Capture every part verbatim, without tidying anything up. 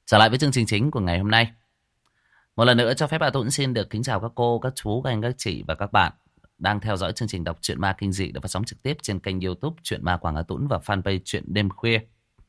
Trở lại với chương trình chính của ngày hôm nay. Một lần nữa cho phép bà Tuấn xin được kính chào các cô, các chú, các anh, các chị và các bạn đang theo dõi chương trình đọc truyện ma kinh dị được phát sóng trực tiếp trên kênh YouTube Truyện Ma Quảng Hà Tuấn và fanpage Truyện Đêm Khuya.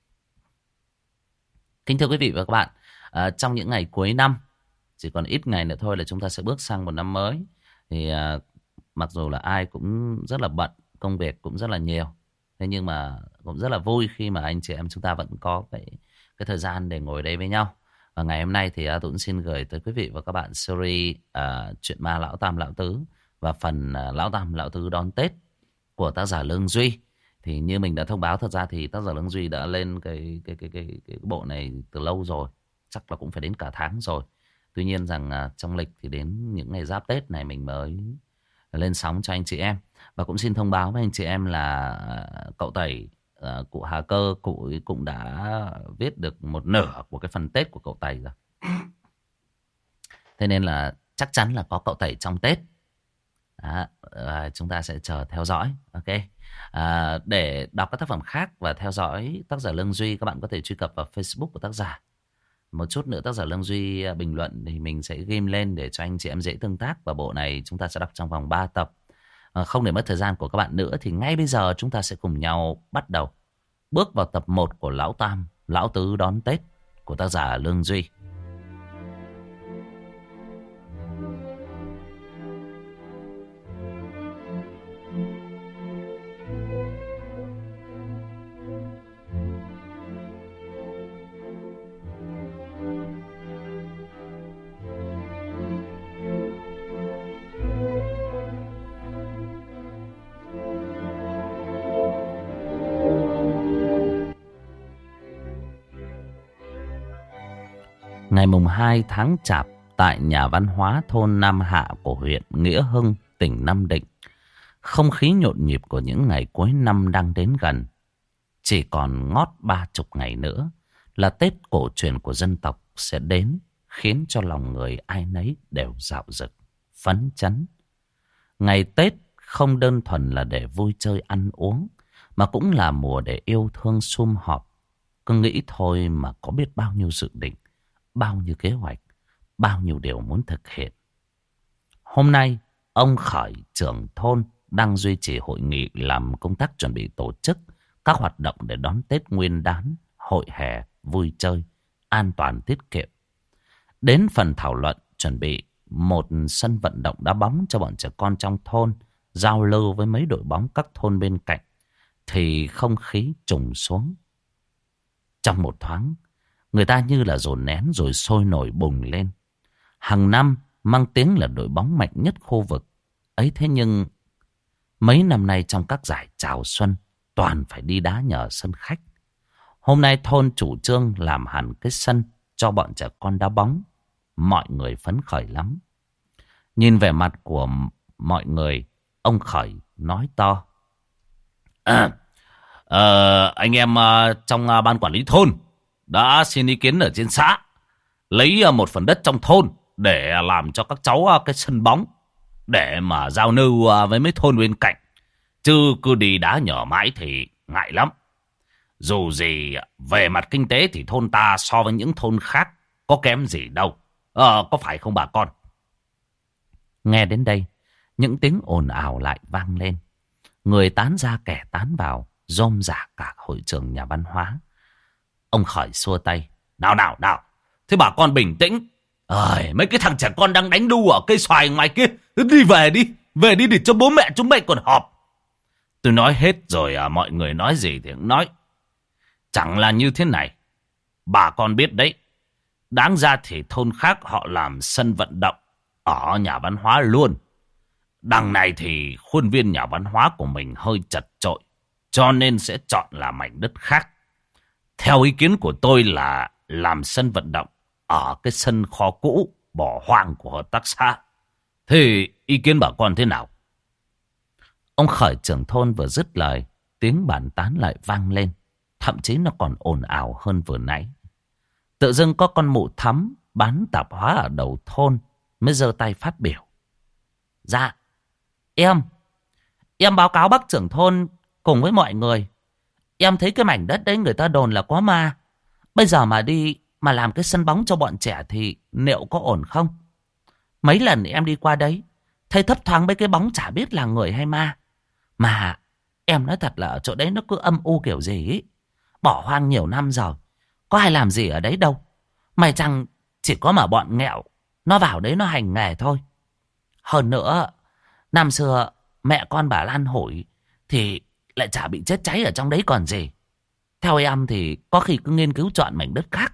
Kính thưa quý vị và các bạn, à, trong những ngày cuối năm, chỉ còn ít ngày nữa thôi là chúng ta sẽ bước sang một năm mới. Thì à, mặc dù là ai cũng rất là bận, công việc cũng rất là nhiều, thế nhưng mà cũng rất là vui khi mà anh chị em chúng ta vẫn có cái cái thời gian để ngồi đây với nhau. Và ngày hôm nay thì A Tuấn xin gửi tới quý vị và các bạn series uh, Chuyện Ma Lão Tam Lão Tứ và phần uh, Lão Tam Lão Tứ đón Tết của tác giả Lương Duy. Thì như mình đã thông báo, thật ra thì tác giả Lương Duy đã lên cái cái cái cái, cái, cái bộ này từ lâu rồi, chắc là cũng phải đến cả tháng rồi. Tuy nhiên rằng uh, trong lịch thì đến những ngày giáp Tết này mình mới lên sóng cho anh chị em. Và cũng xin thông báo với anh chị em là uh, cậu Tẩy, Uh, cụ Hà Cơ, cụ ấy cũng đã viết được một nửa của cái phần Tết của cậu Tẩy rồi. Thế nên là chắc chắn là có cậu Tẩy trong Tết. Đó, uh, chúng ta sẽ chờ theo dõi. Ok. Uh, để đọc các tác phẩm khác và theo dõi tác giả Lương Duy, các bạn có thể truy cập vào Facebook của tác giả. Một chút nữa tác giả Lương Duy bình luận thì mình sẽ ghim lên để cho anh chị em dễ tương tác. Và bộ này chúng ta sẽ đọc trong vòng ba tập. Không để mất thời gian của các bạn nữa thì ngay bây giờ chúng ta sẽ cùng nhau bắt đầu bước vào tập một của Lão Tam, Lão Tứ đón Tết của tác giả Lương Duy. Ngày mùng hai tháng Chạp, tại nhà văn hóa thôn Nam Hạ của huyện Nghĩa Hưng, tỉnh Nam Định, không khí nhộn nhịp của những ngày cuối năm đang đến gần. Chỉ còn ngót ba chục ngày nữa là Tết cổ truyền của dân tộc sẽ đến, khiến cho lòng người ai nấy đều dạo dực, phấn chấn. Ngày Tết không đơn thuần là để vui chơi ăn uống, mà cũng là mùa để yêu thương sum họp. Cứ nghĩ thôi mà có biết bao nhiêu dự định, bao nhiêu kế hoạch, bao nhiêu điều muốn thực hiện. Hôm nay, ông Khởi, trưởng thôn, đang duy trì hội nghị làm công tác chuẩn bị tổ chức các hoạt động để đón Tết Nguyên đán, hội hè, vui chơi, an toàn tiết kiệm. Đến phần thảo luận chuẩn bị một sân vận động đá bóng cho bọn trẻ con trong thôn, giao lưu với mấy đội bóng các thôn bên cạnh, thì không khí trùng xuống. Trong một thoáng, người ta như là dồn nén rồi sôi nổi bùng lên. Hàng năm mang tiếng là đội bóng mạnh nhất khu vực ấy, thế nhưng mấy năm nay trong các giải chào xuân toàn phải đi đá nhờ sân khách. Hôm nay thôn chủ trương làm hẳn cái sân cho bọn trẻ con đá bóng. Mọi người phấn khởi lắm. Nhìn vẻ mặt của mọi người, ông Khởi nói to: à, ờ, anh em uh, trong uh, ban quản lý thôn đã xin ý kiến ở trên xã, lấy uh, một phần đất trong thôn để uh, làm cho các cháu uh, cái sân bóng, để mà giao lưu uh, với mấy thôn bên cạnh. Chứ cứ đi đá nhỏ mãi thì ngại lắm. Dù gì về mặt kinh tế thì thôn ta so với những thôn khác có kém gì đâu. Ờ, có phải không bà con? Nghe đến đây, những tiếng ồn ào lại vang lên. Người tán ra kẻ tán vào, rôm rả cả hội trường nhà văn hóa. Ông Khởi xua tay: Nào nào nào, thế bà con bình tĩnh. Ơi, mấy cái thằng trẻ con đang đánh đu ở cây xoài ngoài kia, đi về đi, về đi để cho bố mẹ chúng mày còn họp. Tôi nói hết rồi à, mọi người nói gì thì cũng nói. Chẳng là như thế này, bà con biết đấy, đáng ra thì thôn khác họ làm sân vận động ở nhà văn hóa luôn. Đằng này thì khuôn viên nhà văn hóa của mình hơi chật chội, cho nên sẽ chọn là mảnh đất khác. Theo ý kiến của tôi là làm sân vận động ở cái sân kho cũ bỏ hoang của hợp tác xã. Thì ý kiến bà con thế nào? Ông Khởi trưởng thôn vừa dứt lời, tiếng bàn tán lại vang lên. Thậm chí nó còn ồn ào hơn vừa nãy. Tự dưng có con mụ thắm bán tạp hóa ở đầu thôn mới giơ tay phát biểu: Dạ, em, em báo cáo bác trưởng thôn cùng với mọi người. Em thấy cái mảnh đất đấy người ta đồn là có ma. Bây giờ mà đi mà làm cái sân bóng cho bọn trẻ thì liệu có ổn không? Mấy lần em đi qua đấy, thấy thấp thoáng mấy cái bóng chả biết là người hay ma. Mà em nói thật là ở chỗ đấy nó cứ âm u kiểu gì ấy. Bỏ hoang nhiều năm rồi, có ai làm gì ở đấy đâu. May chăng chỉ có mà bọn nghẹo nó vào đấy nó hành nghề thôi. Hơn nữa, năm xưa mẹ con bà Lan Hổi thì lại chả bị chết cháy ở trong đấy còn gì. Theo em thì có khi cứ nghiên cứu chọn mảnh đất khác.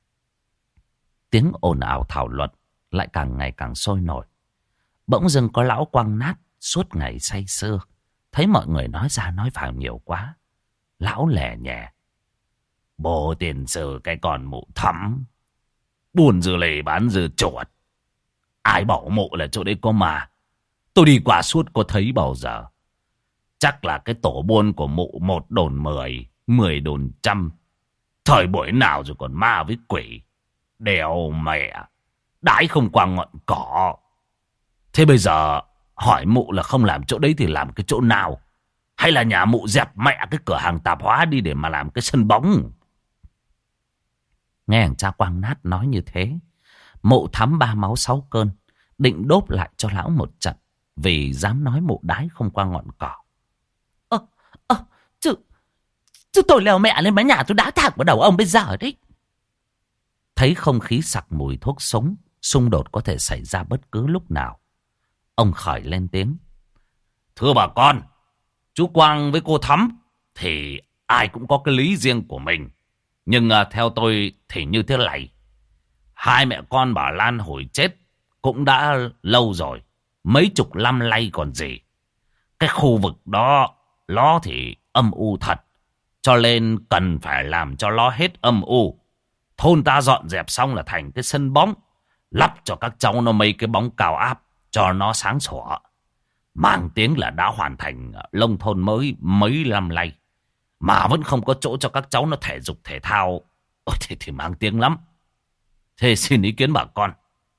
Tiếng ồn ào thảo luận lại càng ngày càng sôi nổi. Bỗng dưng có lão Quang Nát suốt ngày say sưa, thấy mọi người nói ra nói vào nhiều quá, lão lè nhẹ: Bố tiền sử cái con mụ Thắm, buôn dưa lề bán dưa chuột. Ai bảo mụ là chỗ đấy có mà. Tôi đi qua suốt có thấy bao giờ. Chắc là cái tổ buôn của mụ một đồn mười, mười đồn trăm. Thời buổi nào rồi còn ma với quỷ. Đèo mẹ, đãi không qua ngọn cỏ. Thế bây giờ hỏi mụ là không làm chỗ đấy thì làm cái chỗ nào? Hay là nhà mụ dẹp mẹ cái cửa hàng tạp hóa đi để mà làm cái sân bóng? Nghe thằng cha Quang Nát nói như thế, mụ Thắm ba máu sáu cơn, định đốp lại cho lão một trận, vì dám nói mụ đái không qua ngọn cỏ. Ơ, ơ, chứ, chứ tôi leo mẹ lên mái nhà tôi đá thẳng vào đầu ông bây giờ đấy. Thấy không khí sặc mùi thuốc súng, xung đột có thể xảy ra bất cứ lúc nào, ông Khởi lên tiếng: Thưa bà con, chú Quang với cô Thắm thì ai cũng có cái lý riêng của mình. Nhưng à, theo tôi thì như thế này. Hai mẹ con bà Lan Hổi chết cũng đã lâu rồi, mấy chục năm nay còn gì. Cái khu vực đó nó thì âm u thật, cho nên cần phải làm cho nó hết âm u. Thôn ta dọn dẹp xong là thành cái sân bóng, lắp cho các cháu nó mấy cái bóng cao áp cho nó sáng sủa. Mang tiếng là đã hoàn thành nông thôn mới mấy năm nay, mà vẫn không có chỗ cho các cháu nó thể dục thể thao. Ôi, thì, thì mang tiếng lắm. Thế xin ý kiến bà con.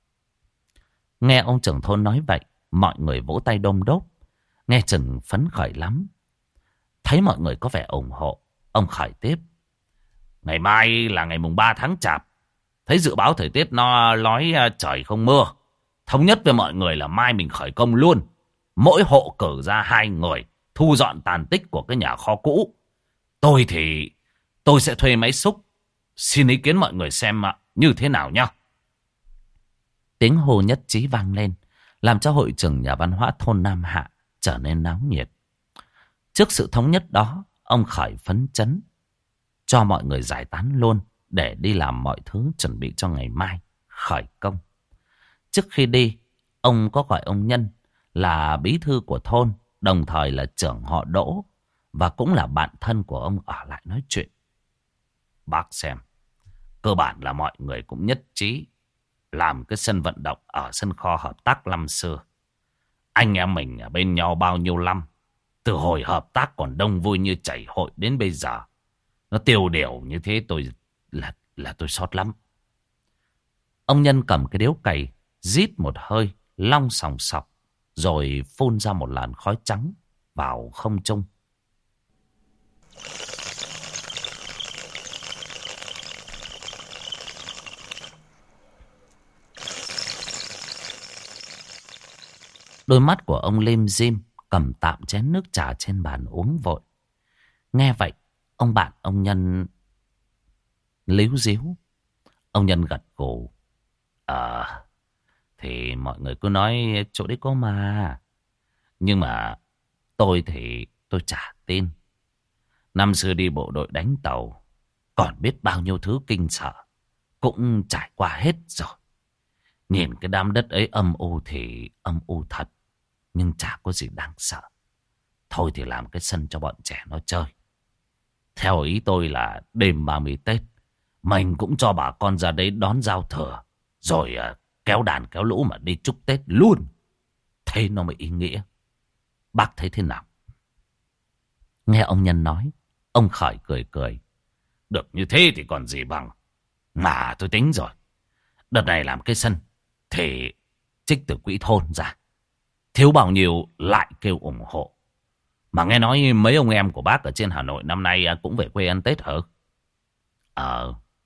Nghe ông trưởng thôn nói vậy, mọi người vỗ tay đôm đốp, nghe chừng phấn khởi lắm. Thấy mọi người có vẻ ủng hộ, ông Khởi tiếp: Ngày mai là ngày mùng ba tháng Chạp. Thấy dự báo thời tiết nó nói trời không mưa. Thống nhất với mọi người là mai mình khởi công luôn. Mỗi hộ cử ra hai người thu dọn tàn tích của cái nhà kho cũ. Tôi thì tôi sẽ thuê máy xúc. Xin ý kiến mọi người xem như thế nào nhá. Tiếng hô nhất trí vang lên, làm cho hội trưởng nhà văn hóa thôn Nam Hạ trở nên náo nhiệt. Trước sự thống nhất đó, ông Khởi phấn chấn, cho mọi người giải tán luôn để đi làm mọi thứ chuẩn bị cho ngày mai khởi công. Trước khi đi, ông có gọi ông Nhân là bí thư của thôn, đồng thời là trưởng họ Đỗ và cũng là bạn thân của ông ở lại nói chuyện. Bác xem, cơ bản là mọi người cũng nhất trí làm cái sân vận động ở sân kho hợp tác năm xưa. Anh em mình ở bên nhau bao nhiêu năm, từ hồi hợp tác còn đông vui như chảy hội đến bây giờ, nó tiêu điều như thế tôi là là tôi xót lắm. Ông Nhân cầm cái điếu cày, rít một hơi long sòng sọc, rồi phun ra một làn khói trắng vào không trung. Đôi mắt của ông lim dim, cầm tạm chén nước trà trên bàn uống vội. Nghe vậy, ông bạn ông Nhân líu díu. Ông Nhân gật gù: Ờ, thì mọi người cứ nói chỗ đấy có ma. Nhưng mà tôi thì tôi chả tin. Năm xưa đi bộ đội đánh tàu, còn biết bao nhiêu thứ kinh sợ, cũng trải qua hết rồi. Nhìn cái đám đất ấy âm u thì âm u thật, nhưng chả có gì đáng sợ. Thôi thì làm cái sân cho bọn trẻ nó chơi. Theo ý tôi là đêm ba mươi Tết, mình cũng cho bà con ra đấy đón giao thừa, rồi uh, kéo đàn kéo lũ mà đi chúc Tết luôn. Thế nó mới ý nghĩa. Bác thấy thế nào? Nghe ông Nhân nói, ông Khởi cười cười: Được như thế thì còn gì bằng. Mà tôi tính rồi, đợt này làm cái sân thì trích từ quỹ thôn ra, thiếu bao nhiêu lại kêu ủng hộ. Mà nghe nói mấy ông em của bác ở trên Hà Nội năm nay cũng về quê ăn Tết hả? Ờ,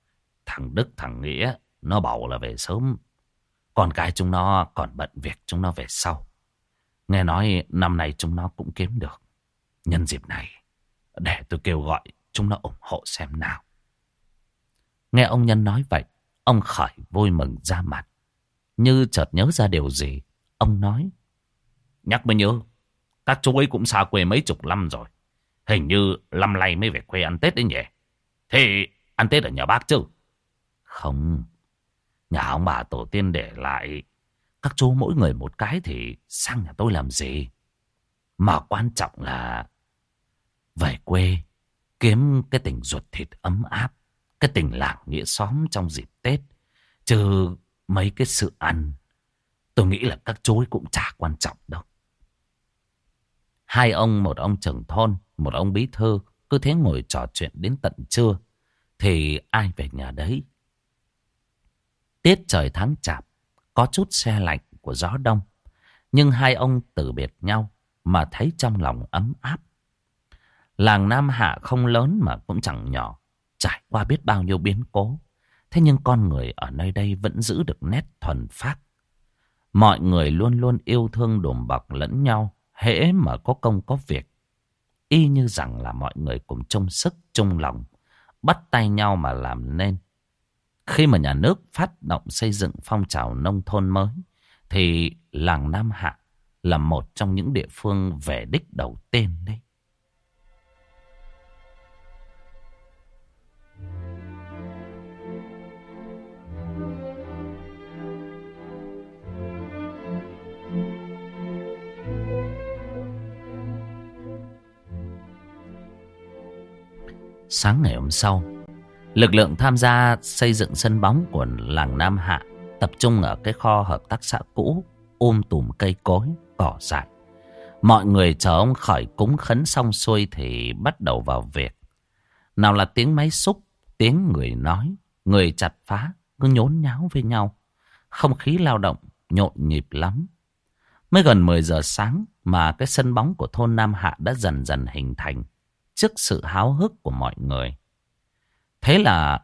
thằng Đức thằng Nghĩa nó bảo là về sớm. Con cái chúng nó còn bận việc, chúng nó về sau. Nghe nói năm nay chúng nó cũng kiếm được. Nhân dịp này để tôi kêu gọi chúng nó ủng hộ xem nào. Nghe ông Nhân nói vậy, ông Khởi vui mừng ra mặt. Như chợt nhớ ra điều gì, ông nói: Nhắc mới nhớ, các chú ấy cũng xa quê mấy chục năm rồi. Hình như năm nay mới về quê ăn Tết đấy nhỉ. Thế ăn Tết ở nhà bác chứ? Không, nhà ông bà tổ tiên để lại. Các chú mỗi người một cái thì sang nhà tôi làm gì? Mà quan trọng là về quê kiếm cái tình ruột thịt ấm áp, cái tình làng nghĩa xóm trong dịp Tết. Chứ mấy cái sự ăn, tôi nghĩ là các chú ấy cũng chả quan trọng đâu. Hai ông, một ông trưởng thôn, một ông bí thư, cứ thế ngồi trò chuyện đến tận trưa. Thì ai về nhà đấy. Tiết trời tháng chạp, có chút se lạnh của gió đông. Nhưng hai ông từ biệt nhau mà thấy trong lòng ấm áp. Làng Nam Hạ không lớn mà cũng chẳng nhỏ, trải qua biết bao nhiêu biến cố. Thế nhưng con người ở nơi đây vẫn giữ được nét thuần phác. Mọi người luôn luôn yêu thương đùm bọc lẫn nhau, hễ mà có công có việc. Y như rằng là mọi người cùng chung sức chung lòng, bắt tay nhau mà làm nên. Khi mà nhà nước phát động xây dựng phong trào nông thôn mới, thì làng Nam Hạ là một trong những địa phương về đích đầu tiên đấy. Sáng ngày hôm sau, lực lượng tham gia xây dựng sân bóng của làng Nam Hạ tập trung ở cái kho hợp tác xã cũ, um tùm cây cối, cỏ dại. Mọi người chờ ông Khởi cúng khấn xong xuôi thì bắt đầu vào việc. Nào là tiếng máy xúc, tiếng người nói, người chặt phá cứ nhốn nháo với nhau. Không khí lao động nhộn nhịp lắm. Mới gần mười giờ sáng mà cái sân bóng của thôn Nam Hạ đã dần dần hình thành trước sự háo hức của mọi người. Thế là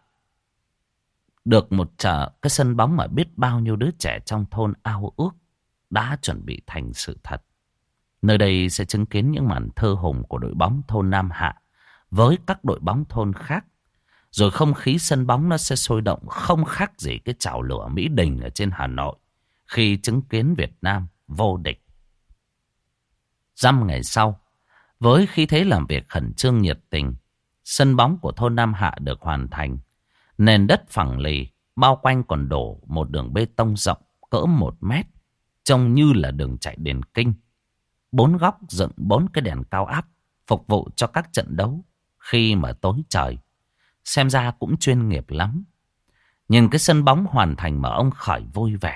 được một chợ cái sân bóng mà biết bao nhiêu đứa trẻ trong thôn ao ước đã chuẩn bị thành sự thật. Nơi đây sẽ chứng kiến những màn thơ hùng của đội bóng thôn Nam Hạ với các đội bóng thôn khác. Rồi không khí sân bóng nó sẽ sôi động không khác gì cái chảo lửa Mỹ Đình ở trên Hà Nội khi chứng kiến Việt Nam vô địch. Dăm ngày sau, với khí thế làm việc khẩn trương nhiệt tình, sân bóng của thôn Nam Hạ được hoàn thành. Nền đất phẳng lì, bao quanh còn đổ một đường bê tông rộng cỡ một mét, trông như là đường chạy điền kinh. Bốn góc dựng bốn cái đèn cao áp, phục vụ cho các trận đấu khi mà tối trời. Xem ra cũng chuyên nghiệp lắm. Nhưng cái sân bóng hoàn thành mà ông Khởi vui vẻ.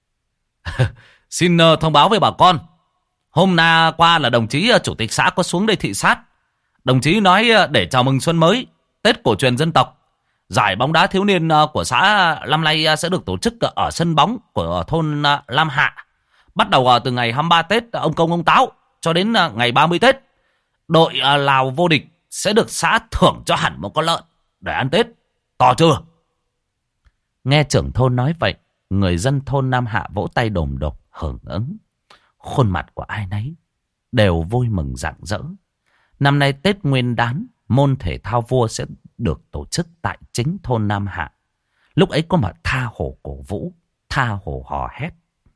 Xin uh, thông báo với bà con. Hôm nay qua là đồng chí uh, chủ tịch xã có xuống đây thị sát. Đồng chí nói uh, để chào mừng xuân mới, Tết cổ truyền dân tộc, giải bóng đá thiếu niên uh, của xã năm nay uh, sẽ được tổ chức uh, ở sân bóng của uh, thôn uh, Lam Hạ. Bắt đầu uh, từ ngày hai mươi ba Tết uh, ông Công ông Táo cho đến uh, ngày ba mươi Tết. Đội uh, Lào vô địch sẽ được xã thưởng cho hẳn một con lợn để ăn Tết. To chưa? Nghe trưởng thôn nói vậy, người dân thôn Nam Hạ vỗ tay đồm đột hưởng ứng. Khuôn mặt của ai nấy đều vui mừng rạng rỡ. Năm nay Tết Nguyên Đán, môn thể thao vua sẽ được tổ chức tại chính thôn Nam Hạ. Lúc ấy có mà tha hồ cổ vũ, tha hồ hò hét.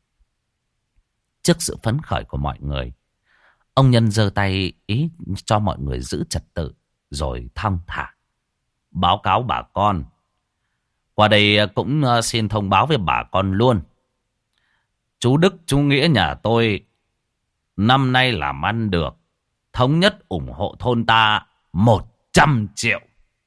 Trước sự phấn khởi của mọi người, ông Nhân giơ tay ý cho mọi người giữ trật tự, rồi thong thả. Báo cáo bà con. Qua đây cũng xin thông báo với bà con luôn. Chú Đức, chú Nghĩa nhà tôi năm nay làm ăn được, thống nhất ủng hộ thôn ta một trăm triệu.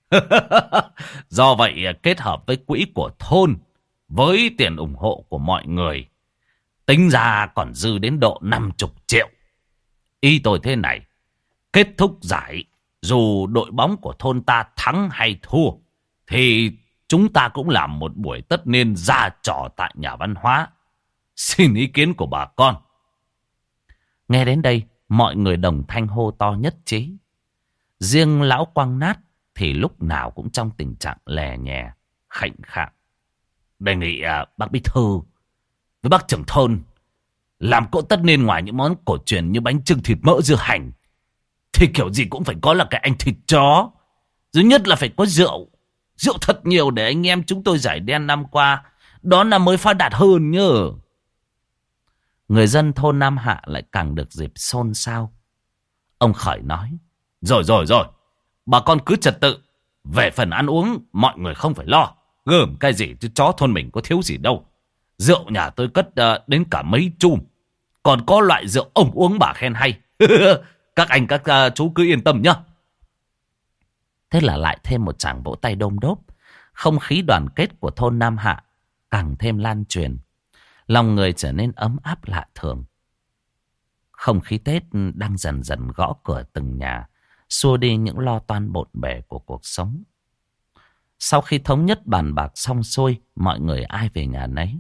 Do vậy kết hợp với quỹ của thôn, với tiền ủng hộ của mọi người, tính ra còn dư đến độ năm mươi triệu. Ý tôi thế này, kết thúc giải, dù đội bóng của thôn ta thắng hay thua, thì chúng ta cũng làm một buổi tất niên ra trò tại nhà văn hóa. Xin ý kiến của bà con. Nghe đến đây, mọi người đồng thanh hô to nhất trí. Riêng lão Quang Nát thì lúc nào cũng trong tình trạng lè nhè, khạnh khạng. Đề nghị à, bác bí thư với bác trưởng thôn làm cỗ tất niên ngoài những món cổ truyền như bánh chưng thịt mỡ dưa hành thì kiểu gì cũng phải có là cái anh thịt chó. Duy nhất là phải có rượu. Rượu thật nhiều để anh em chúng tôi giải đen năm qua. Đó là mới phát đạt hơn nhớ. Người dân thôn Nam Hạ lại càng được dịp xôn xao. Ông Khởi nói. Rồi rồi rồi. Bà con cứ trật tự. Về phần ăn uống mọi người không phải lo. Gớm cái gì chứ chó thôn mình có thiếu gì đâu. Rượu nhà tôi cất uh, đến cả mấy chum. Còn có loại rượu ông uống bà khen hay. Các anh các uh, chú cứ yên tâm nhá. Thế là lại thêm một tràng vỗ tay đôm đốp. Không khí đoàn kết của thôn Nam Hạ càng thêm lan truyền. Lòng người trở nên ấm áp lạ thường. Không khí Tết đang dần dần gõ cửa từng nhà, xua đi những lo toan bộn bề của cuộc sống. Sau khi thống nhất bàn bạc xong xuôi, mọi người ai về nhà nấy.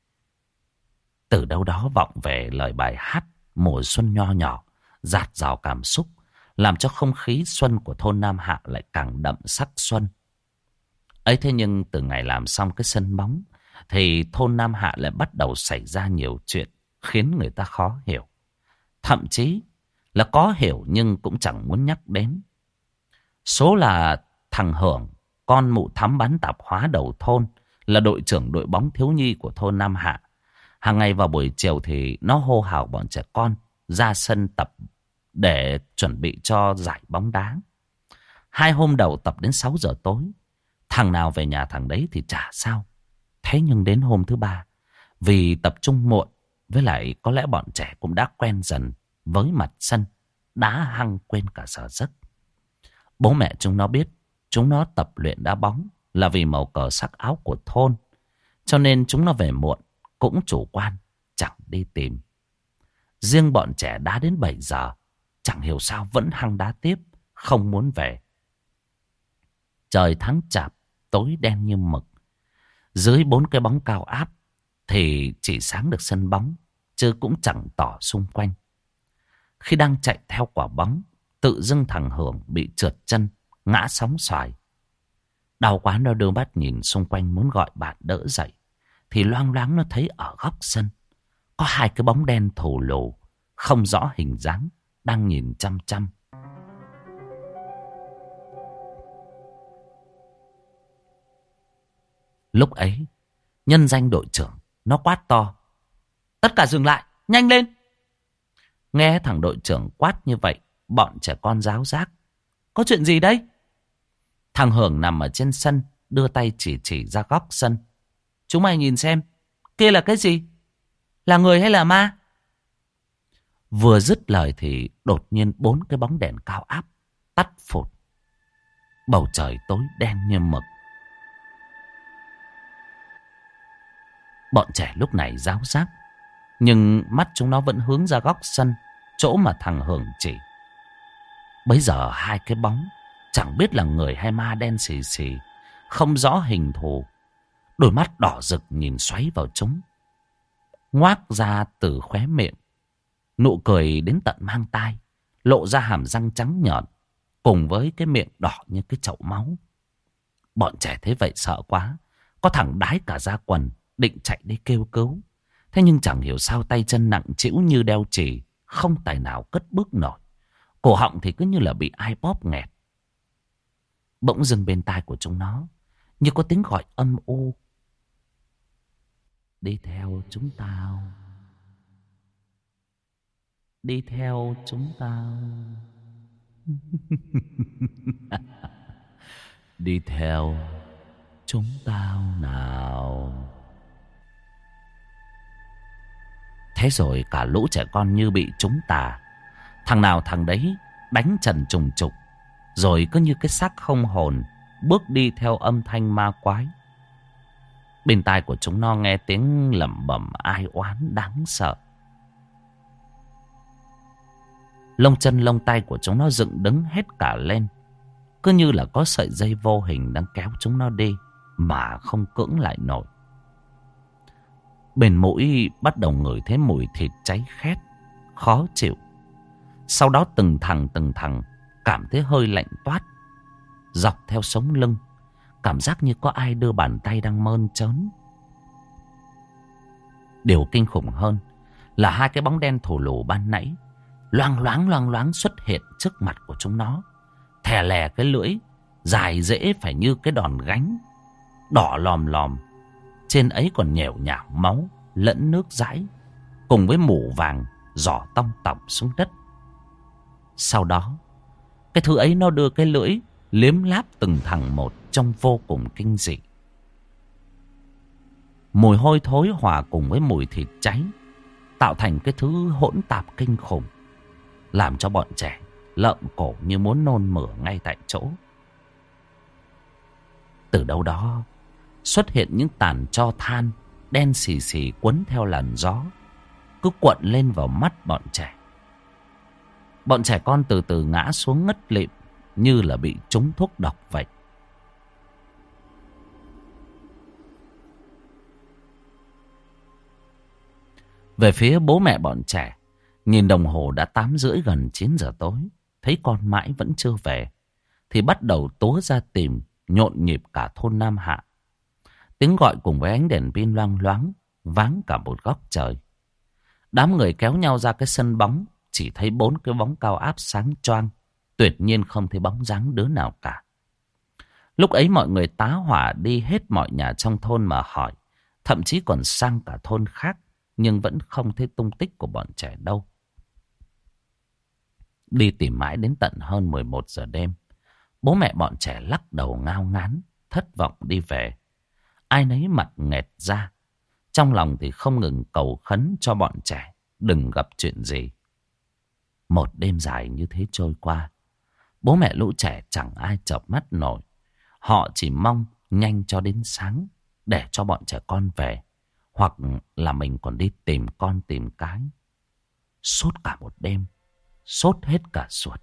Từ đâu đó vọng về lời bài hát mùa xuân nho nhỏ, dạt dào cảm xúc, làm cho không khí xuân của thôn Nam Hạ lại càng đậm sắc xuân. Ấy thế nhưng từ ngày làm xong cái sân bóng, thì thôn Nam Hạ lại bắt đầu xảy ra nhiều chuyện khiến người ta khó hiểu. Thậm chí là có hiểu nhưng cũng chẳng muốn nhắc đến. Số là thằng Hưởng, con mụ thắm bán tạp hóa đầu thôn, là đội trưởng đội bóng thiếu nhi của thôn Nam Hạ. Hàng ngày vào buổi chiều thì nó hô hào bọn trẻ con ra sân tập để chuẩn bị cho giải bóng đá. Hai hôm đầu tập đến sáu giờ tối. Thằng nào về nhà thằng đấy thì chả sao. Thế nhưng đến hôm thứ ba, vì tập trung muộn, với lại có lẽ bọn trẻ cũng đã quen dần với mặt sân, đá hăng quên cả giờ giấc. Bố mẹ chúng nó biết chúng nó tập luyện đá bóng là vì màu cờ sắc áo của thôn, cho nên chúng nó về muộn cũng chủ quan, chẳng đi tìm. Riêng bọn trẻ đá đến bảy giờ, chẳng hiểu sao vẫn hăng đá tiếp, không muốn về. Trời tháng chạp, tối đen như mực. Dưới bốn cái bóng cao áp thì chỉ sáng được sân bóng, chứ cũng chẳng tỏ xung quanh. Khi đang chạy theo quả bóng, tự dưng thằng Hưởng bị trượt chân, ngã sóng xoài. Đau quá nó đưa mắt nhìn xung quanh muốn gọi bạn đỡ dậy, thì loang loáng nó thấy ở góc sân có hai cái bóng đen thù lù, không rõ hình dáng, đang nhìn chăm chăm. Lúc ấy, nhân danh đội trưởng, nó quát to. Tất cả dừng lại, nhanh lên! Nghe thằng đội trưởng quát như vậy, bọn trẻ con ráo rác. Có chuyện gì đấy? Thằng Hưởng nằm ở trên sân, đưa tay chỉ chỉ ra góc sân. Chúng mày nhìn xem, kia là cái gì? Là người hay là ma? Vừa dứt lời thì đột nhiên bốn cái bóng đèn cao áp tắt phụt. Bầu trời tối đen như mực. Bọn trẻ lúc này ráo rác, nhưng mắt chúng nó vẫn hướng ra góc sân, chỗ mà thằng Hưởng chỉ. Bấy giờ hai cái bóng, chẳng biết là người hay ma đen xì xì, không rõ hình thù, đôi mắt đỏ rực nhìn xoáy vào chúng. Ngoác ra từ khóe miệng, nụ cười đến tận mang tai, lộ ra hàm răng trắng nhợn, cùng với cái miệng đỏ như cái chậu máu. Bọn trẻ thấy vậy sợ quá, có thằng đái cả ra quần, định chạy đi kêu cứu. Thế nhưng chẳng hiểu sao tay chân nặng trĩu như đeo chì, không tài nào cất bước nổi. Cổ họng thì cứ như là bị ai bóp nghẹt. Bỗng dưng bên tai của chúng nó như có tiếng gọi âm u. Đi theo chúng tao, đi theo chúng tao. Đi theo chúng tao nào. Thế rồi cả lũ trẻ con như bị trúng tà. Thằng nào thằng đấy đánh trần trùng trục, rồi cứ như cái xác không hồn bước đi theo âm thanh ma quái. Bên tai của chúng nó nghe tiếng lẩm bẩm ai oán đáng sợ. Lông chân lông tay của chúng nó dựng đứng hết cả lên, cứ như là có sợi dây vô hình đang kéo chúng nó đi mà không cưỡng lại nổi. Bên mũi bắt đầu ngửi thấy mùi thịt cháy khét, khó chịu. Sau đó từng thằng từng thằng cảm thấy hơi lạnh toát. Dọc theo sống lưng, Cảm giác như có ai đưa bàn tay đang mơn trớn. Điều kinh khủng hơn là hai cái bóng đen thổ lồ ban nãy loang loáng loang loáng xuất hiện trước mặt của chúng nó. Thè lè cái lưỡi dài dễ phải như cái đòn gánh, đỏ lòm lòm. Trên ấy còn nhèo nhào máu lẫn nước dãi, cùng với mủ vàng giỏ tong tỏng xuống đất. Sau đó, cái thứ ấy nó đưa cái lưỡi liếm láp từng thằng một, trông vô cùng kinh dị. Mùi hôi thối hòa cùng với mùi thịt cháy tạo thành cái thứ hỗn tạp kinh khủng, làm cho bọn trẻ lợm cổ như muốn nôn mửa ngay tại chỗ. Từ đâu đó xuất hiện những tàn tro than đen xì xì quấn theo làn gió, cứ quận lên vào mắt bọn trẻ. Bọn trẻ con từ từ ngã xuống ngất lịm như là bị trúng thuốc độc vậy. Về phía bố mẹ bọn trẻ, nhìn đồng hồ đã tám rưỡi gần chín giờ tối, thấy con mãi vẫn chưa về, thì bắt đầu túa ra tìm, nhộn nhịp cả thôn Nam Hạ. Tiếng gọi cùng với ánh đèn pin loang loáng váng cả một góc trời. Đám người kéo nhau ra cái sân bóng, chỉ thấy bốn cái bóng cao áp sáng choang, tuyệt nhiên không thấy bóng dáng đứa nào cả. Lúc ấy mọi người tá hỏa đi hết mọi nhà trong thôn mà hỏi, thậm chí còn sang cả thôn khác, nhưng vẫn không thấy tung tích của bọn trẻ đâu. Đi tìm mãi đến tận hơn mười một giờ đêm, bố mẹ bọn trẻ lắc đầu ngao ngán, thất vọng đi về. Ai nấy mặt nghẹt ra, trong lòng thì không ngừng cầu khấn cho bọn trẻ đừng gặp chuyện gì. Một đêm dài như thế trôi qua, bố mẹ lũ trẻ chẳng ai chợp mắt nổi. Họ chỉ mong nhanh cho đến sáng để cho bọn trẻ con về, hoặc là mình còn đi tìm con tìm cái. Sốt cả một đêm, sốt hết cả ruột.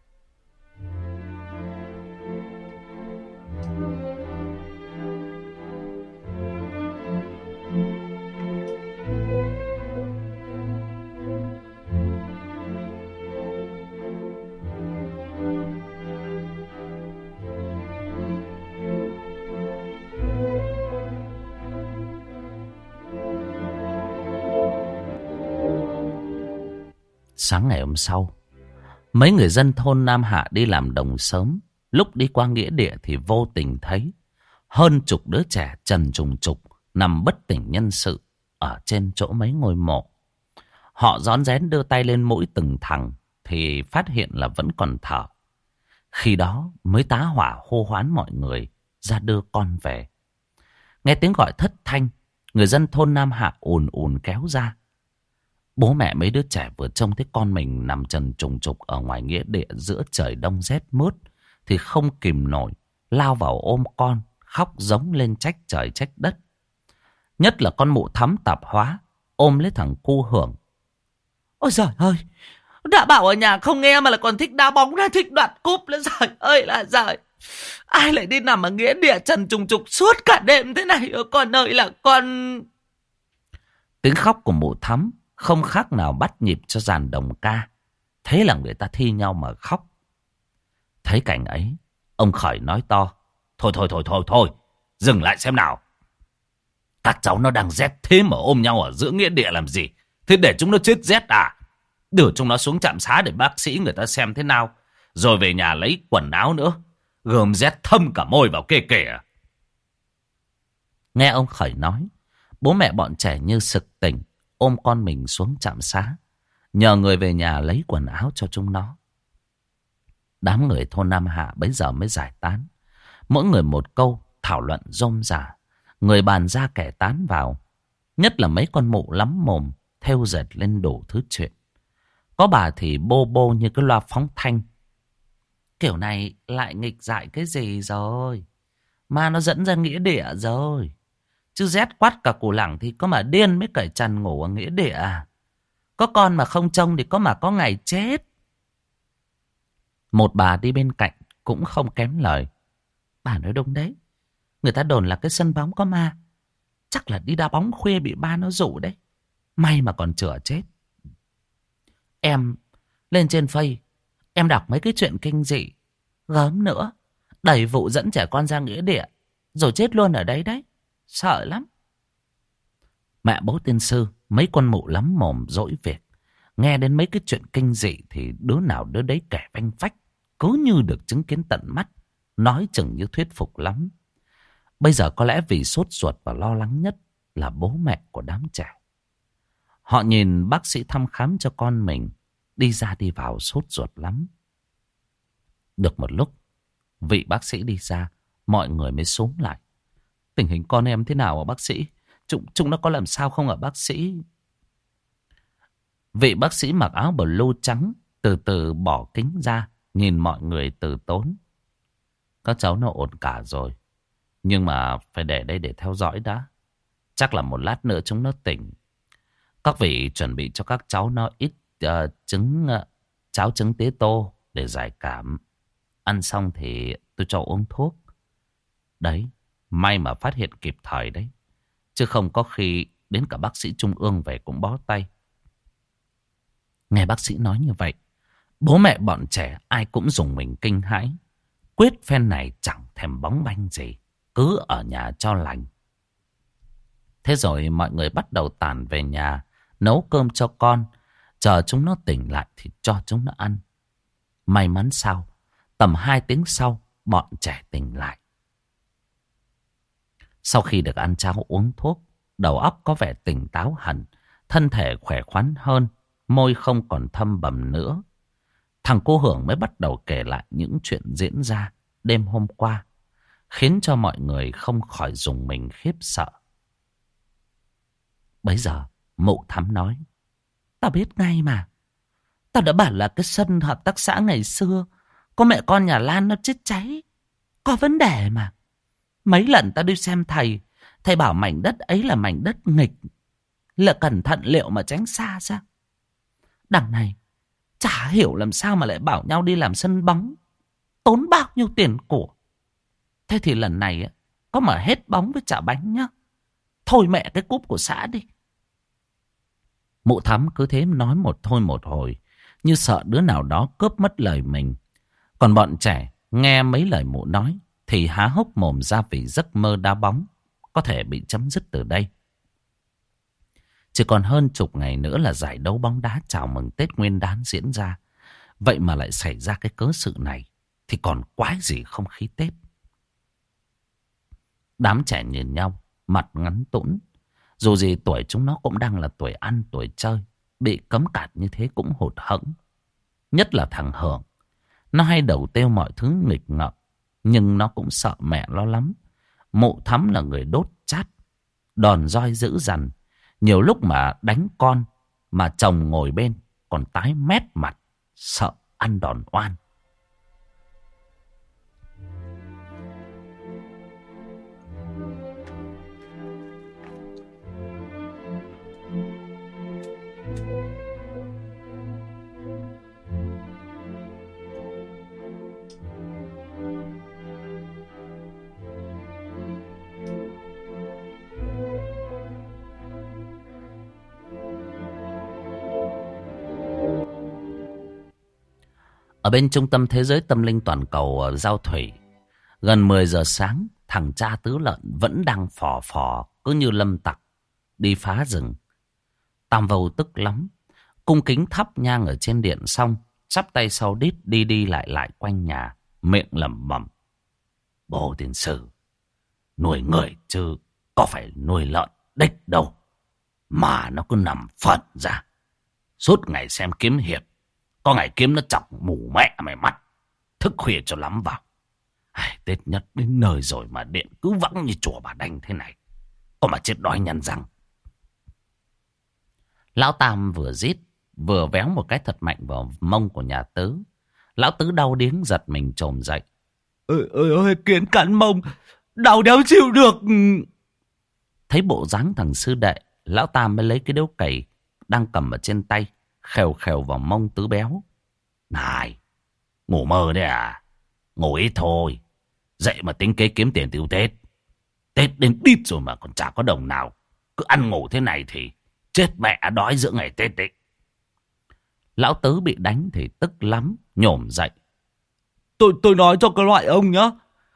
Sáng ngày hôm sau, mấy người dân thôn Nam Hạ đi làm đồng sớm. Lúc đi qua nghĩa địa thì vô tình thấy hơn chục đứa trẻ trần trùng trục nằm bất tỉnh nhân sự ở trên chỗ mấy ngôi mộ. Họ rón rén đưa tay lên mũi từng thằng thì phát hiện là vẫn còn thở. Khi đó mới tá hỏa hô hoán mọi người ra đưa con về. Nghe tiếng gọi thất thanh, người dân thôn Nam Hạ ùn ùn kéo ra. Bố mẹ mấy đứa trẻ vừa trông thấy con mình nằm trần trùng trục ở ngoài nghĩa địa giữa trời đông rét mướt thì không kìm nổi, lao vào ôm con, khóc giống lên trách trời trách đất. Nhất là con mụ Thắm tạp hóa, ôm lấy thằng Cu Hưởng. Ôi giời ơi, đã bảo ở nhà không nghe mà là còn thích đá bóng ra, thích đoạt cúp nữa. Giời ơi là giời, ai lại đi nằm ở nghĩa địa trần trùng trục suốt cả đêm thế này ở con ơi là con. Tiếng khóc của mụ Thắm không khác nào bắt nhịp cho dàn đồng ca. Thế là người ta thi nhau mà khóc. Thấy cảnh ấy, ông Khởi nói to: Thôi thôi thôi thôi thôi, dừng lại xem nào. Các cháu nó đang rét thế mà ôm nhau ở giữa nghĩa địa làm gì? Thế để chúng nó chết rét à? Đưa chúng nó xuống trạm xá để bác sĩ người ta xem thế nào, rồi về nhà lấy quần áo nữa. Gươm rét thâm cả môi vào kê kể. Nghe ông Khởi nói, bố mẹ bọn trẻ như sực tỉnh, ôm con mình xuống trạm xá, nhờ người về nhà lấy quần áo cho chúng nó. Đám người thôn Nam Hạ bấy giờ mới giải tán. Mỗi người một câu, thảo luận rôm rả, người bàn ra kẻ tán vào. Nhất là mấy con mụ lắm mồm, thêu dệt lên đủ thứ chuyện. Có bà thì bô bô như cái loa phóng thanh: Kiểu này lại nghịch dại cái gì rồi? Mà nó dẫn ra nghĩa địa rồi. Chứ rét quát cả củ lẳng thì có mà điên mới cởi trần ngủ ở nghĩa địa à? Có con mà không trông thì có mà có ngày chết. Một bà đi bên cạnh cũng không kém lời: Bà nói đúng đấy. Người ta đồn là cái sân bóng có ma. Chắc là đi đá bóng khuya bị ba nó dụ đấy. May mà còn chữa chết. Em lên trên Face, em đọc mấy cái chuyện kinh dị gớm nữa, đầy vụ dẫn trẻ con ra nghĩa địa. rồi chết luôn ở đấy đấy. Sợ lắm. Mẹ bố tiên sư, mấy con mụ lắm mồm dỗi việc. Nghe đến mấy cái chuyện kinh dị thì đứa nào đứa đấy kể vanh vách, cứ như được chứng kiến tận mắt, nói chừng như thuyết phục lắm. Bây giờ có lẽ vì sốt ruột và lo lắng nhất là bố mẹ của đám trẻ. Họ nhìn bác sĩ thăm khám cho con mình, đi ra đi vào sốt ruột lắm. Được một lúc, vị bác sĩ đi ra, mọi người mới xúm lại. Tình hình con em thế nào hả bác sĩ? Chúng, chúng nó có làm sao không hả bác sĩ? Vị bác sĩ mặc áo blue trắng từ từ bỏ kính ra, nhìn mọi người từ tốn. Các cháu nó ổn cả rồi, nhưng mà phải để đây để theo dõi đã. Chắc là một lát nữa chúng nó tỉnh. Các vị chuẩn bị cho các cháu nó ít uh, trứng uh, cháo trứng tía tô để giải cảm. Ăn xong thì tôi cho uống thuốc. Đấy, may mà phát hiện kịp thời đấy. Chứ không có khi đến cả bác sĩ trung ương về cũng bó tay. Nghe bác sĩ nói như vậy, bố mẹ bọn trẻ ai cũng dùng mình kinh hãi. Quyết phen này chẳng thèm bóng banh gì, cứ ở nhà cho lành. Thế rồi mọi người bắt đầu tản về nhà, nấu cơm cho con, chờ chúng nó tỉnh lại thì cho chúng nó ăn. May mắn sao, tầm hai tiếng sau, bọn trẻ tỉnh lại. Sau khi được ăn cháo uống thuốc, đầu óc có vẻ tỉnh táo hẳn, thân thể khỏe khoắn hơn, môi không còn thâm bầm nữa. Thằng cô Hưởng mới bắt đầu kể lại những chuyện diễn ra đêm hôm qua, khiến cho mọi người không khỏi rùng mình khiếp sợ. Bấy giờ, Mụ Thắm nói, tao biết ngay mà. Tao đã bảo là cái sân hợp tác xã ngày xưa, có mẹ con nhà Lan nó chết cháy. Có vấn đề mà. Mấy lần tao đi xem thầy, thầy bảo mảnh đất ấy là mảnh đất nghịch, là cẩn thận liệu mà tránh xa ra. Đằng này, chả hiểu làm sao mà lại bảo nhau đi làm sân bóng, tốn bao nhiêu tiền của. Thế thì lần này có mà hết bóng với chả bánh nhá. Thôi mẹ cái cúp của xã đi. Mụ Thắm cứ thế nói một thôi một hồi, như sợ đứa nào đó cướp mất lời mình. Còn bọn trẻ nghe mấy lời mụ nói thì há hốc mồm ra vì giấc mơ đá bóng có thể bị chấm dứt từ đây. Chỉ còn hơn chục ngày nữa là giải đấu bóng đá chào mừng Tết Nguyên đán diễn ra. Vậy mà lại xảy ra cái cớ sự này thì còn quái gì không khí Tết. Đám trẻ nhìn nhau, mặt ngắn tũn. Dù gì tuổi chúng nó cũng đang là tuổi ăn tuổi chơi, bị cấm cản như thế cũng hụt hẫng. Nhất là thằng Hưởng, nó hay đầu têu mọi thứ nghịch ngợm, nhưng nó cũng sợ mẹ nó lắm. Mụ Thắm là người đốt chát, đòn roi dữ dằn. Nhiều lúc mà đánh con, mà chồng ngồi bên còn tái mét mặt, sợ ăn đòn oan. Ở bên trung tâm thế giới tâm linh toàn cầu Giao Thủy, gần mười giờ sáng, thằng cha Tứ Lợn vẫn đang phò phò cứ như lâm tặc đi phá rừng. Tam Vâu tức lắm, cung kính thắp nhang ở trên điện xong, chắp tay sau đít đi đi lại lại quanh nhà, miệng lẩm bẩm: Bố tiên sư, nuôi người chứ có phải nuôi lợn đích đâu, mà nó cứ nằm phận ra, suốt ngày xem kiếm hiệp. Có ngày kiếm nó chọc mù mẹ mày mắt, thức khuya cho lắm vào. Ai, Tết nhất đến nơi rồi mà điện cứ vắng như chùa Bà Đanh thế này, có mà chết đói nhăn răng. Lão Tam vừa rít vừa véo một cái thật mạnh vào mông của nhà Tứ. Lão Tứ đau điếng giật mình chồm dậy. Ơi ơi ơi, kiến cắn mông, đau đéo chịu được. Thấy bộ dáng thằng sư đệ, lão Tam mới lấy cái điếu cày đang cầm ở trên tay, khều khều vào mông Tứ béo. Này, ngủ mơ đấy à? Ngủ ít thôi, dậy mà tính kế kiếm tiền tiêu Tết. Tết đến đít rồi mà còn chả có đồng nào. Cứ ăn ngủ thế này thì chết mẹ đói giữa ngày Tết đấy. Lão Tứ bị đánh thì tức lắm, nhổm dậy. Tôi tôi nói cho cái loại ông nhá.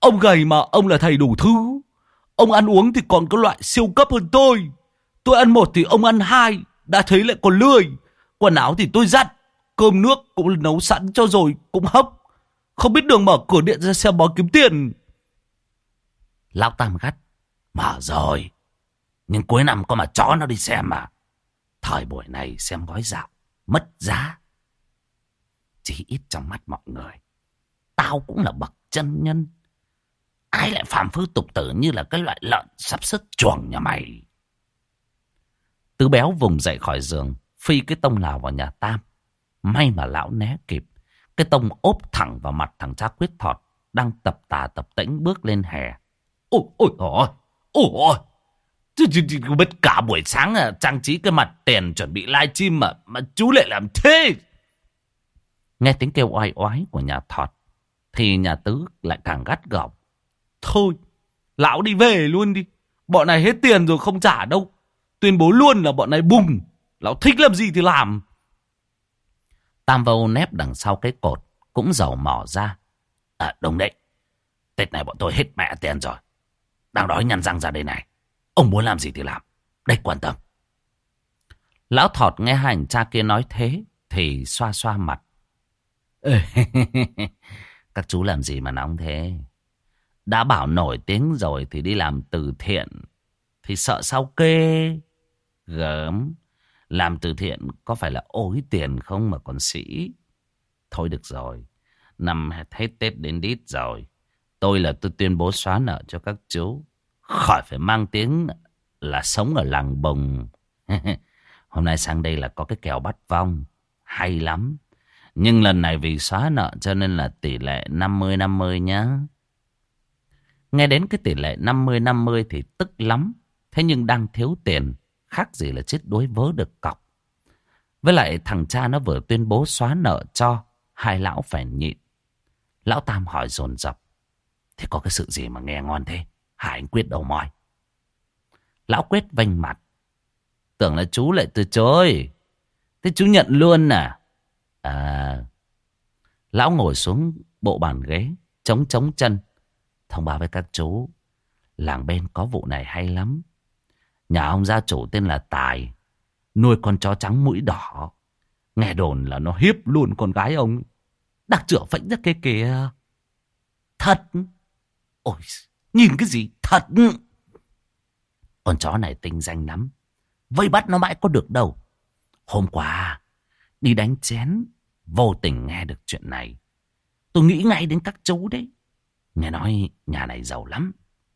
Ông gầy mà ông là thầy đủ thứ. Ông ăn uống thì còn có loại siêu cấp hơn tôi. Tôi ăn một thì ông ăn hai, đã thấy lại còn lười. Quần áo thì tôi giặt, cơm nước cũng nấu sẵn cho rồi, cũng hấp. Không biết đường mở cửa điện ra xem bói kiếm tiền. Lão Tam gắt. Mở rồi, nhưng cuối năm có mà chó nó đi xem mà. Thời buổi này xem bói dạo mất giá. Chỉ ít trong mắt mọi người, tao cũng là bậc chân nhân. Ai lại phàm phu tục tử như là cái loại lợn sắp sứt chuồng nhà mày. Tứ Béo vùng dậy khỏi giường, phi cái tông lao vào nhà Tam. May mà lão né kịp. Cái tông ốp thẳng vào mặt thằng cha Quyết Thọt đang tập tà tập tễnh bước lên hè. Ôi ôi ôi ôi, Bất cả buổi sáng trang trí cái mặt tiền chuẩn bị livestream mà mà chú lại làm thế. Nghe tiếng kêu oai oái của nhà Thọt thì nhà Tứ lại càng gắt gỏng. Thôi, lão đi về luôn đi. Bọn này hết tiền rồi không trả đâu. Tuyên bố luôn là bọn này bùng. Lão thích làm gì thì làm. Tam Vô nép đằng sau cái cột cũng dầu mỏ ra. À đúng đấy, Tết này bọn tôi hết mẹ tiền rồi. Đang đói nhăn răng ra đây này. Ông muốn làm gì thì làm, đếch quan tâm. Lão Thọt nghe hai anh cha kia nói thế thì xoa xoa mặt. Các chú làm gì mà nóng thế? Đã bảo nổi tiếng rồi thì đi làm từ thiện thì sợ sao kê. Gớm, làm từ thiện có phải là ối tiền không mà còn sĩ. Thôi được rồi, năm hết Tết đến đít rồi. Tôi là tôi tuyên bố xóa nợ cho các chú. Khỏi phải mang tiếng là sống ở làng Bồng. Hôm nay sang đây là có cái kèo bắt vong. Hay lắm. Nhưng lần này vì xóa nợ cho nên là tỷ lệ năm mươi năm mươi nhá. Nghe đến cái tỷ lệ năm mươi năm mươi thì tức lắm. Thế nhưng đang thiếu tiền, khác gì là chết đuối vớ được cọc. Với lại thằng cha nó vừa tuyên bố xóa nợ cho, hai lão phải nhịn. Lão Tam hỏi dồn dập. Thế có cái sự gì mà nghe ngon thế? Hả anh Quyết đầu mòi? Lão Quyết vênh mặt. Tưởng là chú lại từ chối. Thế chú nhận luôn à? À. Lão ngồi xuống bộ bàn ghế, chống chống chân. Thông báo với các chú, làng bên có vụ này hay lắm. Nhà ông gia chủ tên là Tài, nuôi con chó trắng mũi đỏ. Nghe đồn là nó hiếp luôn con gái ông. Đặc trưởng phẫy ra kia kìa. Thật. Ôi, nhìn cái gì thật. Con chó này tinh danh lắm, vây bắt nó mãi có được đâu. Hôm qua đi đánh chén, vô tình nghe được chuyện này. Tôi nghĩ ngay đến các chú đấy. Nghe nói nhà này giàu lắm.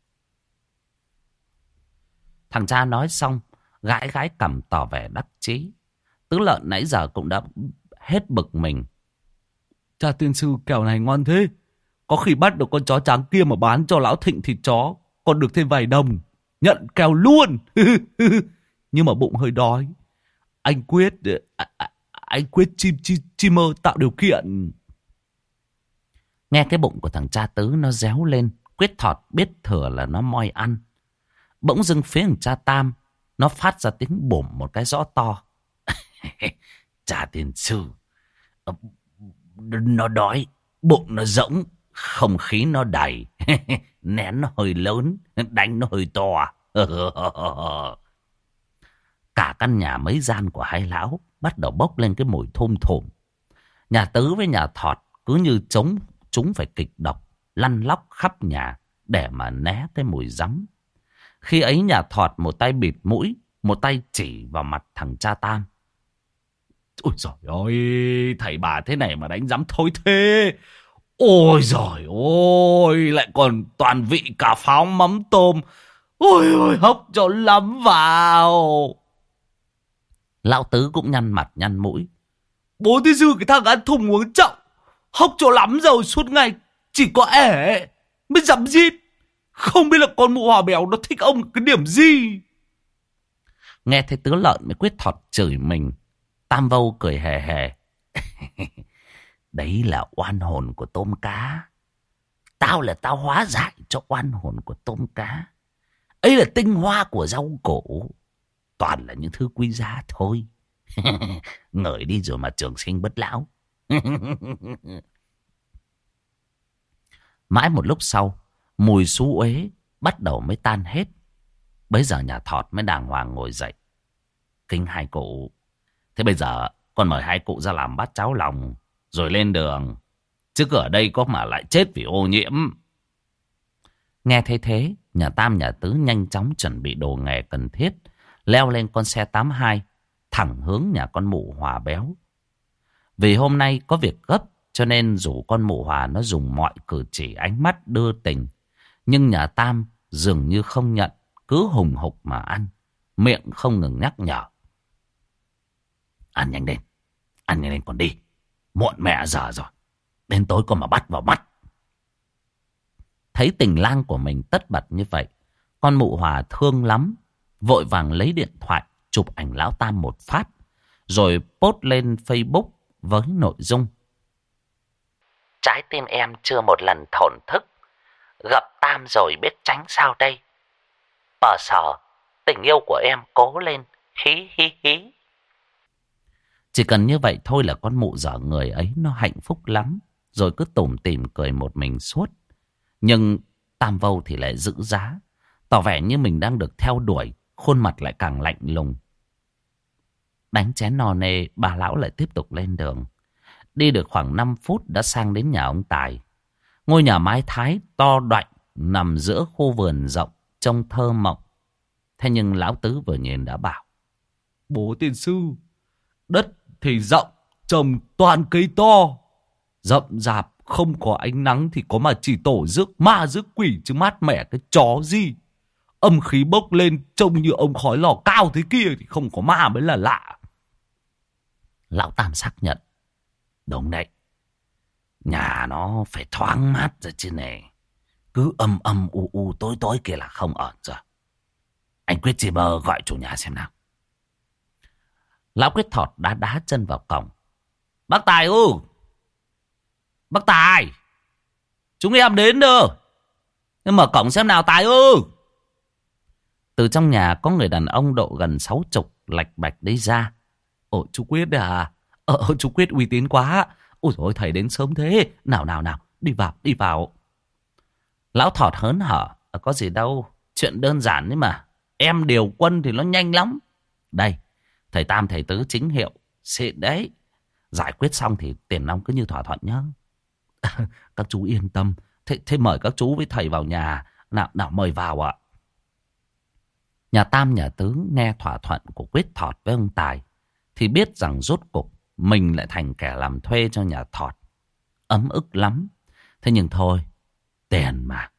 Thằng cha nói xong, gãi gãi cằm tỏ vẻ đắc chí. Tứ Lợn nãy giờ cũng đã hết bực mình. Cha tiên sư, kèo này ngon thế. Có khi bắt được con chó trắng kia mà bán cho lão Thịnh thịt chó, còn được thêm vài đồng. Nhận kèo luôn. Nhưng mà bụng hơi đói. Anh Quyết Anh Quyết chim, chim, chim mơ tạo điều kiện. Nghe cái bụng của thằng cha Tứ nó réo lên, Quyết Thọt biết thừa là nó moi ăn. Bỗng dưng phía thằng cha Tam, nó phát ra tiếng bùm một cái rõ to. Cha tiên sư, nó đói, bụng nó rỗng, không khí nó đầy. Nén nó hơi lớn, đánh nó hơi to. Cả căn nhà mấy gian của hai lão bắt đầu bốc lên cái mùi thum thủm. Nhà Tứ với nhà Thọt cứ như chống chúng phải kịch độc, lăn lóc khắp nhà để mà né cái mùi rắm. Khi ấy nhà Thọt một tay bịt mũi, một tay chỉ vào mặt thằng cha Tam. Ôi giời ơi, thầy bà thế này mà đánh rắm thôi thế. Ôi giời ôi, lại còn toàn vị cả pháo mắm tôm. Ôi ôi, hốc cho lắm vào. Lão Tứ cũng nhăn mặt nhăn mũi. Bố tí dư cái thằng ăn thùng uống trọng, hốc cho lắm rồi, suốt ngày chỉ có ẻ mới dám giết. Không biết là con mụ Hòa Béo nó thích ông cái điểm gì. Nghe thấy Tứ Lợn mới Quyết Thọt chửi mình, Tam Vô cười hề hề. Đấy là oan hồn của tôm cá. Tao là tao hóa giải cho oan hồn của tôm cá. Ấy là tinh hoa của rau củ. Toàn là những thứ quý giá thôi. Ngửi đi rồi mà trường sinh bất lão. Mãi một lúc sau, Mùi xú uế bắt đầu mới tan hết. Bấy giờ nhà Thọt mới đàng hoàng ngồi dậy. Kính hai cụ. Thế bây giờ con mời hai cụ ra làm bát cháo lòng rồi lên đường. Chứ ở đây có mà lại chết vì ô nhiễm. Nghe thấy thế, nhà Tam nhà Tứ nhanh chóng chuẩn bị đồ nghề cần thiết, leo lên con xe tám hai, thẳng hướng nhà con mụ Hòa béo. Vì hôm nay có việc gấp, cho nên dù con mụ Hòa nó dùng mọi cử chỉ ánh mắt đưa tình, nhưng nhà Tam dường như không nhận, cứ hùng hục mà ăn, miệng không ngừng nhắc nhở. Ăn nhanh lên, ăn nhanh lên còn đi, muộn mẹ giờ rồi, đến tối có mà bắt vào mắt. Thấy tình lang của mình tất bật như vậy, con mụ Hòa thương lắm, vội vàng lấy điện thoại chụp ảnh lão Tam một phát, rồi post lên Facebook với nội dung: trái tim em chưa một lần thổn thức, gặp Tam rồi biết tránh sao đây. Bờ sờ, tình yêu của em cố lên, hí hí hí. Chỉ cần như vậy thôi là con mụ dở người ấy nó hạnh phúc lắm, rồi cứ tủm tỉm cười một mình suốt. Nhưng Tam Vâu thì lại giữ giá, tỏ vẻ như mình đang được theo đuổi, khuôn mặt lại càng lạnh lùng. Đánh chén no nê, bà lão lại tiếp tục lên đường. Đi được khoảng năm phút đã sang đến nhà ông Tài. Ngôi nhà mái Thái to đoạnh nằm giữa khu vườn rộng, trông thơ mộng. Thế nhưng lão Tứ vừa nhìn đã bảo: bố tiên sư, đất thì rộng, trồng toàn cây to, rậm rạp, không có ánh nắng thì có mà chỉ tổ rước ma rước quỷ, chứ mát mẻ cái chó gì. Âm khí bốc lên trông như ông khói lò cao thế kia thì không có ma mới là lạ. Lão Tam xác nhận: đúng đấy, nhà nó phải thoáng mát rồi chứ này, cứ âm âm u u tối tối kia là không ổn rồi. Anh Quyết chỉ bờ gọi chủ nhà xem nào. Lão Quyết Thọt đá đá chân vào cổng: bác Tài ư, bác Tài, chúng em đến rồi, nhưng mở cổng xem nào Tài ư. Từ trong nhà có người đàn ông độ gần sáu chục lạch bạch đi ra. Ồ chú Quyết à, ờ chú Quyết uy tín quá. Ôi dồi ôi, thầy đến sớm thế. Nào nào nào, đi vào, đi vào. Lão Thọt hớn hở: có gì đâu, chuyện đơn giản đấy mà, em điều quân thì nó nhanh lắm. Đây, thầy Tam thầy Tứ chính hiệu, xịn đấy. Giải quyết xong thì tiền nong cứ như thỏa thuận nhá. Các chú yên tâm. Thế, thế mời các chú với thầy vào nhà. Nào, nào mời vào ạ. Nhà Tam nhà Tứ nghe thỏa thuận của Quyết Thọt với ông Tài thì biết rằng rốt cục mình lại thành kẻ làm thuê cho nhà Thọt. Ấm ức lắm. Thế nhưng thôi, tiền mà.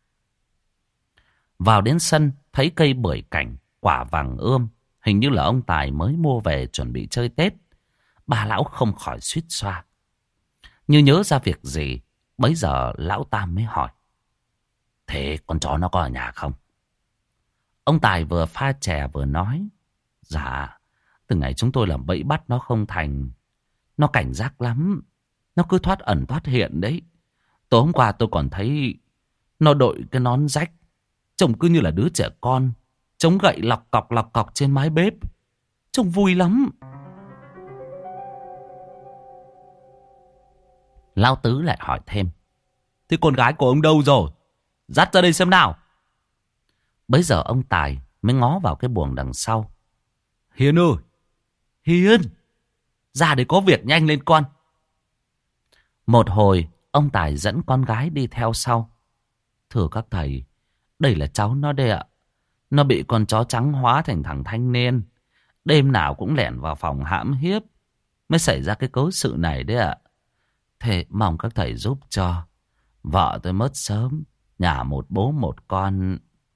Vào đến sân thấy cây bưởi cảnh, quả vàng ươm, hình như là ông Tài mới mua về chuẩn bị chơi Tết. Bà lão không khỏi suýt xoa. Như nhớ ra việc gì, bấy giờ lão Tam mới hỏi: thế con chó nó có ở nhà không? Ông Tài vừa pha chè vừa nói: dạ, từ ngày chúng tôi làm bẫy bắt nó không thành, nó cảnh giác lắm, nó cứ thoát ẩn thoát hiện đấy. Tối hôm qua tôi còn thấy nó đội cái nón rách, trông cứ như là đứa trẻ con, chống gậy lọc cọc lọc cọc trên mái bếp, trông vui lắm. Lão Tứ lại hỏi thêm: thế con gái của ông đâu rồi? Dắt ra đây xem nào. Bấy giờ ông Tài mới ngó vào cái buồng đằng sau. Hiền ơi, Hiền, ra để có việc nhanh lên con. Một hồi ông Tài dẫn con gái đi theo sau. Thưa các thầy, đây là cháu nó đây ạ. Nó bị con chó trắng hóa thành thằng thanh niên, đêm nào cũng lẻn vào phòng hãm hiếp, mới xảy ra cái cớ sự này đấy ạ. Thế mong các thầy giúp cho. Vợ tôi mất sớm, nhà một bố một con.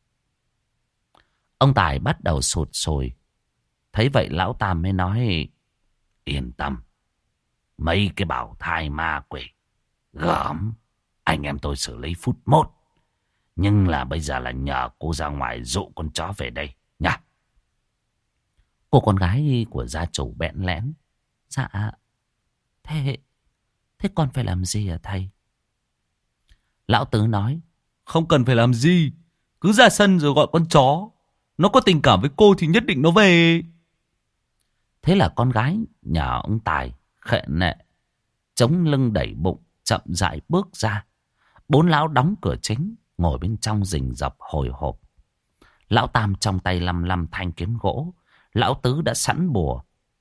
Ông Tài bắt đầu sụt sùi. Thấy vậy lão Tam mới nói: yên tâm, mấy cái bảo thai ma quỷ gớm, anh em tôi xử lý phút mốt. Nhưng là bây giờ là nhờ cô ra ngoài dụ con chó về đây nha. Cô con gái của gia chủ bẽn lẽn: dạ, thế thế con phải làm gì hả thầy? Lão Tứ nói: không cần phải làm gì, cứ ra sân rồi gọi con chó. Nó có tình cảm với cô thì nhất định nó về. Thế là con gái nhà ông Tài khệ nệ, chống lưng đẩy bụng, chậm rãi bước ra. Bốn lão đóng cửa chính, ngồi bên trong rình rập hồi hộp. Lão Tam trong tay lăm lăm thanh kiếm gỗ. Lão Tứ đã sẵn bùa.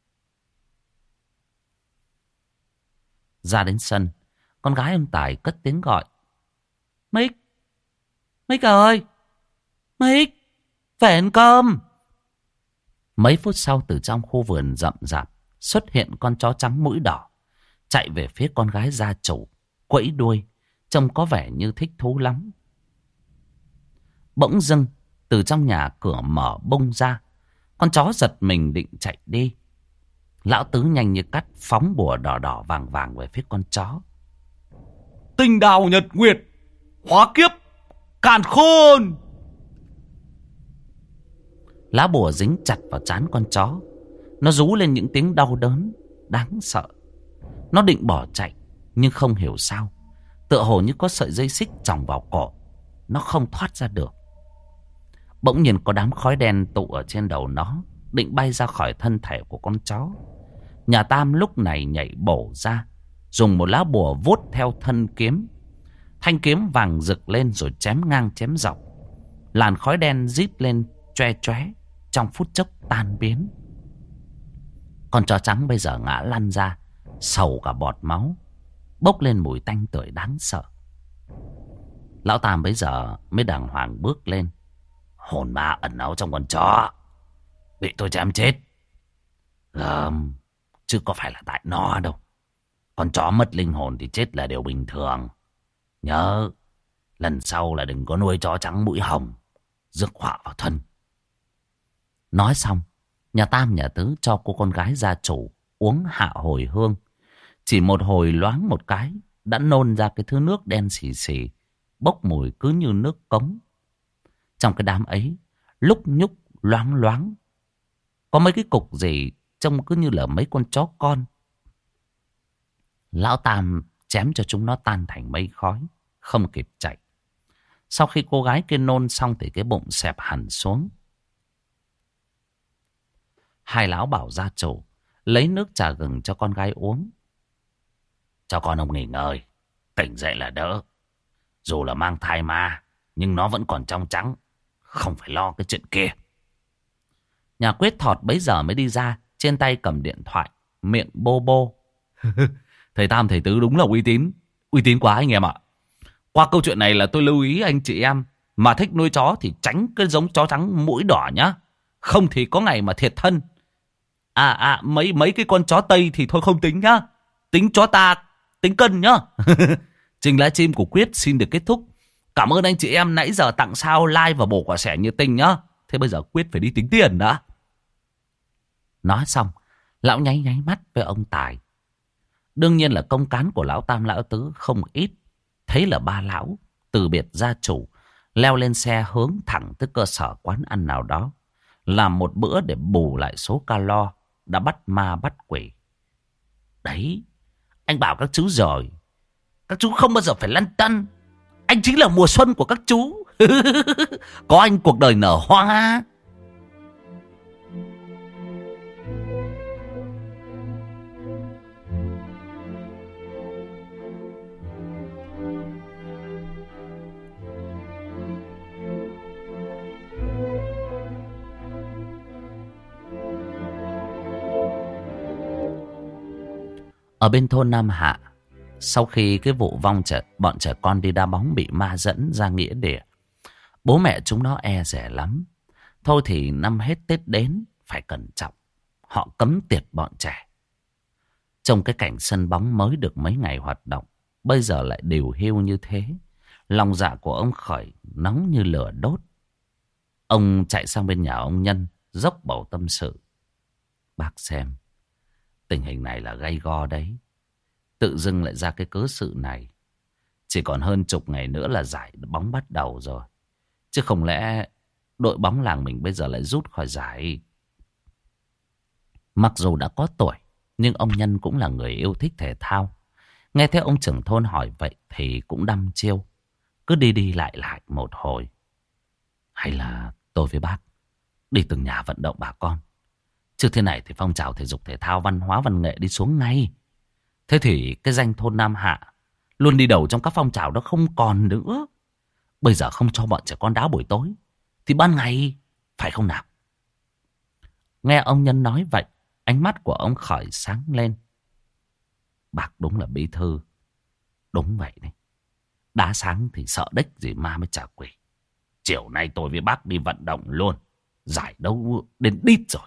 Ra đến sân, con gái ông Tài cất tiếng gọi. Mích! Mích ơi! Mích! Về ăn cơm! Mấy phút sau, từ trong khu vườn rậm rạp xuất hiện con chó trắng mũi đỏ, chạy về phía con gái gia chủ, quẫy đuôi, trông có vẻ như thích thú lắm. Bỗng dưng, từ trong nhà cửa mở bung ra, con chó giật mình định chạy đi. Lão Tứ nhanh như cắt phóng bùa đỏ đỏ vàng vàng về phía con chó. Tinh đào nhật nguyệt, hóa kiếp, càn khôn! Lá bùa dính chặt vào trán con chó. Nó rú lên những tiếng đau đớn đáng sợ. Nó định bỏ chạy, nhưng không hiểu sao, tựa hồ như có sợi dây xích chòng vào cổ. Nó không thoát ra được. Bỗng nhiên có đám khói đen tụ ở trên đầu nó, định bay ra khỏi thân thể của con chó. Nhà Tam lúc này nhảy bổ ra, dùng một lá bùa vuốt theo thân kiếm. Thanh kiếm vàng rực lên rồi chém ngang chém dọc. Làn khói đen rít lên choe choé, trong phút chốc tan biến. Con chó trắng bây giờ ngã lăn ra, sầu cả bọt máu, bốc lên mùi tanh tưởi đáng sợ. Lão Tam bây giờ mới đàng hoàng bước lên. Hồn ma ẩn náu trong con chó, bị tôi chém chết. Gờm, chứ có phải là tại nó đâu. Con chó mất linh hồn thì chết là điều bình thường. Nhớ, lần sau là đừng có nuôi chó trắng mũi hồng, rước họa vào thân. Nói xong, nhà Tam nhà Tứ cho cô con gái gia chủ uống hạ hồi hương. Chỉ một hồi loáng một cái, đã nôn ra cái thứ nước đen xì xì, bốc mùi cứ như nước cống. Trong cái đám ấy, lúc nhúc loáng loáng, có mấy cái cục gì trông cứ như là mấy con chó con. Lão Tam chém cho chúng nó tan thành mây khói, không kịp chạy. Sau khi cô gái kia nôn xong thì cái bụng xẹp hẳn xuống. Hai lão bảo gia chủ lấy nước trà gừng cho con gái uống. Cho con ông nghỉ ngơi, tỉnh dậy là đỡ. Dù là mang thai ma, nhưng nó vẫn còn trong trắng, không phải lo cái chuyện kia. Nhà Quyết Thọt bấy giờ mới đi ra, trên tay cầm điện thoại, miệng bô bô. Thầy Tam thầy Tứ đúng là uy tín, uy tín quá anh em ạ. Qua câu chuyện này là tôi lưu ý anh chị em mà thích nuôi chó thì tránh cái giống chó trắng mũi đỏ nhá, không thì có ngày mà thiệt thân. À à mấy mấy cái con chó Tây thì thôi không tính nhá, tính chó ta, tính cân nhá. Trình livestream của Quyết xin được kết thúc. Cảm ơn anh chị em nãy giờ tặng sao, like và bổ quả sẻ nhiệt tình nhá. Thế bây giờ Quyết phải đi tính tiền đã. Nói xong, lão nháy nháy mắt với ông Tài. Đương nhiên là công cán của lão Tam lão Tứ không ít. Thấy là ba lão từ biệt gia chủ, leo lên xe hướng thẳng tới cơ sở quán ăn nào đó, làm một bữa để bù lại số calo đã bắt ma bắt quỷ. Đấy, anh bảo các chú rồi, các chú không bao giờ phải lăn tăn. Anh chính là mùa xuân của các chú. Có anh cuộc đời nở hoa. Ở bên thôn Nam Hạ, sau khi cái vụ vong trẻ, bọn trẻ con đi đá bóng bị ma dẫn ra nghĩa địa, bố mẹ chúng nó e dè lắm. Thôi thì năm hết Tết đến phải cẩn trọng, họ cấm tiệt bọn trẻ. Trong cái cảnh sân bóng mới được mấy ngày hoạt động, bây giờ lại điều hưu như thế, lòng dạ của ông Khởi nóng như lửa đốt. Ông chạy sang bên nhà ông Nhân, dốc bầu tâm sự. Bác xem, tình hình này là gay go đấy. Tự dưng lại ra cái cớ sự này. Chỉ còn hơn chục ngày nữa là giải bóng bắt đầu rồi. Chứ không lẽ đội bóng làng mình bây giờ lại rút khỏi giải. Mặc dù đã có tuổi, nhưng ông Nhân cũng là người yêu thích thể thao. Nghe thấy ông trưởng thôn hỏi vậy thì cũng đăm chiêu. Cứ đi đi lại lại một hồi. Hay là tôi với bác đi từng nhà vận động bà con. Chứ thế này thì phong trào thể dục thể thao, văn hóa văn nghệ đi xuống ngay. Thế thì cái danh thôn Nam Hạ luôn đi đầu trong các phong trào đó không còn nữa. Bây giờ không cho bọn trẻ con đá buổi tối thì ban ngày phải không nào? Nghe ông Nhân nói vậy, ánh mắt của ông Khởi sáng lên. Bác đúng là bí thư. Đúng vậy đấy. Đá sáng thì sợ đếch gì ma mới trả quỷ. Chiều nay tôi với bác đi vận động luôn. Giải đấu đến đít rồi.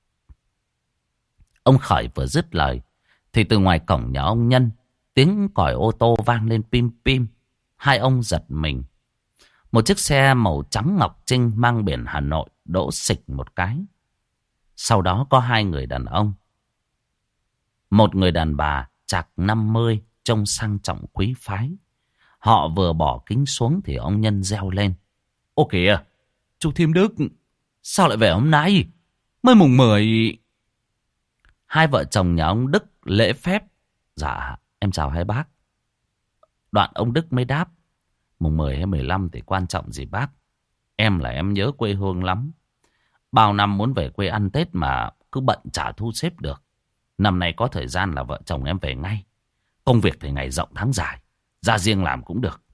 Ông Khởi vừa dứt lời thì từ ngoài cổng nhà ông Nhân, tiếng còi ô tô vang lên pim pim. Hai ông giật mình. Một chiếc xe màu trắng ngọc trinh mang biển Hà Nội đỗ xịch một cái. Sau đó có hai người đàn ông. Một người đàn bà chạc năm mươi, trông sang trọng quý phái. Họ vừa bỏ kính xuống thì ông Nhân reo lên. Ô kìa, chú Thím Đức, sao lại về hôm nay? Mới mùng mười. Hai vợ chồng nhà ông Đức lễ phép. Dạ, em chào hai bác. Đoạn ông Đức mới đáp. Mùng mười hay mười lăm thì quan trọng gì bác? Em là em nhớ quê hương lắm. Bao năm muốn về quê ăn Tết mà cứ bận chả thu xếp được. Năm nay có thời gian là vợ chồng em về ngay. Công việc thì ngày rộng tháng dài, ra riêng làm cũng được.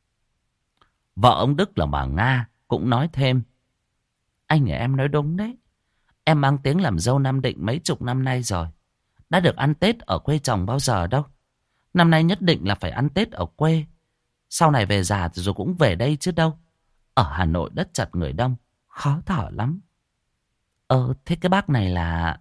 Vợ ông Đức là bà Nga cũng nói thêm. Anh nhà em nói đúng đấy. Em mang tiếng làm dâu Nam Định mấy chục năm nay rồi. Đã được ăn Tết ở quê chồng bao giờ đâu. Năm nay nhất định là phải ăn Tết ở quê. Sau này về già thì rồi cũng về đây chứ đâu. Ở Hà Nội đất chật người đông, khó thở lắm. Ờ, thế cái bác này là...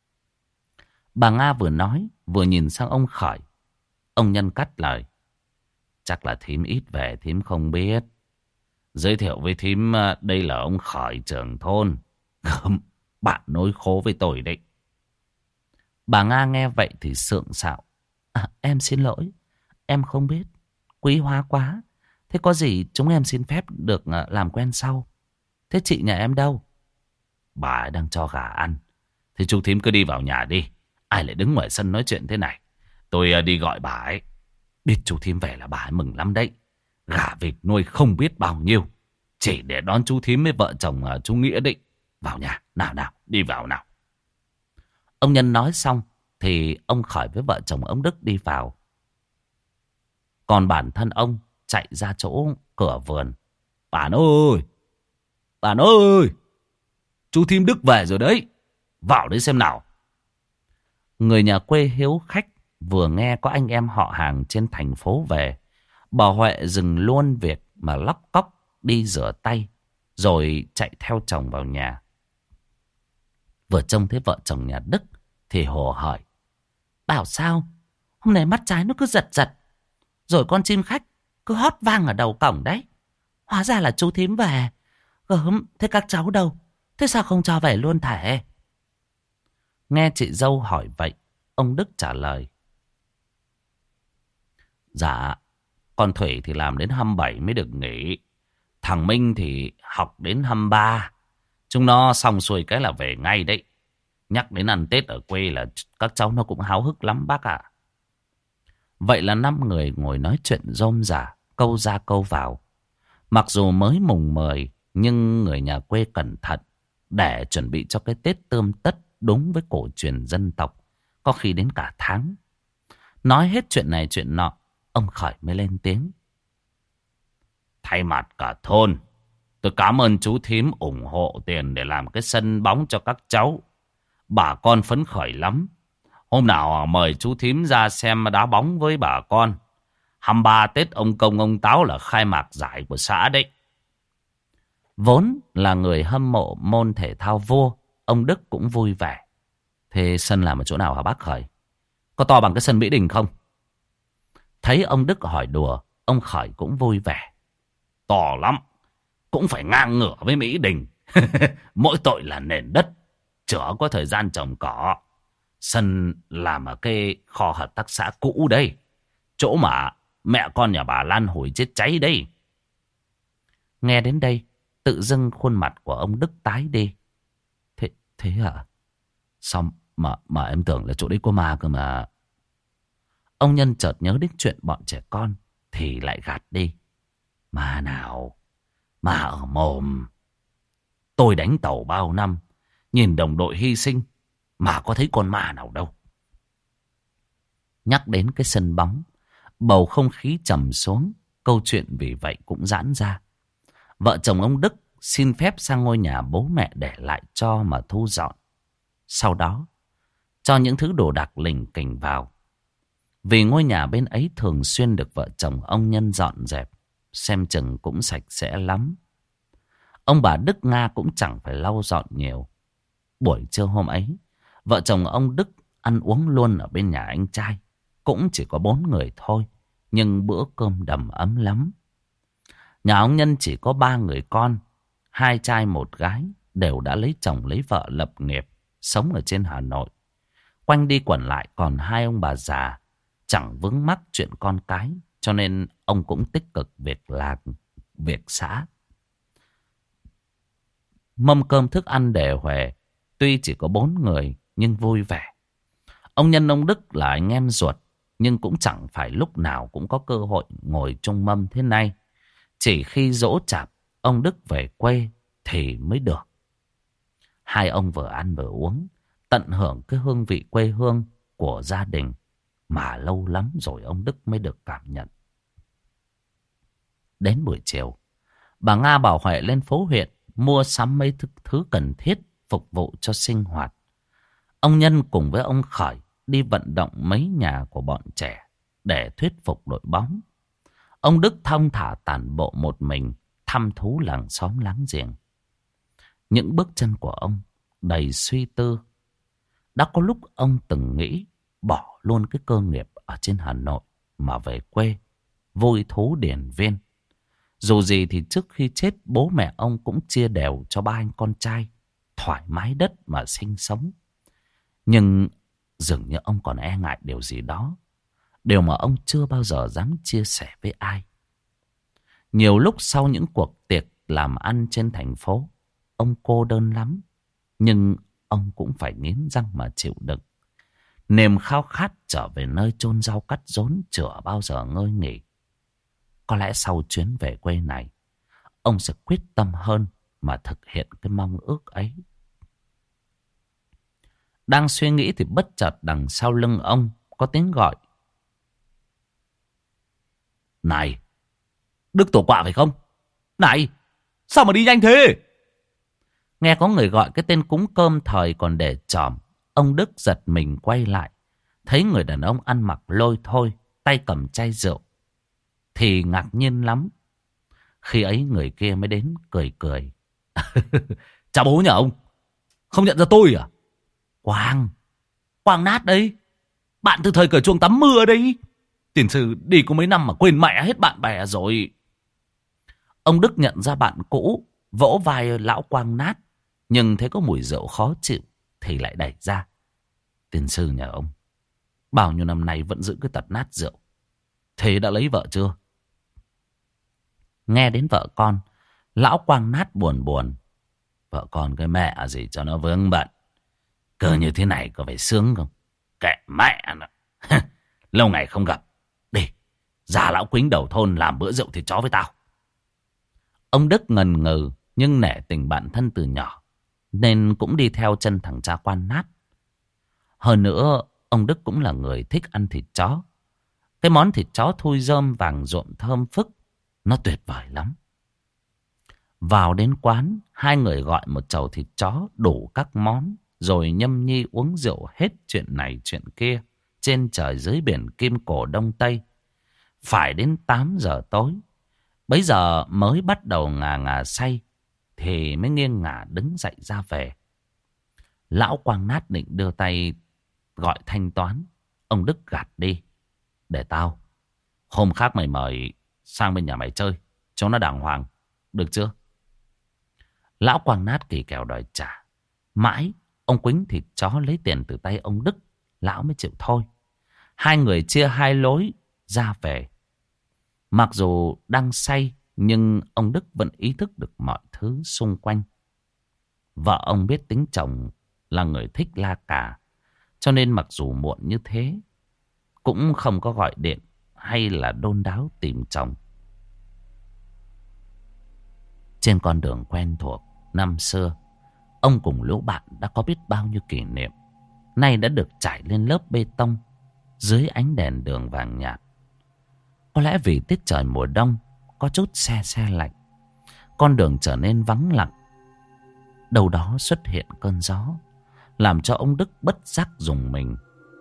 Bà Nga vừa nói, vừa nhìn sang ông Khởi. Ông Nhân cắt lời. Chắc là thím ít về, thím không biết. Giới thiệu với thím, đây là ông Khởi trưởng thôn. Không, bạn nói khố với tôi đấy. Bà Nga nghe vậy thì sượng sạo. À, em xin lỗi, em không biết. Quý hóa quá. Thế có gì chúng em xin phép được làm quen sau. Thế chị nhà em đâu? Bà ấy đang cho gà ăn. Thì chú thím cứ đi vào nhà đi. Ai lại đứng ngoài sân nói chuyện thế này? Tôi đi gọi bà ấy. Biết chú thím về là bà ấy mừng lắm đấy. Gà vịt nuôi không biết bao nhiêu. Chỉ để đón chú thím với vợ chồng chú Nghĩa định. Vào nhà, nào nào, đi vào nào. Ông Nhân nói xong thì ông Khởi với vợ chồng ông Đức đi vào. Còn bản thân ông chạy ra chỗ cửa vườn. Bạn ơi! Bạn ơi! Chú thím Đức về rồi đấy. Vào đấy xem nào. Người nhà quê hiếu khách vừa nghe có anh em họ hàng trên thành phố về. Bà Huệ dừng luôn việc mà lóc cóc đi rửa tay. Rồi chạy theo chồng vào nhà. Vừa trông thấy vợ chồng nhà Đức thì hồ hởi. Bảo sao? Hôm nay mắt trái nó cứ giật giật. Rồi con chim khách cứ hót vang ở đầu cổng đấy. Hóa ra là chú thím về. Gớm, thế các cháu đâu? Thế sao không cho về luôn thể? Nghe chị dâu hỏi vậy, ông Đức trả lời. Dạ, con Thủy thì làm đến hai mươi bảy mới được nghỉ. Thằng Minh thì học đến hai mươi ba. Chúng nó xong xuôi cái là về ngay đấy. Nhắc đến ăn Tết ở quê là các cháu nó cũng háo hức lắm bác ạ. Vậy là năm người ngồi nói chuyện rôm rả, câu ra câu vào. Mặc dù mới mùng mười, nhưng người nhà quê cẩn thận để chuẩn bị cho cái Tết tươm tất đúng với cổ truyền dân tộc, có khi đến cả tháng. Nói hết chuyện này chuyện nọ, ông Khởi mới lên tiếng. Thay mặt cả thôn, tôi cảm ơn chú thím ủng hộ tiền để làm cái sân bóng cho các cháu. Bà con phấn khởi lắm. Hôm nào mời chú thím ra xem đá bóng với bà con. hai mươi ba Tết ông Công ông Táo là khai mạc giải của xã đấy. Vốn là người hâm mộ môn thể thao vua, ông Đức cũng vui vẻ. Thế sân làm ở chỗ nào hả bác Khởi? Có to bằng cái sân Mỹ Đình không? Thấy ông Đức hỏi đùa, ông Khởi cũng vui vẻ. To lắm, cũng phải ngang ngửa với Mỹ Đình. Mỗi tội là nền đất, chữa có thời gian trồng cỏ. Sân làm ở cái kho hợp tác xã cũ đây. Chỗ mà mẹ con nhà bà Lan Hủi chết cháy đây. Nghe đến đây, tự dưng khuôn mặt của ông Đức tái đi. Thế, thế hả? Sao mà, mà em tưởng là chỗ đấy có ma cơ mà. Ông Nhân chợt nhớ đến chuyện bọn trẻ con thì lại gạt đi. Ma nào? Ma ở mồm. Tôi đánh tàu bao năm, nhìn đồng đội hy sinh mà có thấy con ma nào đâu. Nhắc đến cái sân bóng, bầu không khí trầm xuống, câu chuyện vì vậy cũng giãn ra. Vợ chồng ông Đức xin phép sang ngôi nhà bố mẹ để lại cho mà thu dọn. Sau đó cho những thứ đồ đạc lỉnh kỉnh vào. Vì ngôi nhà bên ấy thường xuyên được vợ chồng ông Nhân dọn dẹp, xem chừng cũng sạch sẽ lắm. Ông bà Đức Nga cũng chẳng phải lau dọn nhiều. Buổi trưa hôm ấy, vợ chồng ông Đức ăn uống luôn ở bên nhà anh trai. Cũng chỉ có bốn người thôi, nhưng bữa cơm đầm ấm lắm. Nhà ông Nhân chỉ có ba người con, hai trai một gái, đều đã lấy chồng lấy vợ lập nghiệp, sống ở trên Hà Nội. Quanh đi quẩn lại còn hai ông bà già, chẳng vướng mắc chuyện con cái, cho nên ông cũng tích cực việc làm, việc xã. Mâm cơm thức ăn đề huề, tuy chỉ có bốn người nhưng vui vẻ. Ông Nhân ông Đức là anh em ruột, nhưng cũng chẳng phải lúc nào cũng có cơ hội ngồi chung mâm thế này. Chỉ khi giỗ chạp ông Đức về quê thì mới được. Hai ông vừa ăn vừa uống, tận hưởng cái hương vị quê hương của gia đình mà lâu lắm rồi ông Đức mới được cảm nhận. Đến buổi chiều, bà Nga bảo Huệ lên phố huyện mua sắm mấy thứ, thứ cần thiết phục vụ cho sinh hoạt. Ông Nhân cùng với ông Khởi đi vận động mấy nhà của bọn trẻ để thuyết phục đội bóng. Ông Đức thong thả tản bộ một mình thăm thú làng xóm láng giềng. Những bước chân của ông đầy suy tư. Đã có lúc ông từng nghĩ bỏ luôn cái cơ nghiệp ở trên Hà Nội mà về quê vui thú điển viên. Dù gì thì trước khi chết bố mẹ ông cũng chia đều cho ba anh con trai thoải mái đất mà sinh sống. Nhưng dường như ông còn e ngại điều gì đó, điều mà ông chưa bao giờ dám chia sẻ với ai. Nhiều lúc sau những cuộc tiệc làm ăn trên thành phố, ông cô đơn lắm, nhưng ông cũng phải nghiến răng mà chịu đựng. Niềm khao khát trở về nơi chôn rau cắt rốn chưa bao giờ ngơi nghỉ. Có lẽ sau chuyến về quê này, ông sẽ quyết tâm hơn mà thực hiện cái mong ước ấy. Đang suy nghĩ thì bất chợt đằng sau lưng ông có tiếng gọi. Này, Đức Tổ Quạ phải không? Này, sao mà đi nhanh thế? Nghe có người gọi cái tên cúng cơm thời còn để tròm, ông Đức giật mình quay lại. Thấy người đàn ông ăn mặc lôi thôi, tay cầm chai rượu, thì ngạc nhiên lắm. Khi ấy người kia mới đến cười cười. Chào bố nhà ông, không nhận ra tôi à? Quang, Quang Nát đấy, bạn từ thời cởi chuồng tắm mưa đấy. Tiền sư đi có mấy năm mà quên mẹ hết bạn bè rồi. Ông Đức nhận ra bạn cũ, vỗ vai lão Quang Nát, nhưng thấy có mùi rượu khó chịu thì lại đẩy ra. Tiền sư nhà ông bao nhiêu năm nay vẫn giữ cái tật nát rượu, thế đã lấy vợ chưa? Nghe đến vợ con, lão Quang Nát buồn buồn. Vợ con cái mẹ gì cho nó vướng bận. Cơ như thế này có phải sướng không? Kệ mẹ nó. Lâu ngày không gặp. Đi, già lão Quýnh đầu thôn làm bữa rượu thịt chó với tao. Ông Đức ngần ngừ, nhưng nể tình bạn thân từ nhỏ, nên cũng đi theo chân thằng cha Quan Nát. Hơn nữa, ông Đức cũng là người thích ăn thịt chó. Cái món thịt chó thui rơm vàng rộm thơm phức, nó tuyệt vời lắm. Vào đến quán, hai người gọi một chầu thịt chó đủ các món, rồi nhâm nhi uống rượu hết chuyện này chuyện kia, trên trời dưới biển Kim Cổ Đông Tây. Phải đến tám giờ tối, bấy giờ mới bắt đầu ngà ngà say, thì mới nghiêng ngả đứng dậy ra về. Lão Quang Nát định đưa tay gọi thanh toán, ông Đức gạt đi. Để tao, hôm khác mày mời sang bên nhà mày chơi cho nó đàng hoàng, được chưa? Lão Quang Nát kỳ kèo đòi trả. Mãi ông Quýnh thịt chó lấy tiền từ tay ông Đức, lão mới chịu thôi. Hai người chia hai lối ra về. Mặc dù đang say, nhưng ông Đức vẫn ý thức được mọi thứ xung quanh. Vợ ông biết tính chồng là người thích la cà, cho nên mặc dù muộn như thế, cũng không có gọi điện hay là đôn đáo tìm chồng. Trên con đường quen thuộc năm xưa, ông cùng lũ bạn đã có biết bao nhiêu kỷ niệm, nay đã được trải lên lớp bê tông dưới ánh đèn đường vàng nhạt. Có lẽ vì tiết trời mùa đông có chút se se lạnh, con đường trở nên vắng lặng. Đâu đó xuất hiện cơn gió, làm cho ông Đức bất giác rùng mình.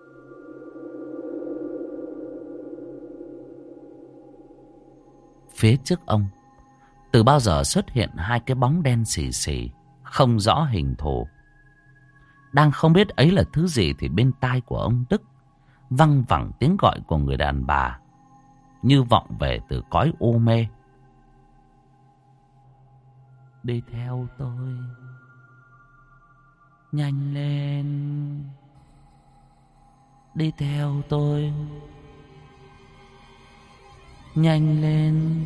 Phía trước ông, từ bao giờ xuất hiện hai cái bóng đen xì xì, không rõ hình thù. Đang không biết ấy là thứ gì thì bên tai của ông Đức văng vẳng tiếng gọi của người đàn bà, như vọng về từ cõi u mê. Đi theo tôi, nhanh lên. Đi theo tôi, nhanh lên.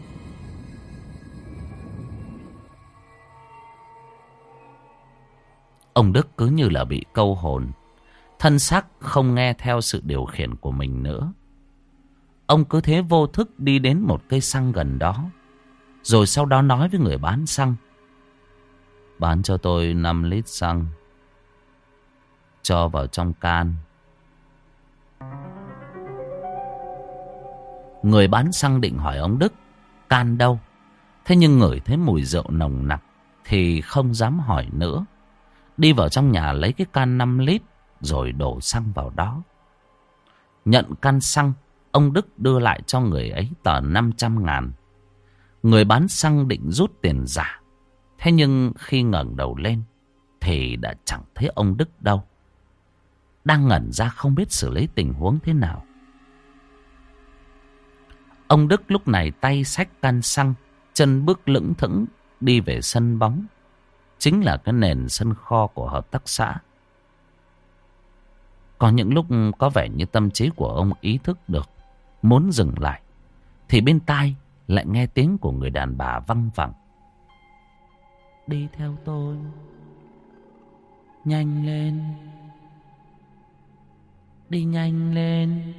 Ông Đức cứ như là bị câu hồn, thân xác không nghe theo sự điều khiển của mình nữa. Ông cứ thế vô thức đi đến một cây xăng gần đó, rồi sau đó nói với người bán xăng: bán cho tôi năm lít xăng, cho vào trong can. Người bán xăng định hỏi ông Đức can đâu, thế nhưng ngửi thấy mùi rượu nồng nặc thì không dám hỏi nữa. Đi vào trong nhà lấy cái can năm lít rồi đổ xăng vào đó. Nhận can xăng, ông Đức đưa lại cho người ấy tờ năm trăm ngàn. Người bán xăng định rút tiền giả, thế nhưng khi ngẩng đầu lên thì đã chẳng thấy ông Đức đâu. Đang ngẩn ra không biết xử lý tình huống thế nào, ông Đức lúc này tay xách can xăng, chân bước lững thững đi về sân bóng, chính là cái nền sân kho của hợp tác xã. Có những lúc có vẻ như tâm trí của ông ý thức được muốn dừng lại, thì bên tai lại nghe tiếng của người đàn bà văng vẳng: đi theo tôi, nhanh lên. Đi nhanh lên.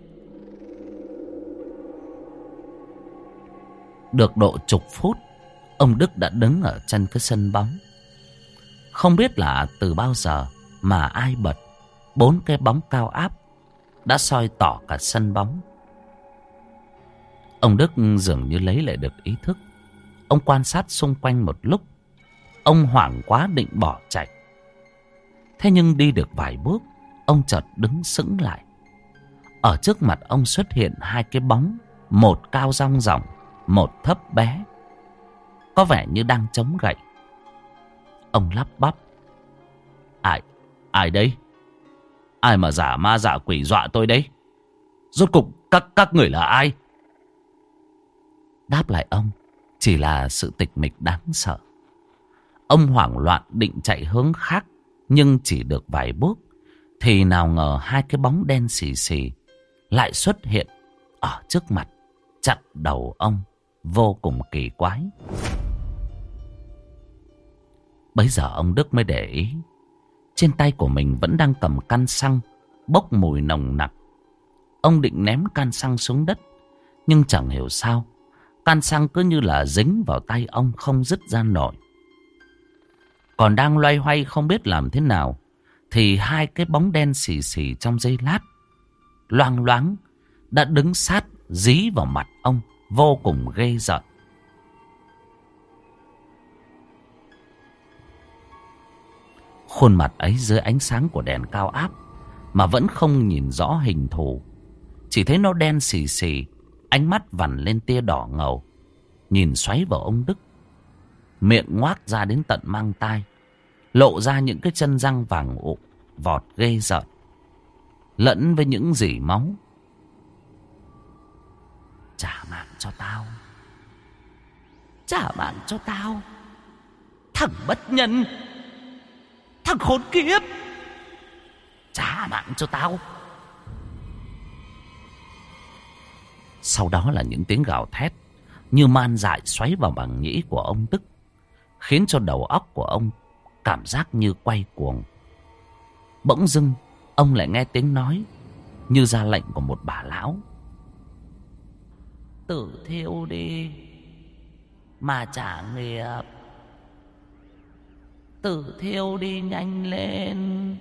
Được độ chục phút, ông Đức đã đứng ở chân cái sân bóng. Không biết là từ bao giờ mà ai bật bốn cái bóng cao áp đã soi tỏ cả sân bóng. Ông Đức dường như lấy lại được ý thức. Ông quan sát xung quanh một lúc. Ông hoảng quá định bỏ chạy. Thế nhưng đi được vài bước, ông chợt đứng sững lại. Ở trước mặt ông xuất hiện hai cái bóng, một cao dong dỏng, một thấp bé, có vẻ như đang chống gậy. Ông lắp bắp: Ai, ai đây? Ai mà giả ma giả quỷ dọa tôi đấy? Rốt cục các các người là ai? Đáp lại ông chỉ là sự tịch mịch đáng sợ. Ông hoảng loạn định chạy hướng khác, nhưng chỉ được vài bước thì nào ngờ hai cái bóng đen xì xì lại xuất hiện ở trước mặt, chặn đầu ông, vô cùng kỳ quái. Bấy giờ ông Đức mới để ý, trên tay của mình vẫn đang cầm can xăng bốc mùi nồng nặc. Ông định ném can xăng xuống đất, nhưng chẳng hiểu sao can xăng cứ như là dính vào tay ông không dứt ra nổi. Còn đang loay hoay không biết làm thế nào, thì hai cái bóng đen xì xì trong giây lát loang loáng đã đứng sát dí vào mặt ông, vô cùng ghê rợn. Khuôn mặt ấy dưới ánh sáng của đèn cao áp mà vẫn không nhìn rõ hình thù, chỉ thấy nó đen xì xì, ánh mắt vằn lên tia đỏ ngầu, nhìn xoáy vào ông Đức. Miệng ngoác ra đến tận mang tai, lộ ra những cái chân răng vàng ụ vọt ghê rợn, lẫn với những rỉ máu. Trả mạng cho tao, trả mạng cho tao, thằng bất nhân, thằng khốn kiếp, trả mạng cho tao. Sau đó là những tiếng gào thét như man dại xoáy vào màng nhĩ của ông Đức, khiến cho đầu óc của ông cảm giác như quay cuồng. Bỗng dưng ông lại nghe tiếng nói như ra lệnh của một bà lão: tự thiêu đi mà trả nghiệp, tự thiêu đi nhanh lên.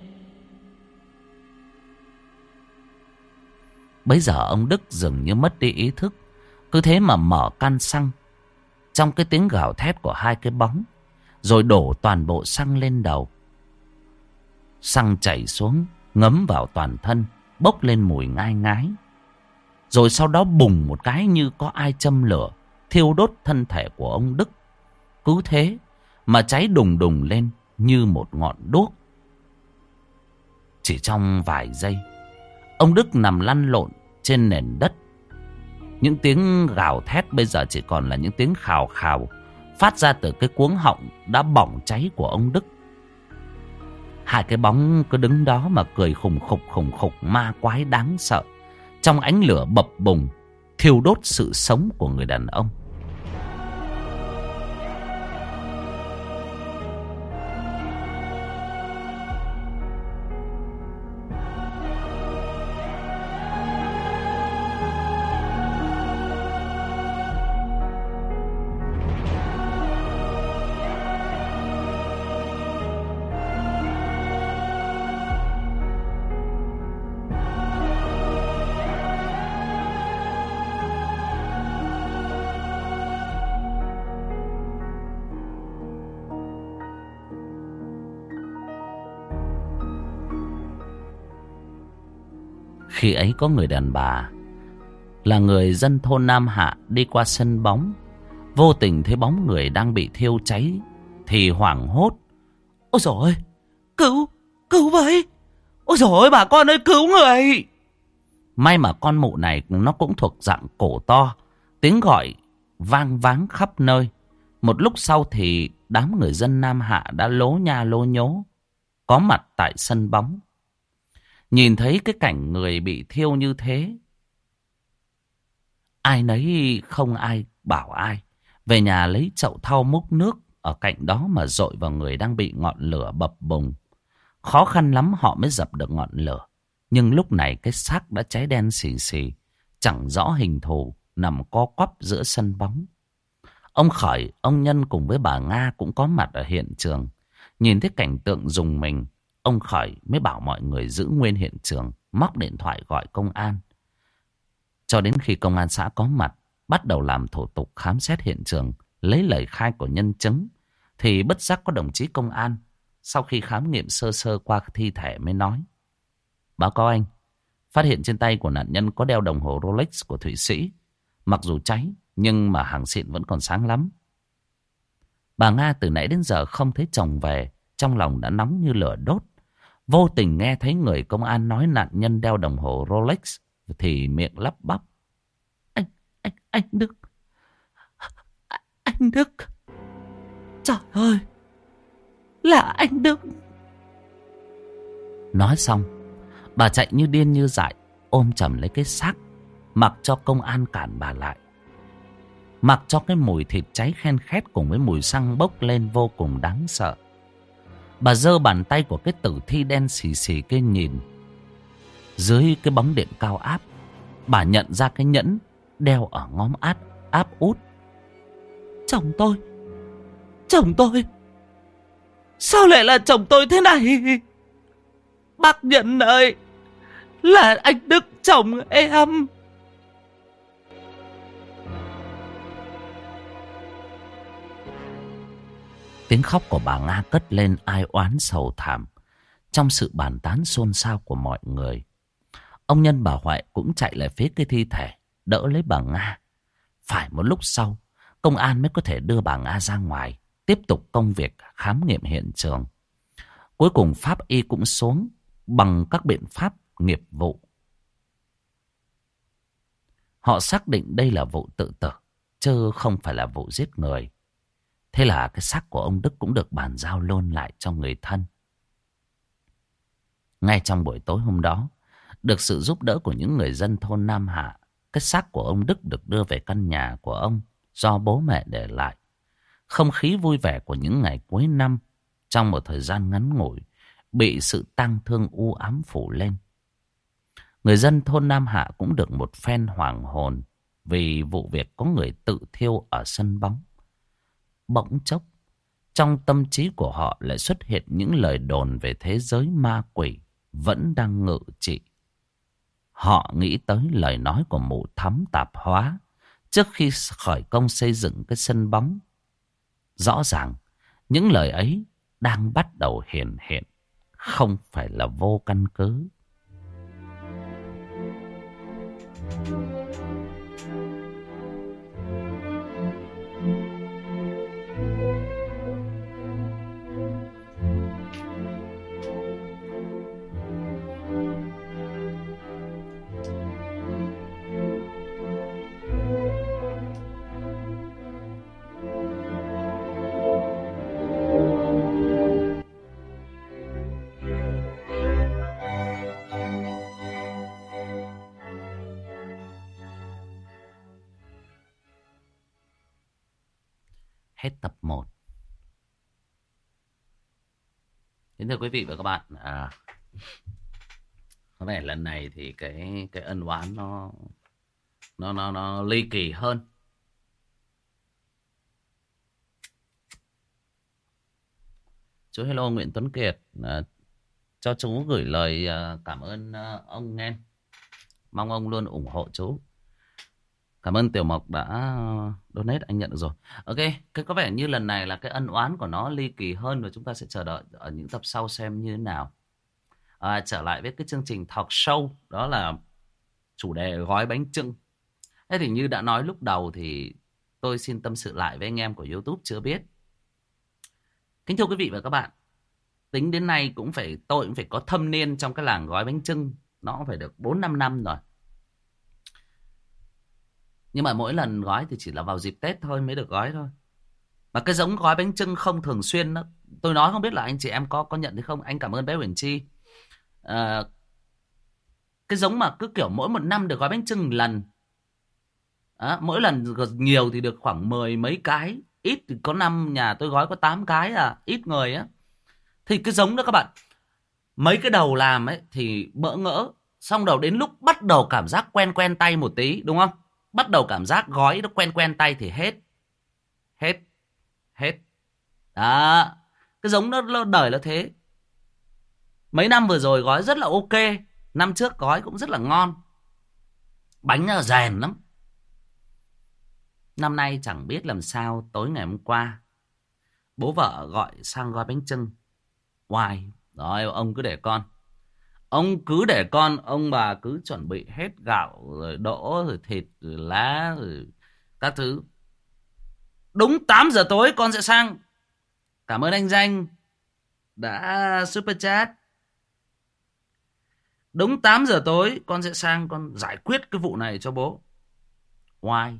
Bấy giờ ông Đức dường như mất đi ý thức, cứ thế mà mở can xăng, trong cái tiếng gào thét của hai cái bóng, rồi đổ toàn bộ xăng lên đầu. Xăng chảy xuống, ngấm vào toàn thân, bốc lên mùi ngai ngái. Rồi sau đó bùng một cái như có ai châm lửa, thiêu đốt thân thể của ông Đức. Cứ thế mà cháy đùng đùng lên như một ngọn đuốc. Chỉ trong vài giây, ông Đức nằm lăn lộn trên nền đất. Những tiếng gào thét bây giờ chỉ còn là những tiếng khào khào phát ra từ cái cuống họng đã bỏng cháy của ông Đức. Hai cái bóng cứ đứng đó mà cười khùng khục khùng khục ma quái đáng sợ, trong ánh lửa bập bùng thiêu đốt sự sống của người đàn ông. Khi ấy có người đàn bà là người dân thôn Nam Hạ đi qua sân bóng, vô tình thấy bóng người đang bị thiêu cháy thì hoảng hốt. Ôi dồi ôi, cứu, cứu với. Ôi dồi ôi bà con ơi, cứu người. May mà con mụ này nó cũng thuộc dạng cổ to, tiếng gọi vang váng khắp nơi. Một lúc sau thì đám người dân Nam Hạ đã lố nha lố nhố có mặt tại sân bóng. Nhìn thấy cái cảnh người bị thiêu như thế, ai nấy không ai bảo ai, về nhà lấy chậu thau múc nước ở cạnh đó mà dội vào người đang bị ngọn lửa bập bùng. Khó khăn lắm họ mới dập được ngọn lửa. Nhưng lúc này cái xác đã cháy đen xì xì, chẳng rõ hình thù, nằm co quắp giữa sân bóng. Ông Khởi, ông Nhân cùng với bà Nga cũng có mặt ở hiện trường. Nhìn thấy cảnh tượng rùng mình, ông Khởi mới bảo mọi người giữ nguyên hiện trường, móc điện thoại gọi công an. Cho đến khi công an xã có mặt, bắt đầu làm thủ tục khám xét hiện trường, lấy lời khai của nhân chứng, thì bất giác có đồng chí công an, sau khi khám nghiệm sơ sơ qua thi thể mới nói: báo cáo anh, phát hiện trên tay của nạn nhân có đeo đồng hồ Rolex của Thụy Sĩ. Mặc dù cháy, nhưng mà hàng xịn vẫn còn sáng lắm. Bà Nga từ nãy đến giờ không thấy chồng về, trong lòng đã nóng như lửa đốt. Vô tình nghe thấy người công an nói nạn nhân đeo đồng hồ Rolex thì miệng lắp bắp: Anh, anh, anh Đức. Anh Đức. Trời ơi, là anh Đức. Nói xong, bà chạy như điên như dại, ôm chầm lấy cái xác, mặc cho công an cản bà lại. Mặc cho cái mùi thịt cháy khen khét cùng với mùi xăng bốc lên vô cùng đáng sợ. Bà giơ bàn tay của cái tử thi đen xì xì kia nhìn. Dưới cái bóng điện cao áp, bà nhận ra cái nhẫn đeo ở ngón áp áp út. Chồng tôi, chồng tôi, sao lại là chồng tôi thế này? Bác Nhân ơi, là anh Đức chồng em. Tiếng khóc của bà Nga cất lên ai oán sầu thảm trong sự bàn tán xôn xao của mọi người. Ông Nhân bà Huệ cũng chạy lại phía cái thi thể, đỡ lấy bà Nga. Phải một lúc sau, công an mới có thể đưa bà Nga ra ngoài, tiếp tục công việc khám nghiệm hiện trường. Cuối cùng pháp y cũng xuống bằng các biện pháp nghiệp vụ. Họ xác định đây là vụ tự tử, chứ không phải là vụ giết người. Thế là cái xác của ông Đức cũng được bàn giao luôn lại cho người thân. Ngay trong buổi tối hôm đó, được sự giúp đỡ của những người dân thôn Nam Hạ, cái xác của ông Đức được đưa về căn nhà của ông do bố mẹ để lại. Không khí vui vẻ của những ngày cuối năm trong một thời gian ngắn ngủi bị sự tang thương u ám phủ lên. Người dân thôn Nam Hạ cũng được một phen hoàng hồn vì vụ việc có người tự thiêu ở sân bóng. Bỗng chốc, trong tâm trí của họ lại xuất hiện những lời đồn về thế giới ma quỷ vẫn đang ngự trị. Họ nghĩ tới lời nói của mụ Thắm Tạp Hóa trước khi khởi công xây dựng cái sân bóng. Rõ ràng những lời ấy đang bắt đầu hiện hiện, không phải là vô căn cứ. Hết tập một. Kính thưa quý vị và các bạn, à, có vẻ lần này thì cái cái ân oán nó nó nó nó ly kỳ hơn. Chú hello Nguyễn Tuấn Kiệt, à, cho chú gửi lời à, cảm ơn à, ông nghe. Mong ông luôn ủng hộ chú. Cảm ơn Tiểu Mộc đã donate, anh nhận được rồi. Ok, cái có vẻ như lần này là cái ân oán của nó ly kỳ hơn, và chúng ta sẽ chờ đợi ở những tập sau xem như thế nào. À, trở lại với cái chương trình talk show, đó là chủ đề gói bánh chưng. Thế thì như đã nói lúc đầu thì tôi xin tâm sự lại với anh em của YouTube chưa biết. Kính thưa quý vị và các bạn, tính đến nay cũng phải tôi cũng phải có thâm niên trong cái làng gói bánh chưng, nó cũng phải được bốn năm năm rồi. Nhưng mà mỗi lần gói thì chỉ là vào dịp Tết thôi mới được gói thôi. Và cái giống gói bánh chưng không thường xuyên đó, tôi nói không biết là anh chị em có có nhận thấy không. Anh cảm ơn bé Huyền Chi. à, Cái giống mà cứ kiểu mỗi một năm được gói bánh chưng lần. à, Mỗi lần nhiều thì được khoảng mười mấy cái, ít thì có năm nhà tôi gói có tám cái à, ít người á. Thì cái giống đó các bạn, mấy cái đầu làm ấy thì bỡ ngỡ, xong đầu đến lúc bắt đầu cảm giác quen quen tay một tí, đúng không? Bắt đầu cảm giác gói nó quen quen tay thì hết. Hết. Hết. Đó. Cái giống nó đời là thế. Mấy năm vừa rồi gói rất là ok. Năm trước gói cũng rất là ngon. Bánh nó rèn lắm. Năm nay chẳng biết làm sao, tối ngày hôm qua bố vợ gọi sang gói bánh chưng. Hoài. Rồi ông cứ để con. Ông cứ để con, ông bà cứ chuẩn bị hết gạo, rồi đỗ, rồi thịt, rồi lá, rồi các thứ. Đúng tám giờ tối con sẽ sang. Cảm ơn anh Danh đã super chat. Đúng tám giờ tối con sẽ sang, con giải quyết cái vụ này cho bố. Why?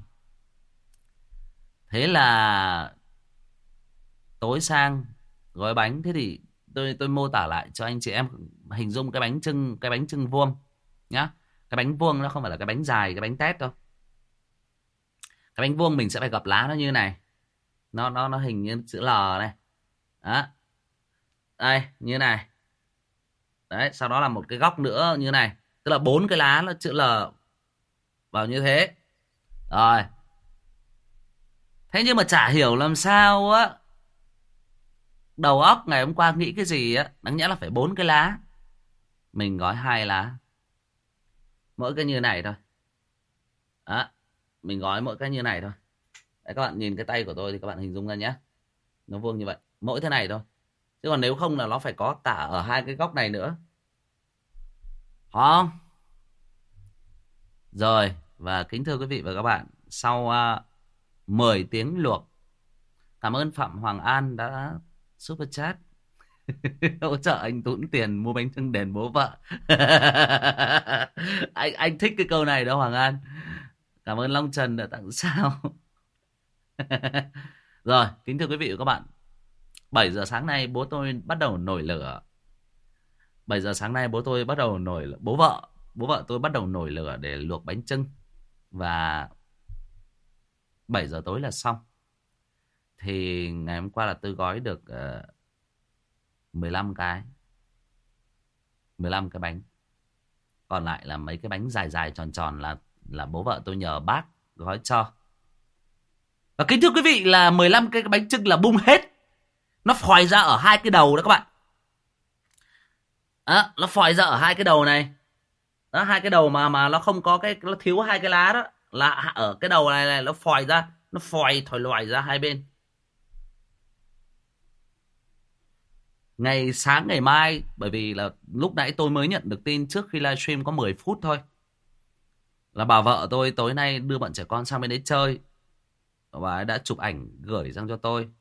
Thế là tối sang gói bánh. Thế thì tôi tôi mô tả lại cho anh chị em hình dung cái bánh chưng, cái bánh chưng vuông nhá. Cái bánh vuông nó không phải là cái bánh dài, cái bánh tét đâu. Cái bánh vuông mình sẽ phải gập lá nó như này. Nó nó nó hình như chữ L này. Đó. Đây, như này. Đấy, sau đó là một cái góc nữa như này. Tức là bốn cái lá nó chữ L vào như thế. Rồi. Thế nhưng mà chả hiểu làm sao á, đầu óc ngày hôm qua nghĩ cái gì á, đáng nhẽ là phải bốn cái lá. Mình gói hai lá. Mỗi cái như này thôi. Đó. Mình gói mỗi cái như này thôi. Đấy, các bạn nhìn cái tay của tôi thì các bạn hình dung ra nhé. Nó vuông như vậy. Mỗi thế này thôi. Chứ còn nếu không là nó phải có cả ở hai cái góc này nữa. Không? Rồi. Và kính thưa quý vị và các bạn, sau uh, mười tiếng luộc, cảm ơn Phạm Hoàng An đã super chat hỗ trợ anh tốn tiền mua bánh chưng đền bố vợ. anh anh thích cái câu này đó Hoàng An. Cảm ơn Long Trần đã tặng sao. Rồi, kính thưa quý vị và các bạn, bảy giờ sáng nay bố tôi bắt đầu nổi lửa. bảy giờ sáng nay bố tôi bắt đầu nổi lửa. Bố vợ, bố vợ tôi bắt đầu nổi lửa để luộc bánh chưng. Và bảy giờ tối là xong. Thì ngày hôm qua là tôi gói được uh, mười lăm cái. mười lăm cái bánh. Còn lại là mấy cái bánh dài dài tròn tròn là là bố vợ tôi nhờ bác gói cho. Và kính thưa quý vị là mười lăm cái bánh chưng là bung hết. Nó phòi ra ở hai cái đầu đó các bạn. Đó, nó phòi ra ở hai cái đầu này. Đó, hai cái đầu mà mà nó không có cái, nó thiếu hai cái lá đó. là ở cái đầu này này nó phòi ra, nó phòi thòi loài ra hai bên. Ngày sáng ngày mai, bởi vì là lúc nãy tôi mới nhận được tin trước khi livestream có mười phút thôi, là bà vợ tôi tối nay đưa bọn trẻ con sang bên đấy chơi, bà ấy đã chụp ảnh gửi sang cho tôi.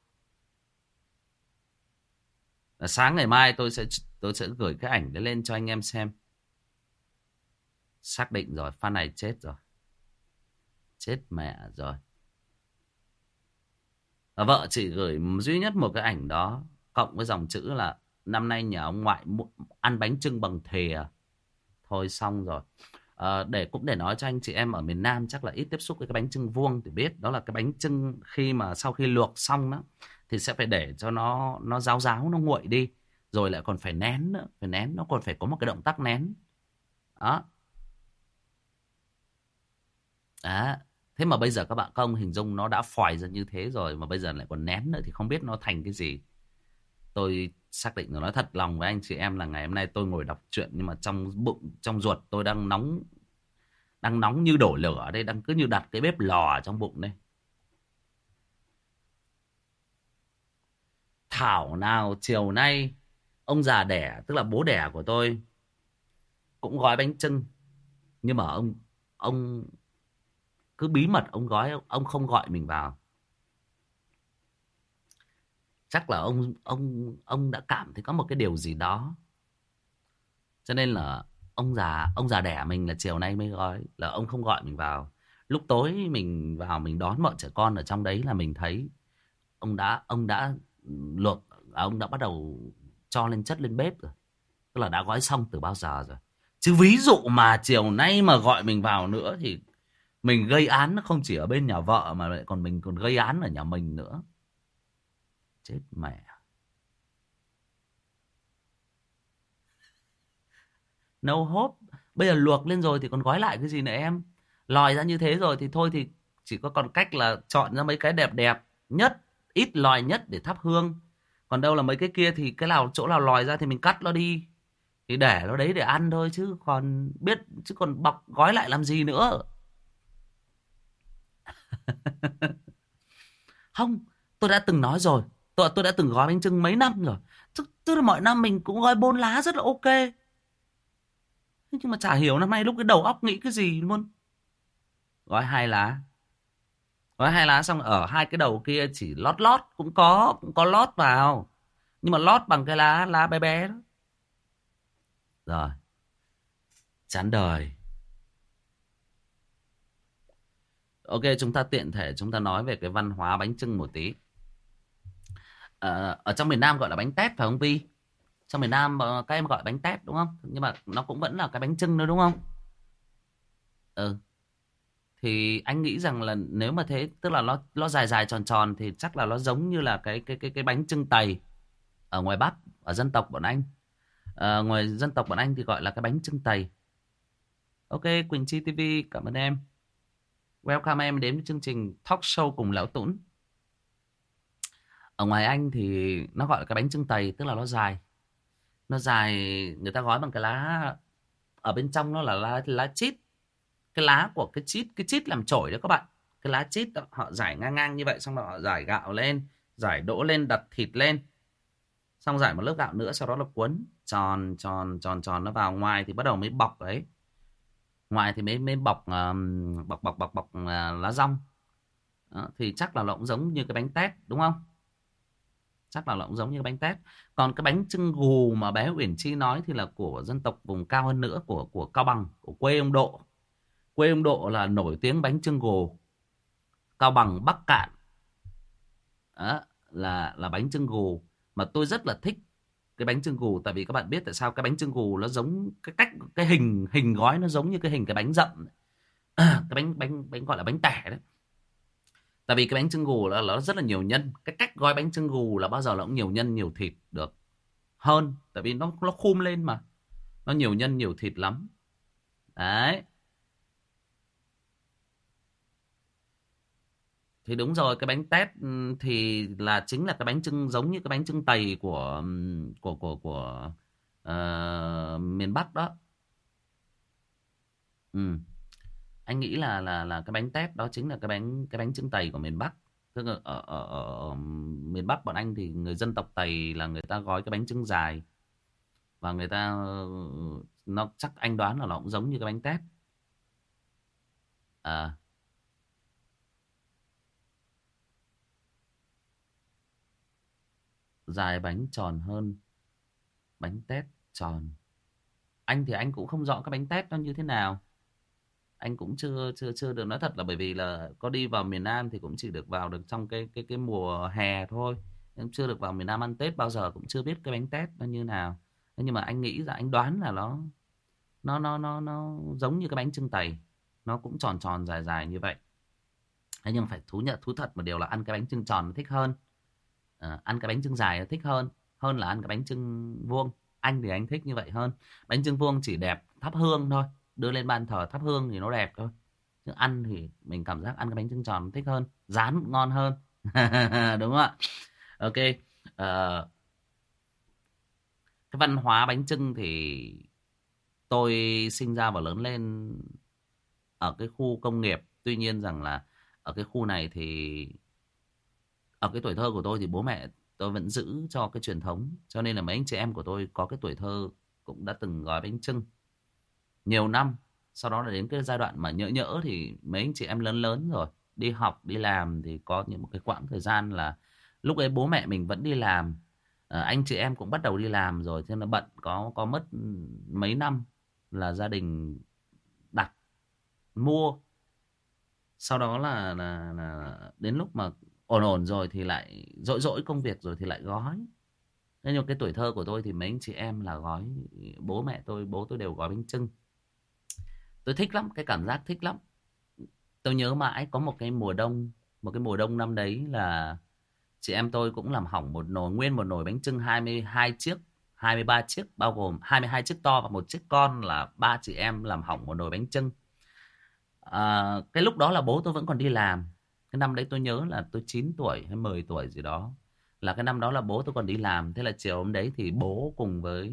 Là sáng ngày mai tôi sẽ tôi sẽ gửi cái ảnh đấy lên cho anh em xem. Xác định rồi, fan này chết rồi, chết mẹ rồi. Và vợ chỉ gửi duy nhất một cái ảnh đó, cộng với dòng chữ là năm nay nhà ông ngoại ăn bánh chưng bằng thìa. Thôi xong rồi. À, để cũng để nói cho anh chị em ở miền Nam chắc là ít tiếp xúc với cái bánh chưng vuông thì biết, đó là cái bánh chưng khi mà sau khi luộc xong đó thì sẽ phải để cho nó nó ráo ráo, nó nguội đi, rồi lại còn phải nén nữa, phải nén, nó còn phải có một cái động tác nén đó. À, thế mà bây giờ các bạn công hình dung nó đã phòi ra như thế rồi mà bây giờ lại còn nén nữa thì không biết nó thành cái gì. Tôi xác định rồi, nói thật lòng với anh chị em là ngày hôm nay tôi ngồi đọc truyện nhưng mà trong bụng, trong ruột tôi đang nóng, đang nóng như đổ lửa ở đây, đang cứ như đặt cái bếp lò ở trong bụng đây. Thảo nào chiều nay ông già đẻ, tức là bố đẻ của tôi, cũng gói bánh chưng, nhưng mà ông ông cứ bí mật ông gói, ông không gọi mình vào. Chắc là ông ông ông đã cảm thấy có một cái điều gì đó, cho nên là ông già ông già đẻ mình là chiều nay mới gói, là ông không gọi mình vào. Lúc tối mình vào mình đón bọn trẻ con ở trong đấy là mình thấy ông đã ông đã luộc, à, ông đã bắt đầu cho lên chất lên bếp rồi, tức là đã gói xong từ bao giờ rồi. Chứ ví dụ mà chiều nay mà gọi mình vào nữa thì mình gây án không chỉ ở bên nhà vợ mà lại còn mình còn gây án ở nhà mình nữa. Chết mẹ. No hope. Bây giờ luộc lên rồi thì còn gói lại cái gì nữa em. Lòi ra như thế rồi thì thôi thì chỉ có còn cách là chọn ra mấy cái đẹp đẹp nhất, ít lòi nhất để thắp hương. Còn đâu là mấy cái kia thì cái nào chỗ nào lòi ra thì mình cắt nó đi, thì để nó đấy để ăn thôi, chứ còn biết, chứ còn bọc gói lại làm gì nữa. Không, tôi đã từng nói rồi, tôi tôi đã từng gói bánh chưng mấy năm rồi. Tức, tức là mọi năm mình cũng gói bốn lá rất là ok. Nhưng mà chả hiểu năm nay lúc cái đầu óc nghĩ cái gì luôn. Gói hai lá. Gói hai lá xong ở hai cái đầu kia chỉ lót lót, cũng có, cũng có lót vào. Nhưng mà lót bằng cái lá, lá bé bé đó. Rồi. Chán đời. Ok, chúng ta tiện thể chúng ta nói về cái văn hóa bánh chưng một tí. À, ở trong miền Nam gọi là bánh tét phải không Vi? Trong miền Nam các em gọi bánh tét đúng không? Nhưng mà nó cũng vẫn là cái bánh chưng nữa đúng không? Ừ. Thì anh nghĩ rằng là nếu mà thế, tức là nó nó dài dài tròn tròn thì chắc là nó giống như là cái cái cái cái bánh chưng tày ở ngoài Bắc, ở dân tộc bọn anh. À, ngoài dân tộc bọn anh thì gọi là cái bánh chưng tày. Ok, Quỳnh Chi ti vi cảm ơn em. Welcome em đến với chương trình talk show cùng Lão Tũn. Ở ngoài Anh thì nó gọi là cái bánh chưng tày, tức là nó dài. Nó dài, người ta gói bằng cái lá, ở bên trong nó là lá, lá chít. Cái lá của cái chít, cái chít làm chổi đó các bạn. Cái lá chít đó, họ rải ngang ngang như vậy, xong rồi họ rải gạo lên, rải đỗ lên, đặt thịt lên. Xong rải một lớp gạo nữa, sau đó là cuốn tròn tròn tròn tròn nó vào, ngoài thì bắt đầu mới bọc ấy. Ngoài thì mới mới bọc uh, bọc bọc bọc bọc uh, lá dong. Đó, thì chắc là nó cũng giống như cái bánh tét đúng không? Chắc là nó cũng giống như cái bánh tét. Còn cái bánh chưng gù mà bé Uyển Chi nói thì là của dân tộc vùng cao hơn nữa, của của Cao Bằng, của quê ông Độ. Quê ông Độ là nổi tiếng bánh chưng gù. Cao Bằng, Bắc Cạn. Đó, là là bánh chưng gù mà tôi rất là thích cái bánh chưng gù, tại vì các bạn biết tại sao cái bánh chưng gù nó giống cái cách, cái hình hình gói nó giống như cái hình cái bánh dặm. À, cái bánh bánh bánh gọi là bánh tẻ đấy. Tại vì cái bánh chưng gù là nó rất là nhiều nhân. Cái cách gói bánh chưng gù là bao giờ nó cũng nhiều nhân nhiều thịt được hơn, tại vì nó nó khum lên mà, nó nhiều nhân nhiều thịt lắm đấy. Thì đúng rồi, cái bánh tét thì là chính là cái bánh chưng giống như cái bánh chưng tày của của của của uh, miền Bắc đó. Ừ. Anh nghĩ là là là cái bánh tét đó chính là cái bánh cái bánh chưng tày của miền Bắc. Tức là ở, ở, ở, ở miền Bắc bọn anh thì người dân tộc Tày là người ta gói cái bánh chưng dài, và người ta ờ, nó chắc anh đoán là nó cũng giống như cái bánh tét. À, dài bánh tròn hơn bánh tét tròn. Anh thì anh cũng không rõ cái bánh tét nó như thế nào. Anh cũng chưa chưa chưa được nói thật, là bởi vì là có đi vào miền Nam thì cũng chỉ được vào được trong cái cái cái mùa hè thôi. Em chưa được vào miền Nam ăn Tết bao giờ, cũng chưa biết cái bánh tét nó như nào. Thế nhưng mà anh nghĩ là anh đoán là nó nó nó nó nó giống như cái bánh chưng tày, nó cũng tròn tròn dài dài như vậy. Thế nhưng mà phải thú nhận thú thật một điều là ăn cái bánh chưng tròn nó thích hơn. Ờ, ăn cái bánh chưng dài nó thích hơn hơn là ăn cái bánh chưng vuông. Anh thì anh thích như vậy hơn. Bánh chưng vuông chỉ đẹp thắp hương thôi, đưa lên ban thờ thắp hương thì nó đẹp thôi, chứ ăn thì mình cảm giác ăn cái bánh chưng tròn nó thích hơn, rán cũng ngon hơn. Đúng không ạ? Ok. Ờ, cái văn hóa bánh chưng thì tôi sinh ra và lớn lên ở cái khu công nghiệp. Tuy nhiên rằng là ở cái khu này thì ở cái tuổi thơ của tôi thì bố mẹ tôi vẫn giữ cho cái truyền thống, cho nên là mấy anh chị em của tôi có cái tuổi thơ cũng đã từng gói bánh chưng nhiều năm. Sau đó là đến cái giai đoạn mà nhỡ nhỡ thì mấy anh chị em lớn lớn rồi, đi học đi làm, thì có những một cái quãng thời gian là lúc ấy bố mẹ mình vẫn đi làm. Ờ, anh chị em cũng bắt đầu đi làm rồi, cho nên là bận, có có mất mấy năm là gia đình đặt mua. Sau đó là, là, là đến lúc mà ổn ổn rồi thì lại dỗi dỗi công việc rồi thì lại gói. Thế nhưng cái tuổi thơ của tôi thì mấy anh chị em là gói, bố mẹ tôi bố tôi đều gói bánh chưng. Tôi thích lắm, cái cảm giác thích lắm. Tôi nhớ mãi có một cái mùa đông, một cái mùa đông năm đấy là chị em tôi cũng làm hỏng một nồi, nguyên một nồi bánh chưng hai mươi hai chiếc, hai mươi ba chiếc, bao gồm hai mươi hai chiếc to và một chiếc con, là ba chị em làm hỏng một nồi bánh chưng. À, cái lúc đó là bố tôi vẫn còn đi làm. Cái năm đấy tôi nhớ là tôi chín tuổi hay mười tuổi gì đó, là cái năm đó là bố tôi còn đi làm. Thế là chiều hôm đấy thì bố cùng với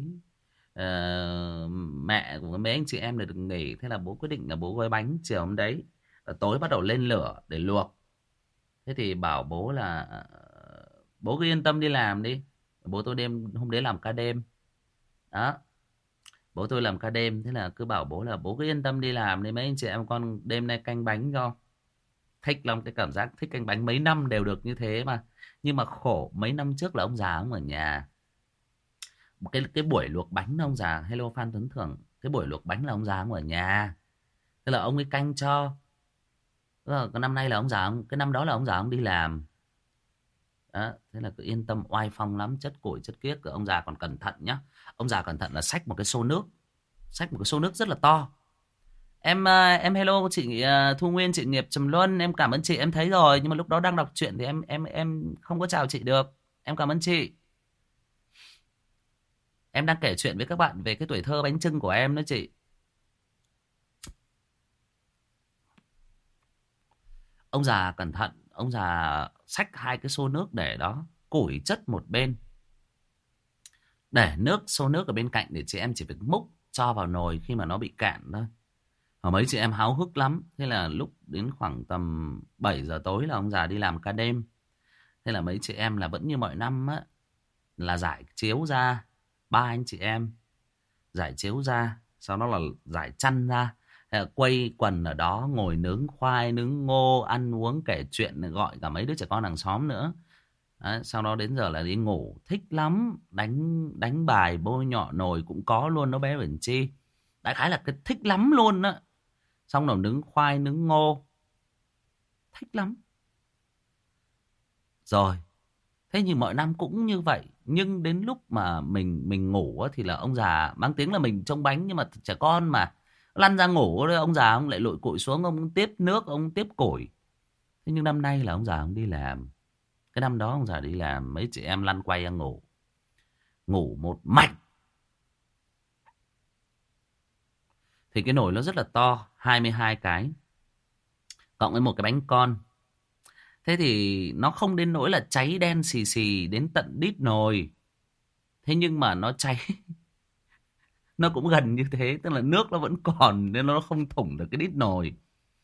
ờ, mẹ cùng với mấy anh chị em được nghỉ. Thế là bố quyết định là bố gói bánh chiều hôm đấy. Và tối bắt đầu lên lửa để luộc. Thế thì bảo bố là ờ, bố cứ yên tâm đi làm đi. Bố tôi đêm hôm đấy làm ca đêm đó, bố tôi làm ca đêm. Thế là cứ bảo bố là bố cứ yên tâm đi làm đi, mấy anh chị em con đêm nay canh bánh cho. Thích lắm, cái cảm giác thích canh bánh, mấy năm đều được như thế mà. Nhưng mà khổ mấy năm trước là ông già ông ở nhà. Một cái cái buổi luộc bánh là ông già, hello Phan Tuấn Thưởng, cái buổi luộc bánh là ông già ông ở nhà. Thế là ông ấy canh cho. Thế là cái năm nay là ông già ông, cái năm đó là ông già ông đi làm đó. Thế là cứ yên tâm, oai phong lắm, chất củi chất kiếc. Ông già còn cẩn thận nhá. Ông già cẩn thận là xách một cái xô nước, xách một cái xô nước rất là to. Em à, em hello chị à, Thu Nguyên, chị Nghiệp Trầm Luân, em cảm ơn chị, em thấy rồi, nhưng mà lúc đó đang đọc truyện thì em em em không có chào chị được. Em cảm ơn chị. Em đang kể chuyện với các bạn về cái tuổi thơ bánh chưng của em đó chị. Ông già cẩn thận, ông già xách hai cái xô nước để đó, củi chất một bên, để nước xô nước ở bên cạnh, để chị em chỉ việc múc cho vào nồi khi mà nó bị cạn thôi. Và mấy chị em háo hức lắm. Thế là lúc đến khoảng tầm bảy giờ tối là ông già đi làm ca đêm. Thế là mấy chị em là vẫn như mọi năm á, là giải chiếu ra, ba anh chị em giải chiếu ra, sau đó là giải chăn ra. Thế là quây quần ở đó ngồi nướng khoai nướng ngô, ăn uống kể chuyện, gọi cả mấy đứa trẻ con hàng xóm nữa. Đấy, sau đó đến giờ là đi ngủ. Thích lắm, đánh đánh bài bôi nhọ nồi cũng có luôn đó bé Bẩn Chi. Đại khái là cái thích lắm luôn á. Xong rồi nướng khoai nướng ngô, thích lắm. Rồi, thế nhưng mọi năm cũng như vậy. Nhưng đến lúc mà mình mình ngủ á, thì là ông già mang tiếng là mình trông bánh, nhưng mà trẻ con mà lăn ra ngủ rồi ông già ông lại lội cụi xuống, ông tiếp nước, ông tiếp củi. Thế nhưng năm nay là ông già ông đi làm. Cái năm đó ông già đi làm, mấy chị em lăn quay ra ngủ. Ngủ một mạch. Thì cái nồi nó rất là to, hai mươi hai cái, cộng với một cái bánh con. Thế thì nó không đến nỗi là cháy đen xì xì đến tận đít nồi. Thế nhưng mà nó cháy nó cũng gần như thế. Tức là nước nó vẫn còn nên nó không thủng được cái đít nồi.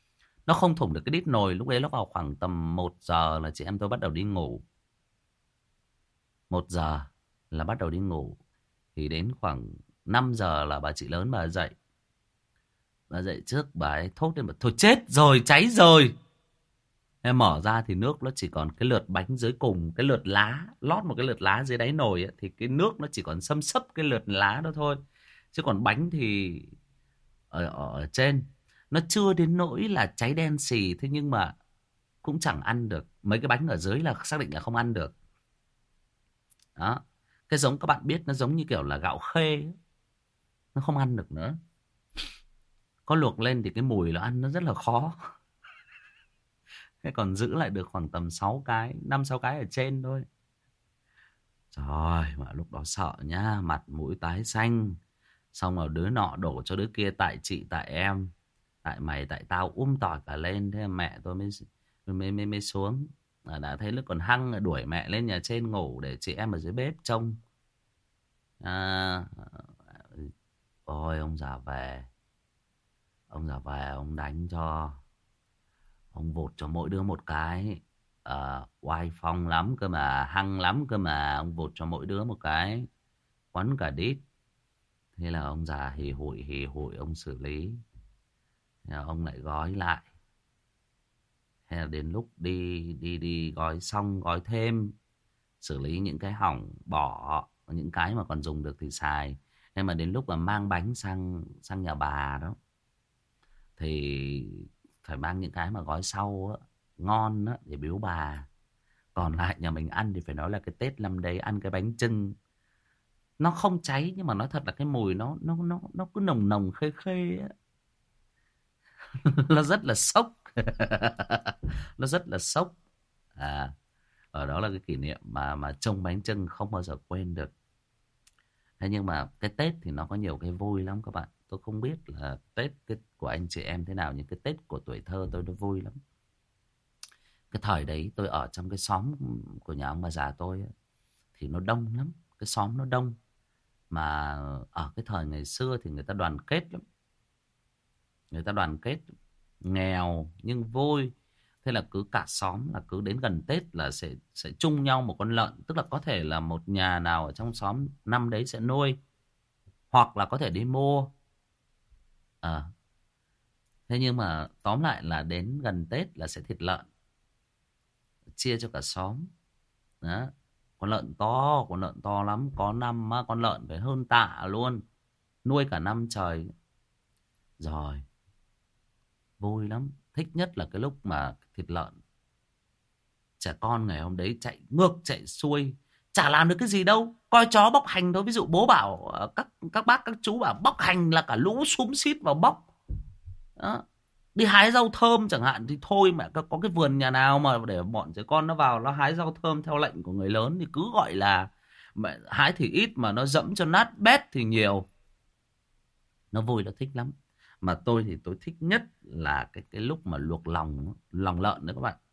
Nó không thủng được cái đít nồi. Lúc đấy nó vào khoảng tầm một giờ là chị em tôi bắt đầu đi ngủ. Một giờ là bắt đầu đi ngủ. Thì đến khoảng năm giờ là bà chị lớn bà dậy. Bà dậy trước bà ấy thốt lên, bà thôi chết rồi, cháy rồi. Em mở ra thì nước nó chỉ còn cái lượt bánh dưới cùng, cái lượt lá, lót một cái lượt lá dưới đáy nồi ấy, thì cái nước nó chỉ còn xâm xấp cái lượt lá đó thôi. Chứ còn bánh thì ở, ở trên. Nó chưa đến nỗi là cháy đen xì, thế nhưng mà cũng chẳng ăn được. Mấy cái bánh ở dưới là xác định là không ăn được. Đó. Cái giống các bạn biết nó giống như kiểu là gạo khê ấy. Nó không ăn được nữa. Có luộc lên thì cái mùi nó ăn nó rất là khó. Thế còn giữ lại được khoảng tầm sáu cái, năm sáu cái ở trên thôi. Trời, mà lúc đó sợ nhá, mặt mũi tái xanh. Xong rồi đứa nọ đổ cho đứa kia, tại chị, tại em, tại mày, tại tao, um tỏi cả lên. Thế mẹ tôi mới mới mới, mới xuống. À, đã thấy nó còn hăng, đuổi mẹ lên nhà trên ngủ để chị em ở dưới bếp trông. À, ôi ông già về. Ông già về ông đánh cho. Ông vụt cho mỗi đứa một cái. À, oai phong lắm cơ mà, hăng lắm cơ mà. Ông vụt cho mỗi đứa một cái, quấn cả đít. Thế là ông già hì hụi hì hụi ông xử lý. Thế là ông lại gói lại. Thế là đến lúc đi đi đi gói xong gói thêm, xử lý những cái hỏng bỏ, những cái mà còn dùng được thì xài. Nhưng mà đến lúc mà mang bánh sang sang nhà bà đó thì phải mang những cái mà gói sau á, ngon á, để biếu bà. Còn lại nhà mình ăn thì phải nói là cái Tết năm đấy ăn cái bánh chưng. Nó không cháy nhưng mà nói thật là cái mùi nó nó nó nó cứ nồng nồng khê khê á. Nó rất là sốc. Nó rất là sốc. À, ở đó là cái kỷ niệm mà mà trông bánh chưng không bao giờ quên được. Thế nhưng mà cái Tết thì nó có nhiều cái vui lắm các bạn. Tôi không biết là Tết cái của anh chị em thế nào, nhưng cái Tết của tuổi thơ tôi nó vui lắm. Cái thời đấy tôi ở trong cái xóm của nhà ông bà già tôi ấy, thì nó đông lắm. Cái xóm nó đông. Mà ở cái thời ngày xưa thì người ta đoàn kết lắm. Người ta đoàn kết, nghèo nhưng vui. Thế là cứ cả xóm là cứ đến gần Tết là sẽ sẽ chung nhau một con lợn. Tức là có thể là một nhà nào ở trong xóm năm đấy sẽ nuôi, hoặc là có thể đi mua. À, thế nhưng mà tóm lại là đến gần Tết là sẽ thịt lợn, chia cho cả xóm. Đó. Con lợn to, con lợn to lắm. Có năm con lợn phải hơn tạ luôn. Nuôi cả năm trời. Rồi, vui lắm. Thích nhất là cái lúc mà thịt lợn. Trẻ con ngày hôm đấy chạy ngược chạy xuôi, chả làm được cái gì đâu, coi chó bóc hành thôi. Ví dụ bố bảo, các các bác các chú bảo bóc hành là cả lũ xúm xít vào bóc. Đó. Đi hái rau thơm chẳng hạn thì thôi, mà có cái vườn nhà nào mà để bọn trẻ con nó vào nó hái rau thơm theo lệnh của người lớn thì cứ gọi là mẹ, hái thì ít mà nó dẫm cho nát bét thì nhiều. Nó vui, nó thích lắm. Mà tôi thì tôi thích nhất là cái cái lúc mà luộc lòng lòng lợn đấy các bạn.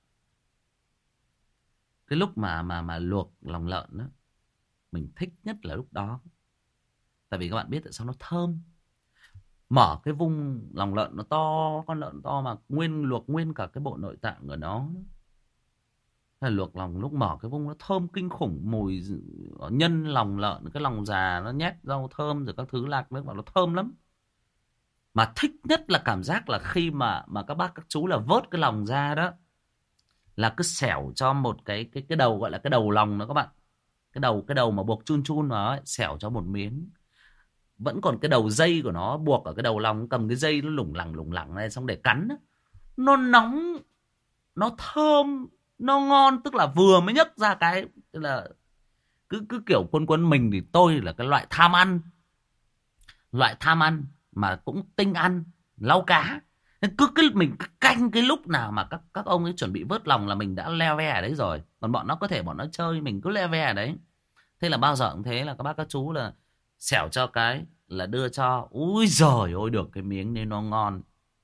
Cái lúc mà mà mà luộc lòng lợn đó, mình thích nhất là lúc đó. Tại vì các bạn biết tại sao nó thơm. Mở cái vung lòng lợn nó to, con lợn to mà nguyên luộc nguyên cả cái bộ nội tạng của nó. Là luộc lòng lúc mở cái vung nó thơm kinh khủng. Mùi nhân lòng lợn, cái lòng già nó nhét rau thơm rồi các thứ lạc nước vào, nó thơm lắm. Mà thích nhất là cảm giác là khi mà mà các bác các chú là vớt cái lòng ra đó, là cứ xẻo cho một cái cái cái đầu, gọi là cái đầu lòng đó các bạn. Cái đầu cái đầu mà buộc chun chun vào ấy, xẻo cho một miếng. Vẫn còn cái đầu dây của nó buộc ở cái đầu lòng, cầm cái dây nó lủng lẳng lủng lẳng này xong để cắn. Nó nóng, nó thơm, nó ngon. Tức là vừa mới nhấc ra cái tức là cứ cứ kiểu quân quân mình thì tôi là cái loại tham ăn. Loại tham ăn mà cũng tinh ăn, lau cá. Nên cứ cái mình cứ canh cái lúc nào mà các các ông ấy chuẩn bị vớt lòng là mình đã leo ve ở đấy rồi. Còn bọn nó có thể bọn nó chơi, mình cứ leo ve ở đấy. Thế là bao giờ cũng thế, là các bác các chú là xẻo cho cái là đưa cho. Úi giời ôi, được cái miếng nên nó ngon.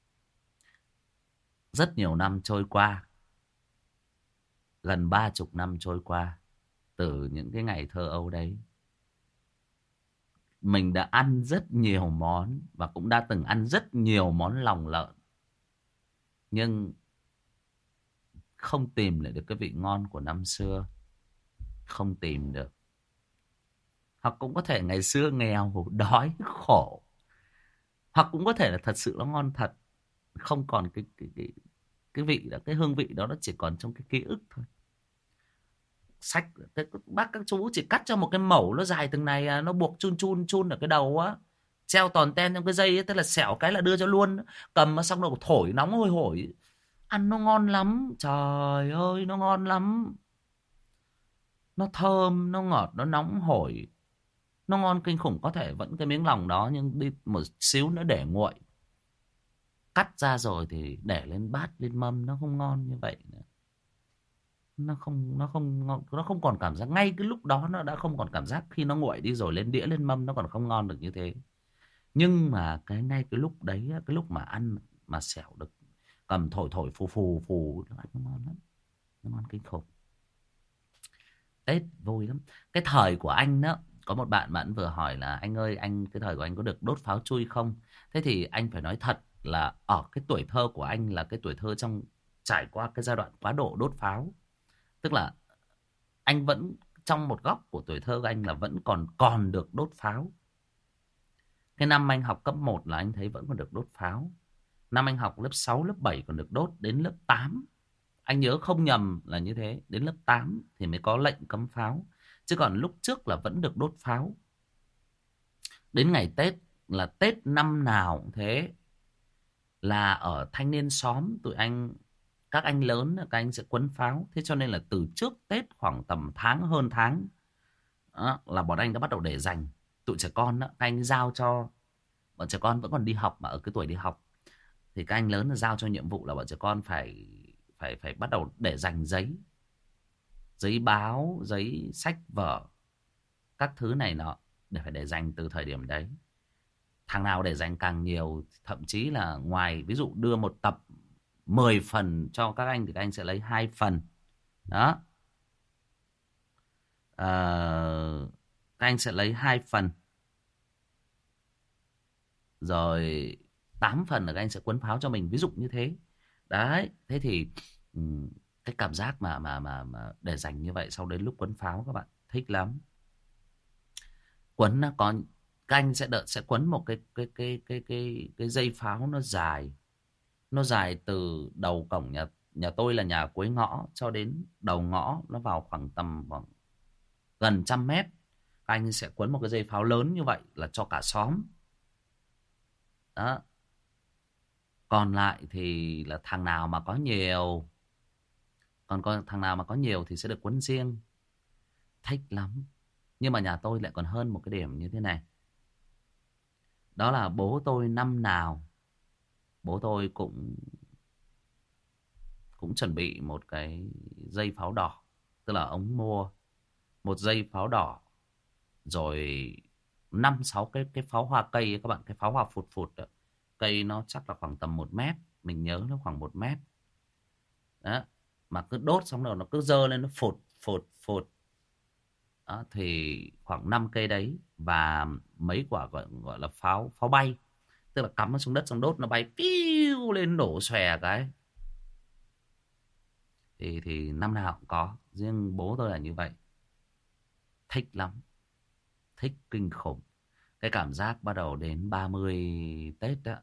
Rất nhiều năm trôi qua, gần ba chục năm trôi qua từ những cái ngày thơ ấu đấy, mình đã ăn rất nhiều món và cũng đã từng ăn rất nhiều món lòng lợn. Nhưng không tìm lại được cái vị ngon của năm xưa. Không tìm được. Hoặc cũng có thể ngày xưa nghèo, đói, khổ. Hoặc cũng có thể là thật sự nó ngon thật. Không còn cái cái cái cái vị đó, cái hương vị đó nó chỉ còn trong cái ký ức thôi. Sách cái, bác các chú chỉ cắt cho một cái mẩu nó dài từng này à, nó buộc chun chun chun ở cái đầu á, treo toàn ten trong cái dây ấy, tức là xẻo cái là đưa cho luôn, cầm xong rồi thổi nóng hôi hổi, ăn nó ngon lắm, trời ơi nó ngon lắm, nó thơm, nó ngọt, nó nóng hổi, nó ngon kinh khủng. Có thể vẫn cái miếng lòng đó nhưng đi một xíu nữa để nguội, cắt ra rồi thì để lên bát lên mâm nó không ngon như vậy nữa. Nó không nó không ngon, nó không còn cảm giác, ngay cái lúc đó nó đã không còn cảm giác, khi nó nguội đi rồi lên đĩa lên mâm nó còn không ngon được như thế. Nhưng mà cái ngay cái lúc đấy, cái lúc mà ăn mà xẻo được, cầm thổi thổi phù phù phù, nó ăn nó ngon lắm, nó ngon kinh khủng. Tết vui lắm. Cái thời của anh đó, có một bạn bạn vừa hỏi là anh ơi, anh cái thời của anh có được đốt pháo chui không? Thế thì anh phải nói thật là ở cái tuổi thơ của anh là cái tuổi thơ trong trải qua cái giai đoạn quá độ đốt pháo. Tức là anh vẫn trong một góc của tuổi thơ của anh là vẫn còn còn được đốt pháo. Cái năm anh học cấp một là anh thấy vẫn còn được đốt pháo. Năm anh học lớp sáu, lớp bảy còn được đốt, đến lớp tám. Anh nhớ không nhầm là như thế, đến lớp tám thì mới có lệnh cấm pháo. Chứ còn lúc trước là vẫn được đốt pháo. Đến ngày Tết là Tết năm nào cũng thế, là ở thanh niên xóm tụi anh, các anh lớn các anh sẽ quấn pháo. Thế cho nên là từ trước Tết khoảng tầm tháng hơn tháng đó, là bọn anh đã bắt đầu để dành. Tụi trẻ con đó, các anh giao cho, bọn trẻ con vẫn còn đi học mà ở cái tuổi đi học, thì các anh lớn là giao cho nhiệm vụ là bọn trẻ con phải phải phải bắt đầu để dành giấy, giấy báo, giấy sách vở, các thứ này nọ để phải để dành từ thời điểm đấy. Thằng nào để dành càng nhiều, thậm chí là ngoài ví dụ đưa một tập mười phần cho các anh thì các anh sẽ lấy hai phần đó. Ờ, các anh sẽ lấy hai phần, rồi tám phần là các anh sẽ quấn pháo cho mình, ví dụ như thế. Đấy, thế thì ừm, cái cảm giác mà mà mà mà để dành như vậy, sau đến lúc quấn pháo các bạn thích lắm. Quấn nó có, các anh sẽ đợi sẽ quấn một cái cái cái cái cái cái dây pháo nó dài, nó dài từ đầu cổng nhà nhà tôi là nhà cuối ngõ cho đến đầu ngõ, nó vào khoảng tầm khoảng gần trăm mét. Các anh sẽ quấn một cái dây pháo lớn như vậy là cho cả xóm đó. Còn lại thì là thằng nào mà có nhiều, còn có thằng nào mà có nhiều thì sẽ được quấn riêng. Thích lắm. Nhưng mà nhà tôi lại còn hơn một cái điểm như thế này. Đó là bố tôi năm nào bố tôi cũng cũng chuẩn bị một cái dây pháo đỏ. Tức là ông mua một dây pháo đỏ, rồi năm sáu cái cái pháo hoa cây ấy, các bạn, cái pháo hoa phụt phụt đó. Cây nó chắc là khoảng tầm một mét, mình nhớ nó khoảng một mét đó, mà cứ đốt xong rồi nó cứ dơ lên, nó phụt phụt phụt đó, thì khoảng năm cây đấy. Và mấy quả gọi, gọi là pháo pháo bay, tức là cắm nó xuống đất xong đốt nó bay piu lên nổ xòe cái. Thì thì năm nào cũng có, riêng bố tôi là như vậy. Thích lắm, thích kinh khủng. Cái cảm giác bắt đầu đến ba mươi Tết đó,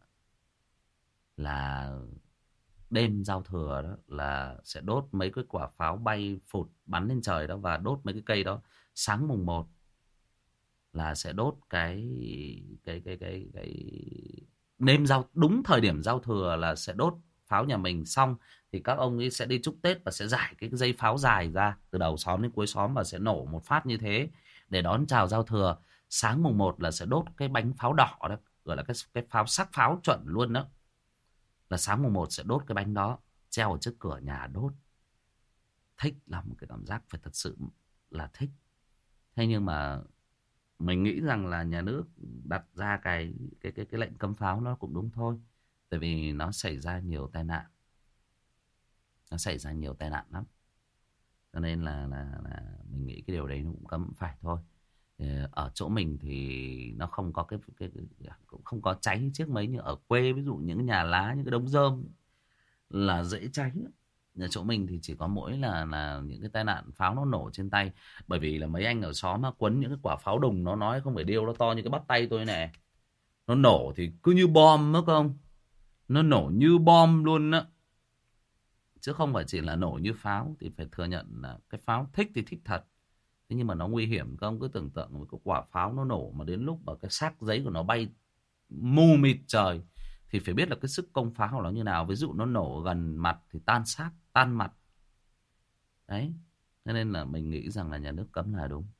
là đêm giao thừa đó, là sẽ đốt mấy cái quả pháo bay phụt bắn lên trời đó, và đốt mấy cái cây đó. Sáng mùng một là sẽ đốt cái cái cái cái cái đêm giao, đúng thời điểm giao thừa là sẽ đốt pháo nhà mình xong thì các ông ấy sẽ đi chúc Tết và sẽ rải cái dây pháo dài ra từ đầu xóm đến cuối xóm và sẽ nổ một phát như thế để đón chào giao thừa. Sáng mùng một là sẽ đốt cái bánh pháo đỏ đó, gọi là cái cái pháo sắc pháo chuẩn luôn đó. Là sáng mùng một sẽ đốt cái bánh đó, treo ở trước cửa nhà đốt. Thích lắm, cái cảm giác phải thật sự là thích. Thế nhưng mà mình nghĩ rằng là nhà nước đặt ra cái cái cái cái lệnh cấm pháo nó cũng đúng thôi. Tại vì nó xảy ra nhiều tai nạn. Nó xảy ra nhiều tai nạn lắm. Cho nên là là, là mình nghĩ cái điều đấy nó cũng cấm phải thôi. Ở chỗ mình thì nó không có cái, cái, cái cũng không có cháy chiếc mấy như ở quê, ví dụ những nhà lá, những cái đống rơm là dễ cháy. Nhà chỗ mình thì chỉ có mỗi là là những cái tai nạn pháo nó nổ trên tay. Bởi vì là mấy anh ở xóm mà quấn những cái quả pháo đùng, nó nói không phải điêu, nó to như cái bắp tay tôi này. Nó nổ thì cứ như bom đó không. Nó nổ như bom luôn á. Chứ không phải chỉ là nổ như pháo. Thì phải thừa nhận là cái pháo thích thì thích thật. Thế nhưng mà nó nguy hiểm. Các ông cứ tưởng tượng một cái quả pháo nó nổ mà đến lúc mà cái xác giấy của nó bay mù mịt trời thì phải biết là cái sức công phá của nó như nào. Ví dụ nó nổ gần mặt thì tan xác, tan mặt. Đấy. Cho nên là mình nghĩ rằng là nhà nước cấm là đúng.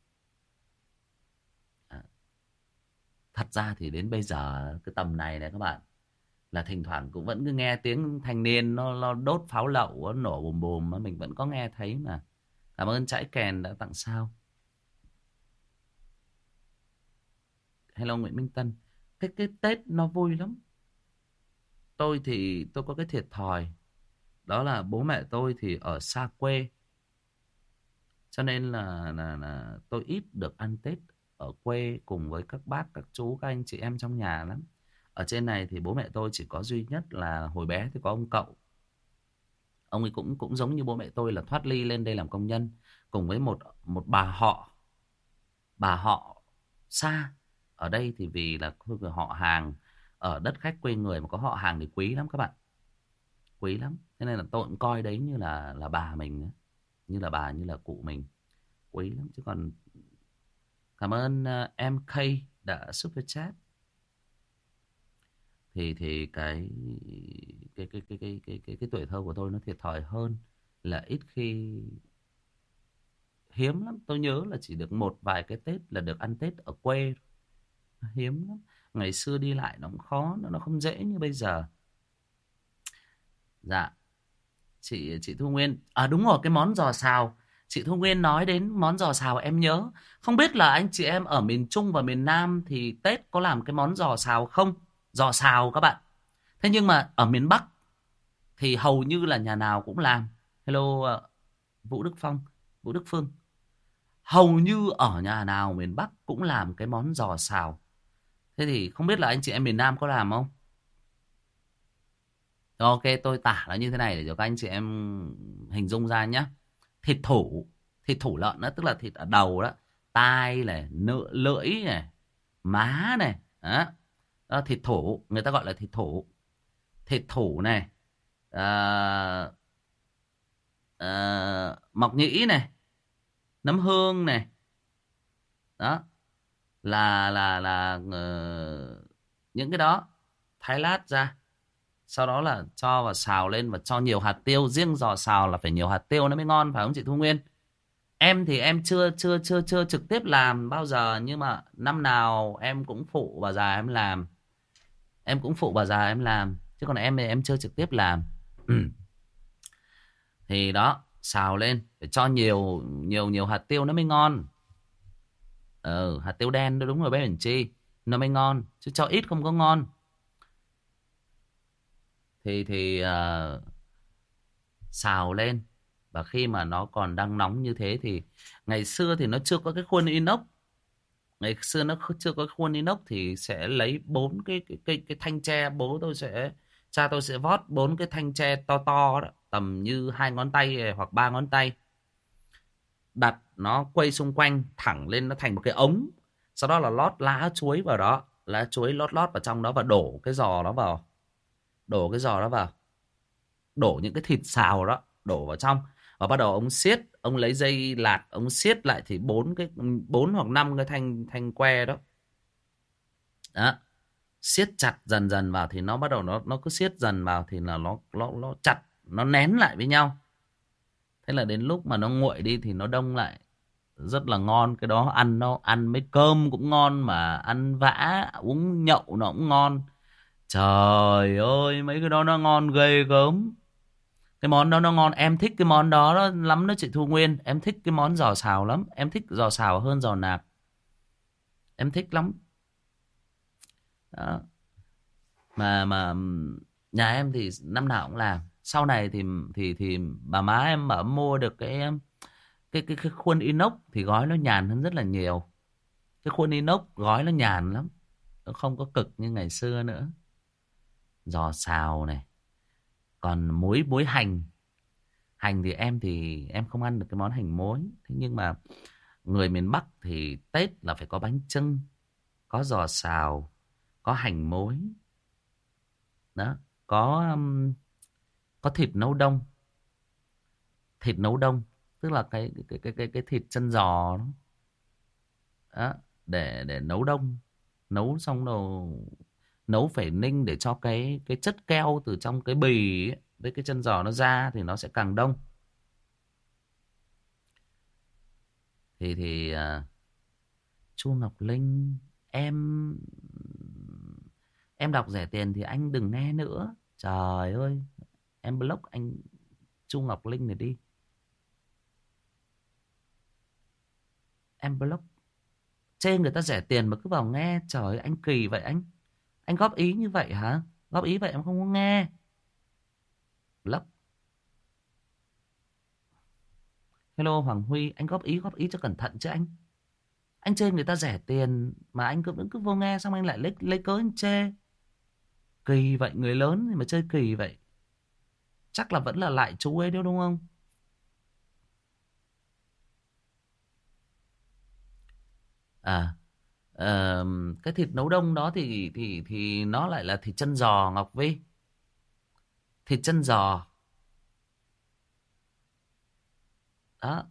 À. Thật ra thì đến bây giờ cái tầm này này các bạn, là thỉnh thoảng cũng vẫn cứ nghe tiếng thanh niên nó, nó đốt pháo lậu, nó nổ bùm bùm mà mình vẫn có nghe thấy mà. Cảm ơn Trãi Kèn đã tặng sao. Hello Nguyễn Minh Tân. Cái cái Tết nó vui lắm. Tôi thì tôi có cái thiệt thòi. Đó là bố mẹ tôi thì ở xa quê. Cho nên là, là, là tôi ít được ăn Tết ở quê cùng với các bác, các chú, các anh chị em trong nhà lắm. Ở trên này thì bố mẹ tôi chỉ có duy nhất là hồi bé thì có ông cậu. Ông ấy cũng cũng giống như bố mẹ tôi là thoát ly lên đây làm công nhân. Cùng với một, một bà họ. Bà họ xa. Ở đây thì vì là họ hàng ở đất khách quê người, mà có họ hàng thì quý lắm các bạn. Quý lắm. Thế nên là tôi cũng coi đấy như là là bà mình, như là bà, như là cụ mình. Quý lắm. Chứ còn cảm ơn uh, em K đã super chat. Thì thì cái cái cái cái cái cái cái, cái tuổi thơ của tôi nó thiệt thòi hơn, là ít khi, hiếm lắm. Tôi nhớ là chỉ được một vài cái Tết là được ăn Tết ở quê. Hiếm lắm. Ngày xưa đi lại nó cũng khó, nó không dễ như bây giờ. Dạ. Chị chị Thu Nguyên. À đúng rồi, cái món giò xào. Chị Thu Nguyên nói đến món giò xào em nhớ. Không biết là anh chị em ở miền Trung và miền Nam thì Tết có làm cái món giò xào không? Giò xào các bạn. Thế nhưng mà ở miền Bắc thì hầu như là nhà nào cũng làm. Hello uh, Vũ Đức Phong, Vũ Đức Phương. Hầu như ở nhà nào miền Bắc cũng làm cái món giò xào. Thế thì không biết là anh chị em miền Nam có làm không? Ok, tôi tả nó như thế này để cho các anh chị em hình dung ra nhé. Thịt thủ, thịt thủ lợn đó, tức là thịt ở đầu đó, tai này, nựa, lưỡi này, má này, đó. Đó, thịt thủ, người ta gọi là thịt thủ. Thịt thủ này, à, à, mọc nhĩ này, nấm hương này, đó là là là uh, những cái đó thái lát ra. Sau đó là cho vào xào lên và cho nhiều hạt tiêu. Riêng giò xào là phải nhiều hạt tiêu nó mới ngon, phải không chị Thu Nguyên? Em thì em chưa chưa chưa chưa trực tiếp làm bao giờ, nhưng mà năm nào em cũng phụ bà già em làm. Em cũng phụ bà già em làm, chứ còn em thì em chưa trực tiếp làm. Thì đó, xào lên phải cho nhiều nhiều nhiều hạt tiêu nó mới ngon. Ờ, hạt tiêu đen đó, đúng rồi bé Bển Chi, nó mới ngon, chứ cho ít không có ngon. Thì thì uh, xào lên. Và khi mà nó còn đang nóng như thế thì ngày xưa thì nó chưa có cái khuôn inox. Ngày xưa nó chưa có cái khuôn inox thì sẽ lấy bốn cái cái cái cái thanh tre. Bố tôi sẽ cha tôi sẽ vót bốn cái thanh tre to to đó, tầm như hai ngón tay hoặc ba ngón tay, đặt nó quay xung quanh thẳng lên, nó thành một cái ống. Sau đó là lót lá chuối vào đó, lá chuối lót lót vào trong đó và đổ cái giò đó vào. Đổ cái giò đó vào. Đổ những cái thịt xào đó đổ vào trong. Và bắt đầu ông siết, ông lấy dây lạt, ông siết lại thì bốn cái bốn hoặc năm cái thanh thanh que đó. Đó. Siết chặt dần dần vào thì nó bắt đầu nó nó cứ siết dần vào thì là nó nó nó chặt, nó nén lại với nhau. Thế là đến lúc mà nó nguội đi thì nó đông lại. Rất là ngon. Cái đó ăn nó ăn với cơm cũng ngon, mà ăn vã uống nhậu nó cũng ngon. Trời ơi, mấy cái đó nó ngon ghê gớm. Cái món đó nó ngon. Em thích cái món đó, đó lắm đó chị Thu Nguyên. Em thích cái món giò xào lắm. Em thích giò xào hơn giò nạc. Em thích lắm. Đó. Mà mà nhà em thì năm nào cũng làm. Sau này thì thì thì bà má em bảo mua được cái cái cái cái khuôn inox thì gói nó nhàn hơn rất là nhiều. Cái khuôn inox gói nó nhàn lắm. Nó không có cực như ngày xưa nữa. Giò xào này. Còn muối muối hành. Hành thì em thì em không ăn được cái món hành muối. Thế nhưng mà người miền Bắc thì Tết là phải có bánh chưng, có giò xào, có hành muối. Đó, có um, có thịt nấu đông. Thịt nấu đông tức là cái cái cái cái cái thịt chân giò đó. Đó, để để nấu đông. Nấu xong rồi nấu phải ninh để cho cái cái chất keo từ trong cái bì ấy, với cái chân giò nó ra thì nó sẽ càng đông. Thì thì uh, Chu Ngọc Linh, em em đọc rẻ tiền thì anh đừng nghe nữa. Trời ơi, em block anh Chu Ngọc Linh này đi. Em block. Chê người ta rẻ tiền mà cứ vào nghe. Trời ơi, anh kỳ vậy anh. Anh góp ý như vậy hả? Góp ý vậy em không có nghe. Block. Hello Hoàng Huy, anh góp ý góp ý cho cẩn thận chứ anh. Anh chê người ta rẻ tiền mà anh cứ vẫn cứ vô nghe, xong anh lại lấy lấy cớ anh chê. Kỳ vậy, người lớn thì mà chơi kỳ vậy. Chắc là vẫn là lại chú ấy đâu đúng không? À, ờ, cái thịt nấu đông đó thì thì thì nó lại là thịt chân giò Ngọc Vi. Thịt chân giò. Đó.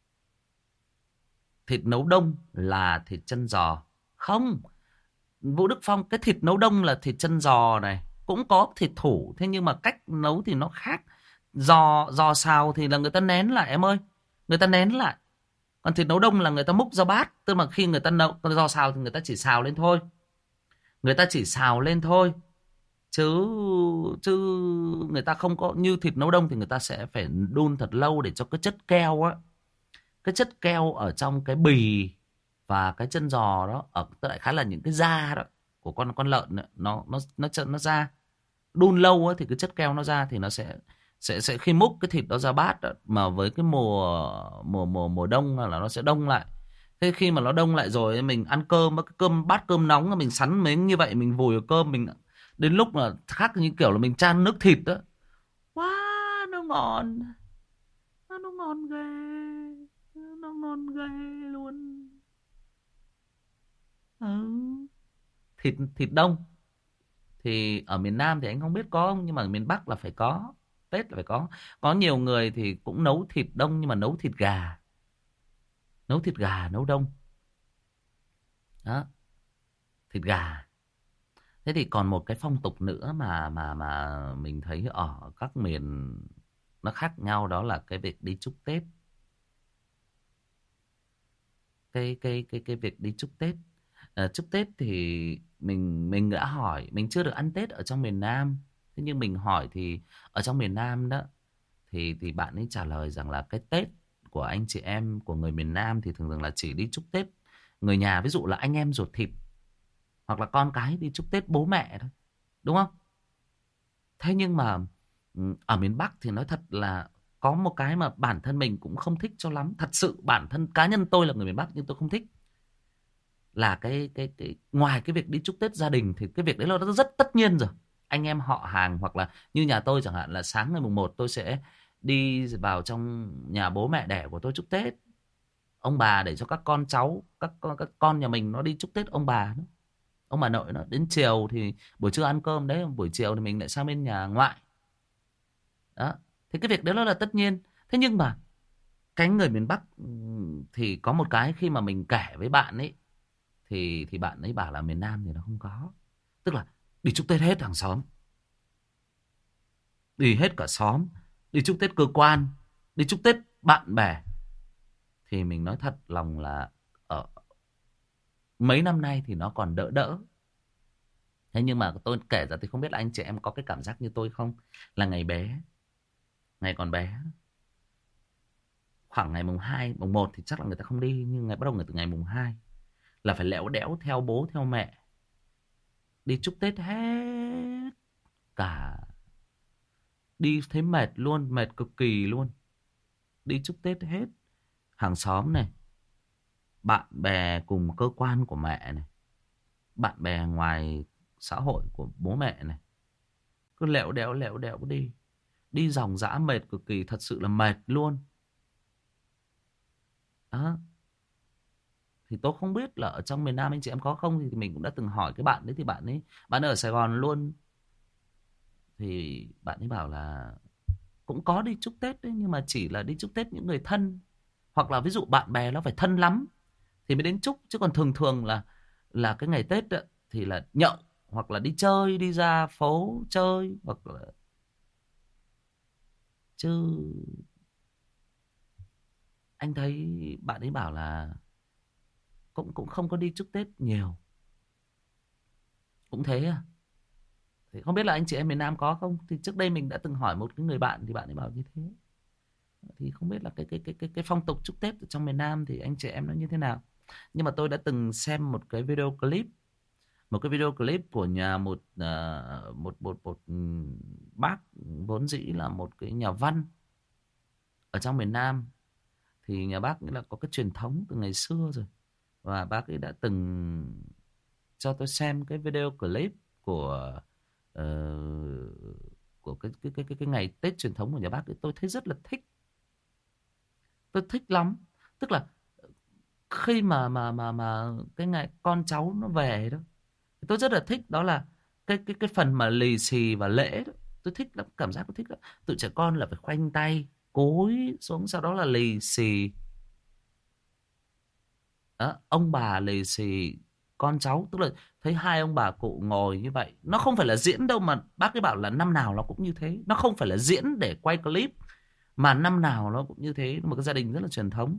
Thịt nấu đông là thịt chân giò. Không, Vũ Đức Phong, cái thịt nấu đông là thịt chân giò này. Cũng có thịt thủ, thế nhưng mà cách nấu thì nó khác. Giò, giò xào thì là người ta nén lại em ơi. Người ta nén lại. Còn thịt nấu đông là người ta múc ra bát. Tức là khi người ta nấu, còn giò xào thì người ta chỉ xào lên thôi. Người ta chỉ xào lên thôi. Chứ chứ người ta không có như thịt nấu đông thì người ta sẽ phải đun thật lâu để cho cái chất keo á. Cái chất keo ở trong cái bì và cái chân giò đó, ở đại khái là những cái da đó của con con lợn đó, nó nó nó nó ra. Đun lâu á thì cái chất keo nó ra thì nó sẽ sẽ sẽ khi múc cái thịt đó ra bát đó, mà với cái mùa mùa mùa mùa đông là nó sẽ đông lại. Thế khi mà nó đông lại rồi mình ăn cơm, cái cơm bát cơm nóng mình sắn miếng như vậy, mình vùi vào cơm, mình đến lúc mà khác như kiểu là mình chan nước thịt đó. Wow, nó ngon. Nó ngon ghê. Nó ngon ghê luôn. Ừ. Thịt thịt đông thì ở miền Nam thì anh không biết có không, nhưng mà ở miền Bắc là phải có. Tết là phải có. Có nhiều người thì cũng nấu thịt đông nhưng mà nấu thịt gà. Nấu thịt gà nấu đông. Đó. Thịt gà. Thế thì còn một cái phong tục nữa mà mà mà mình thấy ở các miền nó khác nhau, đó là cái việc đi chúc Tết. Cái cái cái cái việc đi chúc Tết. À, chúc Tết thì mình mình đã hỏi, mình chưa được ăn Tết ở trong miền Nam. Thế nhưng mình hỏi thì ở trong miền Nam đó thì thì bạn ấy trả lời rằng là cái Tết của anh chị em của người miền Nam thì thường thường là chỉ đi chúc Tết người nhà, ví dụ là anh em ruột thịt hoặc là con cái đi chúc Tết bố mẹ thôi, đúng không? Thế nhưng mà ở miền Bắc thì nói thật là có một cái mà bản thân mình cũng không thích cho lắm. Thật sự bản thân cá nhân tôi là người miền Bắc nhưng tôi không thích. Là cái cái cái ngoài cái việc đi chúc Tết gia đình thì cái việc đấy là nó rất tất nhiên rồi. Anh em họ hàng hoặc là như nhà tôi chẳng hạn là sáng ngày mùng một tôi sẽ đi vào trong nhà bố mẹ đẻ của tôi chúc Tết ông bà, để cho các con cháu, các con các con nhà mình nó đi chúc Tết ông bà nữa. Ông bà nội nó đến chiều thì buổi trưa ăn cơm đấy, buổi chiều thì mình lại sang bên nhà ngoại. Đó. Thì cái việc đấy nó là tất nhiên. Thế nhưng mà cái người miền Bắc thì có một cái khi mà mình kể với bạn ấy thì thì bạn ấy bảo là miền Nam thì nó không có. Tức là đi chúc Tết hết hàng xóm. Đi hết cả xóm. Đi chúc Tết cơ quan. Đi chúc Tết bạn bè. Thì mình nói thật lòng là ở mấy năm nay thì nó còn đỡ đỡ. Thế nhưng mà tôi kể ra thì không biết là anh chị em có cái cảm giác như tôi không. Là ngày bé, ngày còn bé, khoảng ngày mùng hai, mùng một thì chắc là người ta không đi. Nhưng ngày bắt đầu từ ngày mùng hai là phải lẽo đẽo theo bố theo mẹ đi chúc Tết hết cả. Đi thấy mệt luôn, mệt cực kỳ luôn. Đi chúc Tết hết hàng xóm này, bạn bè cùng cơ quan của mẹ này, bạn bè ngoài xã hội của bố mẹ này. Cứ lẽo đẽo lẽo đẽo đi. đi dòng dã mệt cực kỳ, thật sự là mệt luôn. Đó. Thì tôi không biết là ở trong miền Nam anh chị em có không, thì mình cũng đã từng hỏi cái bạn đấy, thì bạn ấy bạn ở Sài Gòn luôn, thì bạn ấy bảo là cũng có đi chúc Tết đấy, nhưng mà chỉ là đi chúc Tết những người thân, hoặc là ví dụ bạn bè nó phải thân lắm thì mới đến chúc, chứ còn thường thường là là cái ngày Tết ấy, thì là nhậu hoặc là đi chơi, đi ra phố chơi, hoặc là chứ anh thấy bạn ấy bảo là cũng cũng không có đi chúc Tết nhiều, cũng thế à. Thì không biết là anh chị em miền Nam có không, thì trước đây mình đã từng hỏi một cái người bạn thì bạn ấy bảo như thế. Thì không biết là cái cái cái cái cái phong tục chúc Tết ở trong miền Nam thì anh chị em nó như thế nào. Nhưng mà tôi đã từng xem một cái video clip, một cái video clip của nhà một uh, một một một um, bác vốn dĩ là một cái nhà văn ở trong miền Nam. Thì nhà bác ấy là có cái truyền thống từ ngày xưa rồi, và bác ấy đã từng cho tôi xem cái video clip của ờ, của cái cái cái cái cái ngày Tết truyền thống của nhà bác ấy. Tôi thấy rất là thích, tôi thích lắm. Tức là khi mà mà mà mà cái ngày con cháu nó về đó, tôi rất là thích, đó là cái cái cái phần mà lì xì và lễ đó. Tôi thích lắm, cảm giác tôi thích lắm. Tụi trẻ con là phải khoanh tay cúi xuống, sau đó là lì xì đó, ông bà lì xì con cháu. Tức là thấy hai ông bà cụ ngồi như vậy, nó không phải là diễn đâu, mà bác ấy bảo là năm nào nó cũng như thế, nó không phải là diễn để quay clip, mà năm nào nó cũng như thế. Một cái gia đình rất là truyền thống,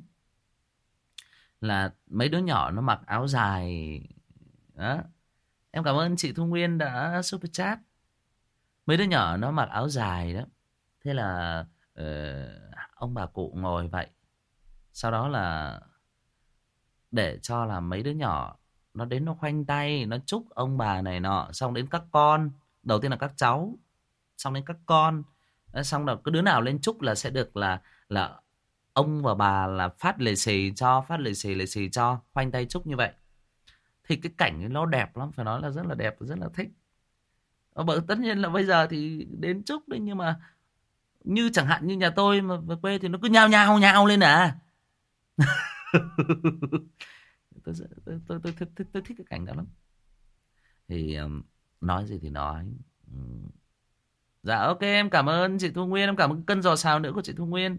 là mấy đứa nhỏ nó mặc áo dài đó. Em cảm ơn chị Thu Nguyên đã super chat. Mấy đứa nhỏ nó mặc áo dài đó. Thế là ờ, ông bà cụ ngồi vậy, sau đó là để cho là mấy đứa nhỏ nó đến nó khoanh tay, nó chúc ông bà này nọ, xong đến các con, đầu tiên là các cháu, xong đến các con. Đấy, xong là cứ đứa nào lên chúc là sẽ được là là ông và bà là phát lì xì cho, phát lì xì lì xì cho, khoanh tay chúc như vậy. Thì cái cảnh ấy nó đẹp lắm, phải nói là rất là đẹp, rất là thích. Ờ, bởi tất nhiên là bây giờ thì đến chúc đấy, nhưng mà như chẳng hạn như nhà tôi mà về quê thì nó cứ nhao nhao nhao lên à. tôi, tôi, tôi, tôi, tôi, tôi, tôi thích cái cảnh đó lắm. Thì um, nói gì thì nói. Um, dạ ok, em cảm ơn chị Thu Nguyên, em cảm ơn cân giò xào nữa của chị Thu Nguyên.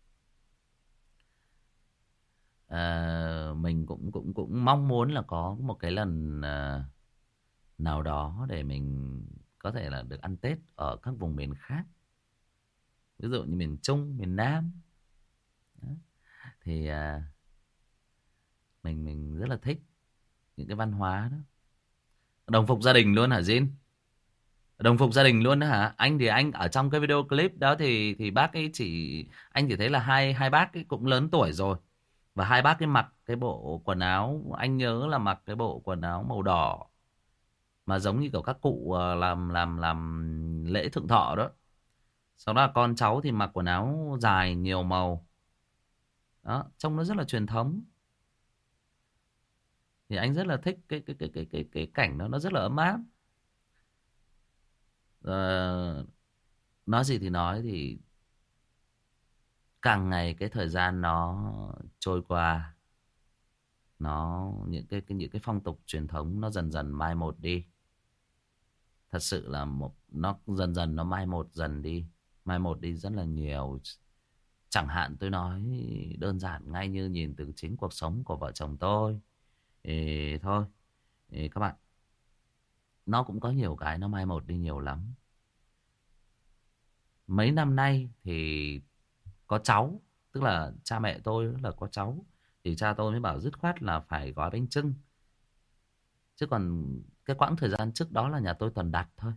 À, mình cũng cũng cũng mong muốn là có một cái lần uh, nào đó để mình có thể là được ăn Tết ở các vùng miền khác, ví dụ như miền Trung, miền Nam. Đó. Thì uh, mình mình rất là thích những cái văn hóa đó. Đồng phục gia đình luôn hả Jin? Đồng phục gia đình luôn đó hả? Anh thì anh ở trong cái video clip đó thì thì bác ấy chỉ, anh chỉ thấy là hai hai bác ấy cũng lớn tuổi rồi, và hai bác ấy mặc cái bộ quần áo, anh nhớ là mặc cái bộ quần áo màu đỏ mà giống như kiểu các cụ ờ, làm làm làm lễ thượng thọ đó. Sau đó là con cháu thì mặc quần áo dài nhiều màu. Đó, trông nó rất là truyền thống. Thì anh rất là thích cái cái cái cái cái cái cảnh đó, nó rất là ấm áp. Ờ, nói gì thì nói, thì càng ngày cái thời gian nó trôi qua, nó những cái, cái những cái phong tục truyền thống nó dần dần mai một đi. Thật sự là một nó dần dần nó mai một dần đi, mai một đi rất là nhiều. Chẳng hạn tôi nói đơn giản ngay như nhìn từ chính cuộc sống của vợ chồng tôi thì thôi, thì các bạn, nó cũng có nhiều cái nó mai một đi nhiều lắm. Mấy năm nay thì có cháu, tức là cha mẹ tôi là có cháu, thì cha tôi mới bảo dứt khoát là phải gói bánh chưng. Chứ còn cái quãng thời gian trước đó là nhà tôi toàn đặt thôi.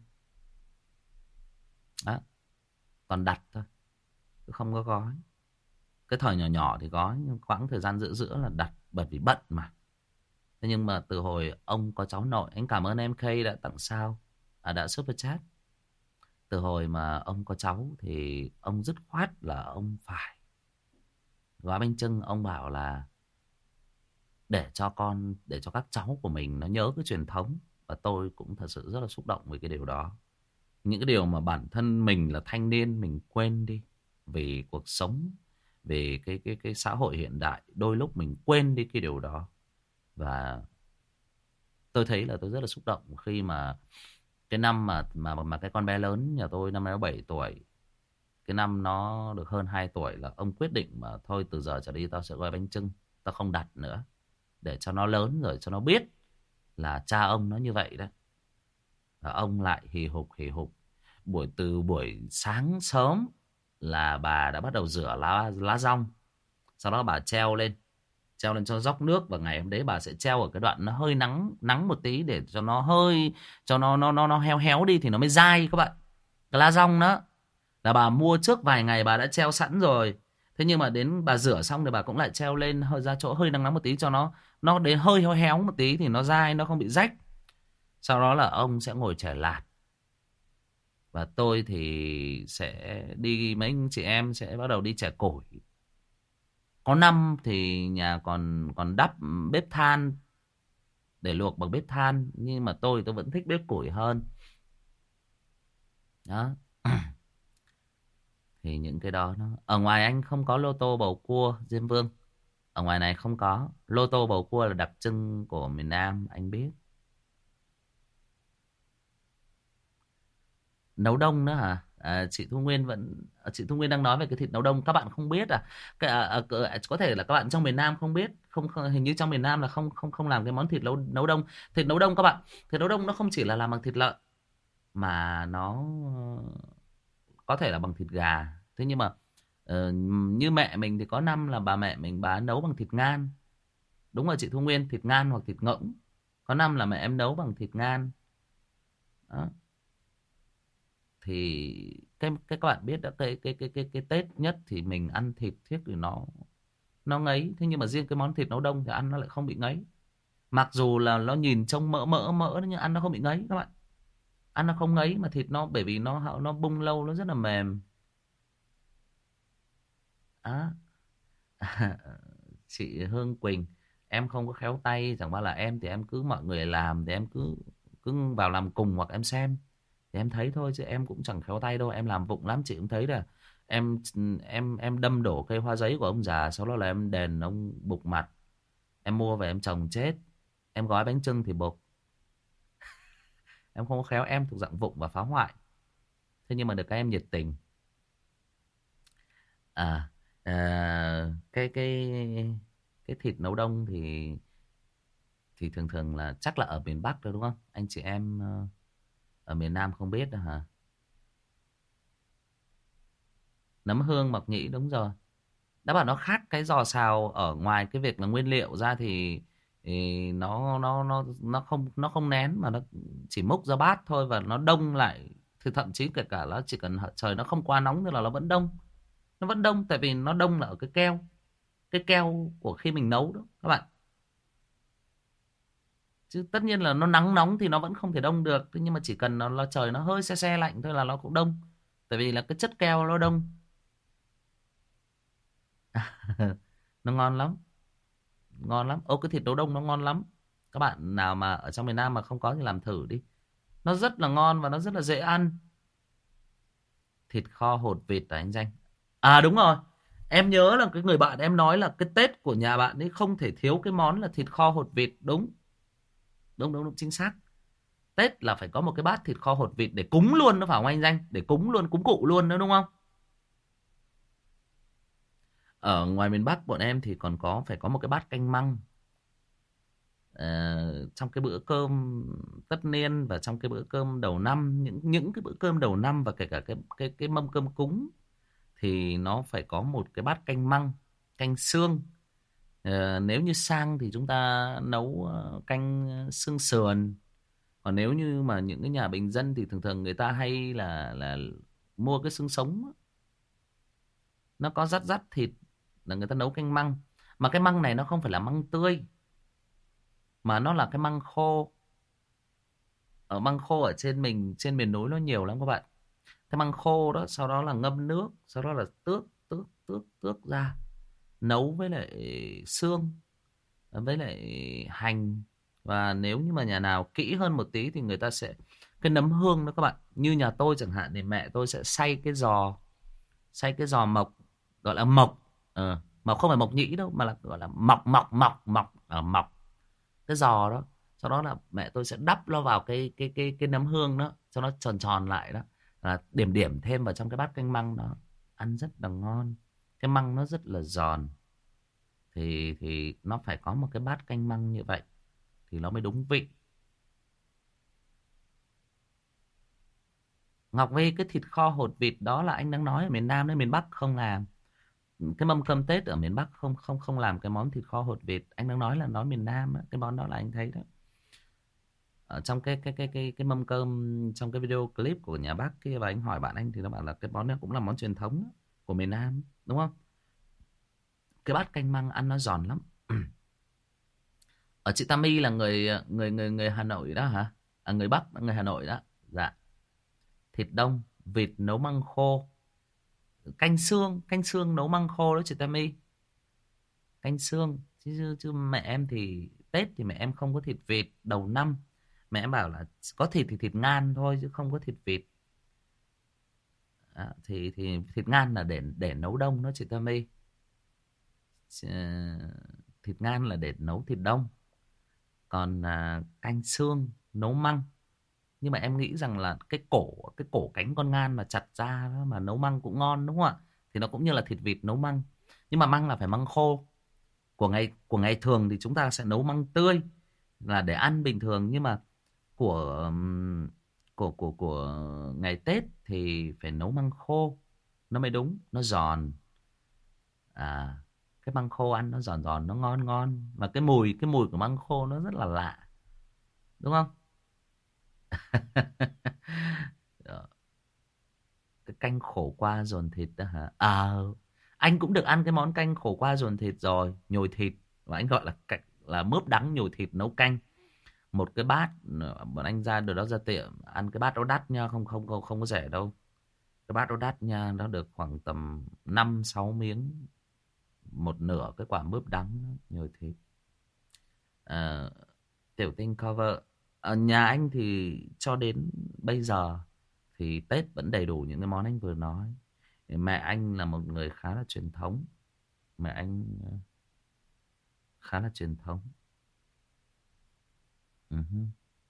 Đó, toàn đặt thôi, không có gói. Cái thời nhỏ nhỏ thì gói, nhưng quãng thời gian giữa giữa là đặt, bởi vì bận mà. Thế nhưng mà từ hồi ông có cháu nội, anh cảm ơn em K đã tặng sao, à, đã super chat. Từ hồi mà ông có cháu thì ông dứt khoát là ông phải gói bánh chưng. Ông bảo là để cho con, để cho các cháu của mình nó nhớ cái truyền thống. Và tôi cũng thật sự rất là xúc động với cái điều đó. những cái điều mà bản thân mình là thanh niên mình quên đi. Vì cuộc sống, vì cái cái cái xã hội hiện đại, đôi lúc mình quên đi cái điều đó. Và tôi thấy là tôi rất là xúc động khi mà cái năm mà mà mà cái con bé lớn nhà tôi năm nay nó bảy tuổi, cái năm nó được hơn hai tuổi là ông quyết định mà thôi từ giờ trở đi tao sẽ gói bánh chưng, tao không đặt nữa, để cho nó lớn rồi cho nó biết là cha ông nó như vậy đó. Và ông lại hì hục hì hục buổi từ buổi sáng sớm là bà đã bắt đầu rửa lá lá dong, sau đó bà treo lên treo lên cho dốc nước, và ngày hôm đấy bà sẽ treo ở cái đoạn nó hơi nắng nắng một tí để cho nó hơi cho nó nó nó nó héo héo đi thì nó mới dai các bạn. Cái lá dong đó là bà mua trước vài ngày bà đã treo sẵn rồi, thế nhưng mà đến bà rửa xong thì bà cũng lại treo lên hơi ra chỗ hơi nắng nắng một tí cho nó nó đến hơi héo héo một tí thì nó dai, nó không bị rách. Sau đó là ông sẽ ngồi chải lạt, và tôi thì sẽ đi, mấy anh chị em sẽ bắt đầu đi chẻ củi. Có năm thì nhà còn còn đắp bếp than để luộc bằng bếp than, nhưng mà tôi tôi vẫn thích bếp củi hơn. Đó. Thì những cái đó nó ở ngoài anh không có lô tô bầu cua Diêm Vương. Ở ngoài này không có lô tô bầu cua, là đặc trưng của miền Nam anh biết. Nấu đông nữa hả? À, chị Thu Nguyên vẫn à, chị Thu Nguyên đang nói về cái thịt nấu đông, các bạn không biết à? Cái, à, à, à, có thể là các bạn trong miền Nam không biết, không, không hình như trong miền Nam là không không không làm cái món thịt nấu nấu đông. Thịt nấu đông các bạn, thịt nấu đông nó không chỉ là làm bằng thịt lợn mà nó có thể là bằng thịt gà. Thế nhưng mà ờ, như mẹ mình thì có năm là bà mẹ mình bà nấu bằng thịt ngan. Đúng rồi chị Thu Nguyên, thịt ngan hoặc thịt ngỗng. Có năm là mẹ em nấu bằng thịt ngan. Đó. Thì cái cái các bạn biết đã, cái cái cái cái cái Tết nhất thì mình ăn thịt thiết thì nó nó ngấy, thế nhưng mà riêng cái món thịt nấu đông thì ăn nó lại không bị ngấy. Mặc dù là nó nhìn trông mỡ mỡ mỡ nhưng ăn nó không bị ngấy các bạn. Ăn nó không ngấy mà thịt nó, bởi vì nó nó bung lâu nó rất là mềm. Đó. Chị Hương Quỳnh, em không có khéo tay, chẳng qua là em thì em cứ mọi người làm thì em cứ cứ vào làm cùng hoặc em xem thì em thấy thôi, chứ em cũng chẳng khéo tay đâu, em làm vụng lắm. Chị cũng thấy là em em em đâm đổ cây hoa giấy của ông già, sau đó là em đền ông bục mặt, em mua về em trồng chết, em gói bánh chưng thì bục. Em không có khéo, em thuộc dạng vụng và phá hoại. Thế nhưng mà được các em nhiệt tình. À, à cái cái cái thịt nấu đông thì thì thường thường là chắc là ở miền Bắc thôi đúng không? Anh chị em ờ, ở miền Nam không biết đâu hả? Nấm hương mộc nhĩ đúng rồi. Đã bảo nó khác cái giò xào ở ngoài cái việc là nguyên liệu ra thì, thì nó nó nó nó không nó không nén mà nó chỉ múc ra bát thôi và nó đông lại. Thì thậm chí kể cả nó chỉ cần trời nó không quá nóng thì là nó vẫn đông. Nó vẫn đông tại vì nó đông là ở cái keo. Cái keo của khi mình nấu đó các bạn. Chứ tất nhiên là nó nắng nóng thì nó vẫn không thể đông được. Thế nhưng mà chỉ cần nó, nó trời nó hơi se se lạnh thôi là nó cũng đông. Tại vì là cái chất keo nó đông. Nó ngon lắm. Ngon lắm. Ô cái thịt nấu đông nó ngon lắm. Các bạn nào mà ở trong miền Nam mà không có thì làm thử đi. Nó rất là ngon và nó rất là dễ ăn. Thịt kho hột vịt à anh Danh? À đúng rồi. Em nhớ là cái người bạn em nói là cái Tết của nhà bạn ấy không thể thiếu cái món là thịt kho hột vịt. Đúng. Đúng đúng đúng chính xác. Tết là phải có một cái bát thịt kho hột vịt để cúng luôn đó phải không anh Danh? Để cúng luôn, cúng cụ luôn nữa đúng không? Ở ngoài miền Bắc bọn em thì còn có phải có một cái bát canh măng. Ờ, trong cái bữa cơm tất niên và trong cái bữa cơm đầu năm, những những cái bữa cơm đầu năm và kể cả cái cái cái mâm cơm cúng thì nó phải có một cái bát canh măng, canh xương. Ờ, nếu như sang thì chúng ta nấu ờ, canh xương sườn. Còn nếu như mà những cái nhà bình dân thì thường thường người ta hay là là mua cái xương sống á. Nó có rắt rắt thịt là người ta nấu canh măng. Mà cái măng này nó không phải là măng tươi mà nó là cái măng khô. Ở măng khô ở trên mình trên miền núi nó nhiều lắm các bạn. Cái măng khô đó sau đó là ngâm nước, sau đó là tước tước tước tước ra, nấu với lại xương với lại hành. Và nếu như mà nhà nào kỹ hơn một tí thì người ta sẽ cái nấm hương đó các bạn. Như nhà tôi chẳng hạn thì mẹ tôi sẽ xay cái giò, xay cái giò mộc, gọi là mộc. Ờ, mộc không phải mộc nhĩ đâu, mà là gọi là mọc mọc mọc mọc ở mọc cái giò đó. Sau đó là mẹ tôi sẽ đắp nó vào cái cái cái cái nấm hương đó, cho nó tròn tròn lại đó, là điểm điểm thêm vào trong cái bát canh măng đó, ăn rất là ngon. Cái măng nó rất là giòn, thì thì nó phải có một cái bát canh măng như vậy thì nó mới đúng vị. Ngọc Vi, cái thịt kho hột vịt đó là anh đang nói ở miền Nam đấy, miền Bắc không làm. Cái mâm cơm Tết ở miền Bắc không không không làm cái món thịt kho hột vịt. Anh đang nói là nói miền Nam á, cái món đó là anh thấy đó. Ở trong cái cái cái cái cái mâm cơm, trong cái video clip của nhà bác kia, và anh hỏi bạn anh thì nó bảo là cái món đó cũng là món truyền thống của miền Nam, đúng không? Cái bát canh măng ăn nó giòn lắm. Ở chị Tammy là người người người người Hà Nội đó hả? À, người Bắc, người Hà Nội đó. Dạ. Thịt đông, vịt nấu măng khô, canh xương, canh xương nấu măng khô đó chị Tammy. Canh xương chứ, chứ mẹ em thì Tết thì mẹ em không có thịt vịt đầu năm. Mẹ em bảo là có thịt thì thịt ngan thôi chứ không có thịt vịt. À, thì thì thịt ngan là để để nấu đông đó chị Tammy. Thịt ngan là để nấu thịt đông. Còn à, canh xương nấu măng. Nhưng mà em nghĩ rằng là cái cổ cái cổ cánh con ngan mà chặt ra đó, mà nấu măng cũng ngon, đúng không ạ? Thì nó cũng như là thịt vịt nấu măng. Nhưng mà măng là phải măng khô. Của ngày của ngày thường thì chúng ta sẽ nấu măng tươi là để ăn bình thường, nhưng mà của của của của ngày Tết thì phải nấu măng khô nó mới đúng, nó giòn. À, cái măng khô ăn nó giòn giòn, nó ngon ngon, và cái mùi cái mùi của măng khô nó rất là lạ, đúng không? Cái canh khổ qua dồn thịt đó hả? À, anh cũng được ăn cái món canh khổ qua dồn thịt rồi, nhồi thịt, và anh gọi là là mướp đắng nhồi thịt nấu canh. Một cái bát, bọn anh ra được đó, ra tiệm ăn cái bát đó đắt nha, không không không không có rẻ đâu. Cái bát đó đắt nha, nó được khoảng tầm năm sáu miếng, một nửa cái quả mướp đắng nhồi thịt. À, Tiểu Tinh cover. Ở nhà anh thì cho đến bây giờ thì Tết vẫn đầy đủ những cái món anh vừa nói. Mẹ anh là một người khá là truyền thống. Mẹ anh khá là truyền thống. Uh-huh.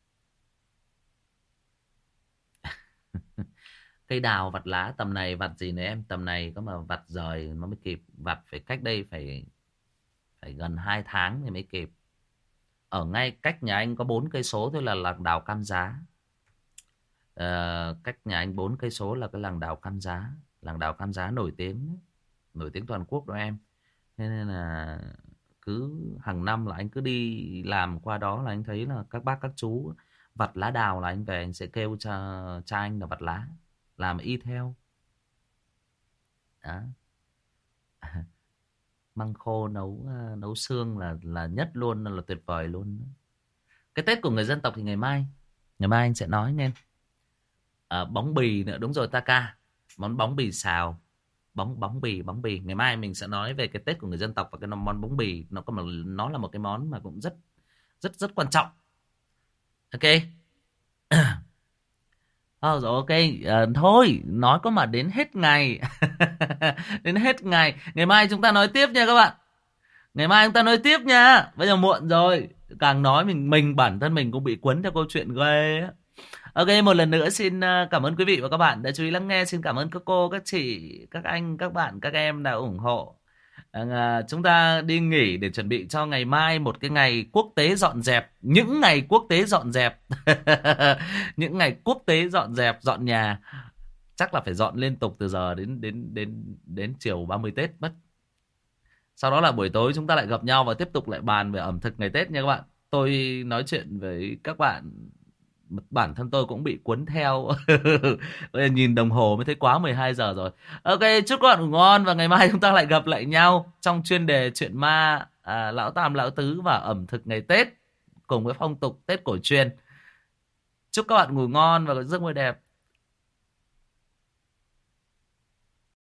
Cây đào vặt lá tầm này vặt gì nữa em? Tầm này có mà vặt rời nó mới kịp. Vặt phải cách đây phải phải gần hai tháng thì mới kịp. Ở ngay cách nhà anh có bốn cây số thôi là làng đào Cam Giá. Ờ, cách nhà anh bốn cây số là cái làng đào Cam Giá. Làng đào Cam Giá nổi tiếng, nổi tiếng toàn quốc đó em. Thế nên là cứ hàng năm là anh cứ đi làm qua đó là anh thấy là các bác các chú vặt lá đào là anh về anh sẽ kêu cho cha anh là vặt lá, làm y theo đó. Măng khô nấu nấu xương là là nhất luôn, là tuyệt vời luôn. Cái Tết của người dân tộc thì ngày mai ngày mai anh sẽ nói nghe. À, bóng bì nữa, đúng rồi Taka, món bóng bì xào, bóng bóng bì bóng bì ngày mai mình sẽ nói về cái Tết của người dân tộc và cái món bóng bì. Nó có một nó là một cái món mà cũng rất rất rất quan trọng. Ok. Ờ rồi ok, à, thôi nói có mà đến hết ngày. Đến hết ngày. Ngày mai chúng ta nói tiếp nha các bạn. Ngày mai chúng ta nói tiếp nha. Bây giờ muộn rồi, càng nói mình mình bản thân mình cũng bị cuốn theo câu chuyện ghê á. Ok, một lần nữa xin cảm ơn quý vị và các bạn đã chú ý lắng nghe. Xin cảm ơn các cô, các chị, các anh, các bạn, các em đã ủng hộ. À, chúng ta đi nghỉ để chuẩn bị cho ngày mai một cái ngày quốc tế dọn dẹp. Những ngày quốc tế dọn dẹp. Những ngày quốc tế dọn dẹp, dọn nhà. Chắc là phải dọn liên tục từ giờ đến đến đến đến chiều ba mươi Tết mất. Sau đó là buổi tối chúng ta lại gặp nhau và tiếp tục lại bàn về ẩm thực ngày Tết nha các bạn. Tôi nói chuyện với các bạn, bản thân tôi cũng bị cuốn theo. Nhìn đồng hồ mới thấy quá mười hai giờ rồi. Ok, chúc các bạn ngủ ngon và ngày mai chúng ta lại gặp lại nhau trong chuyên đề chuyện ma, à, lão tam lão tứ và ẩm thực ngày Tết cùng với phong tục Tết cổ truyền. Chúc các bạn ngủ ngon và có giấc mơ đẹp.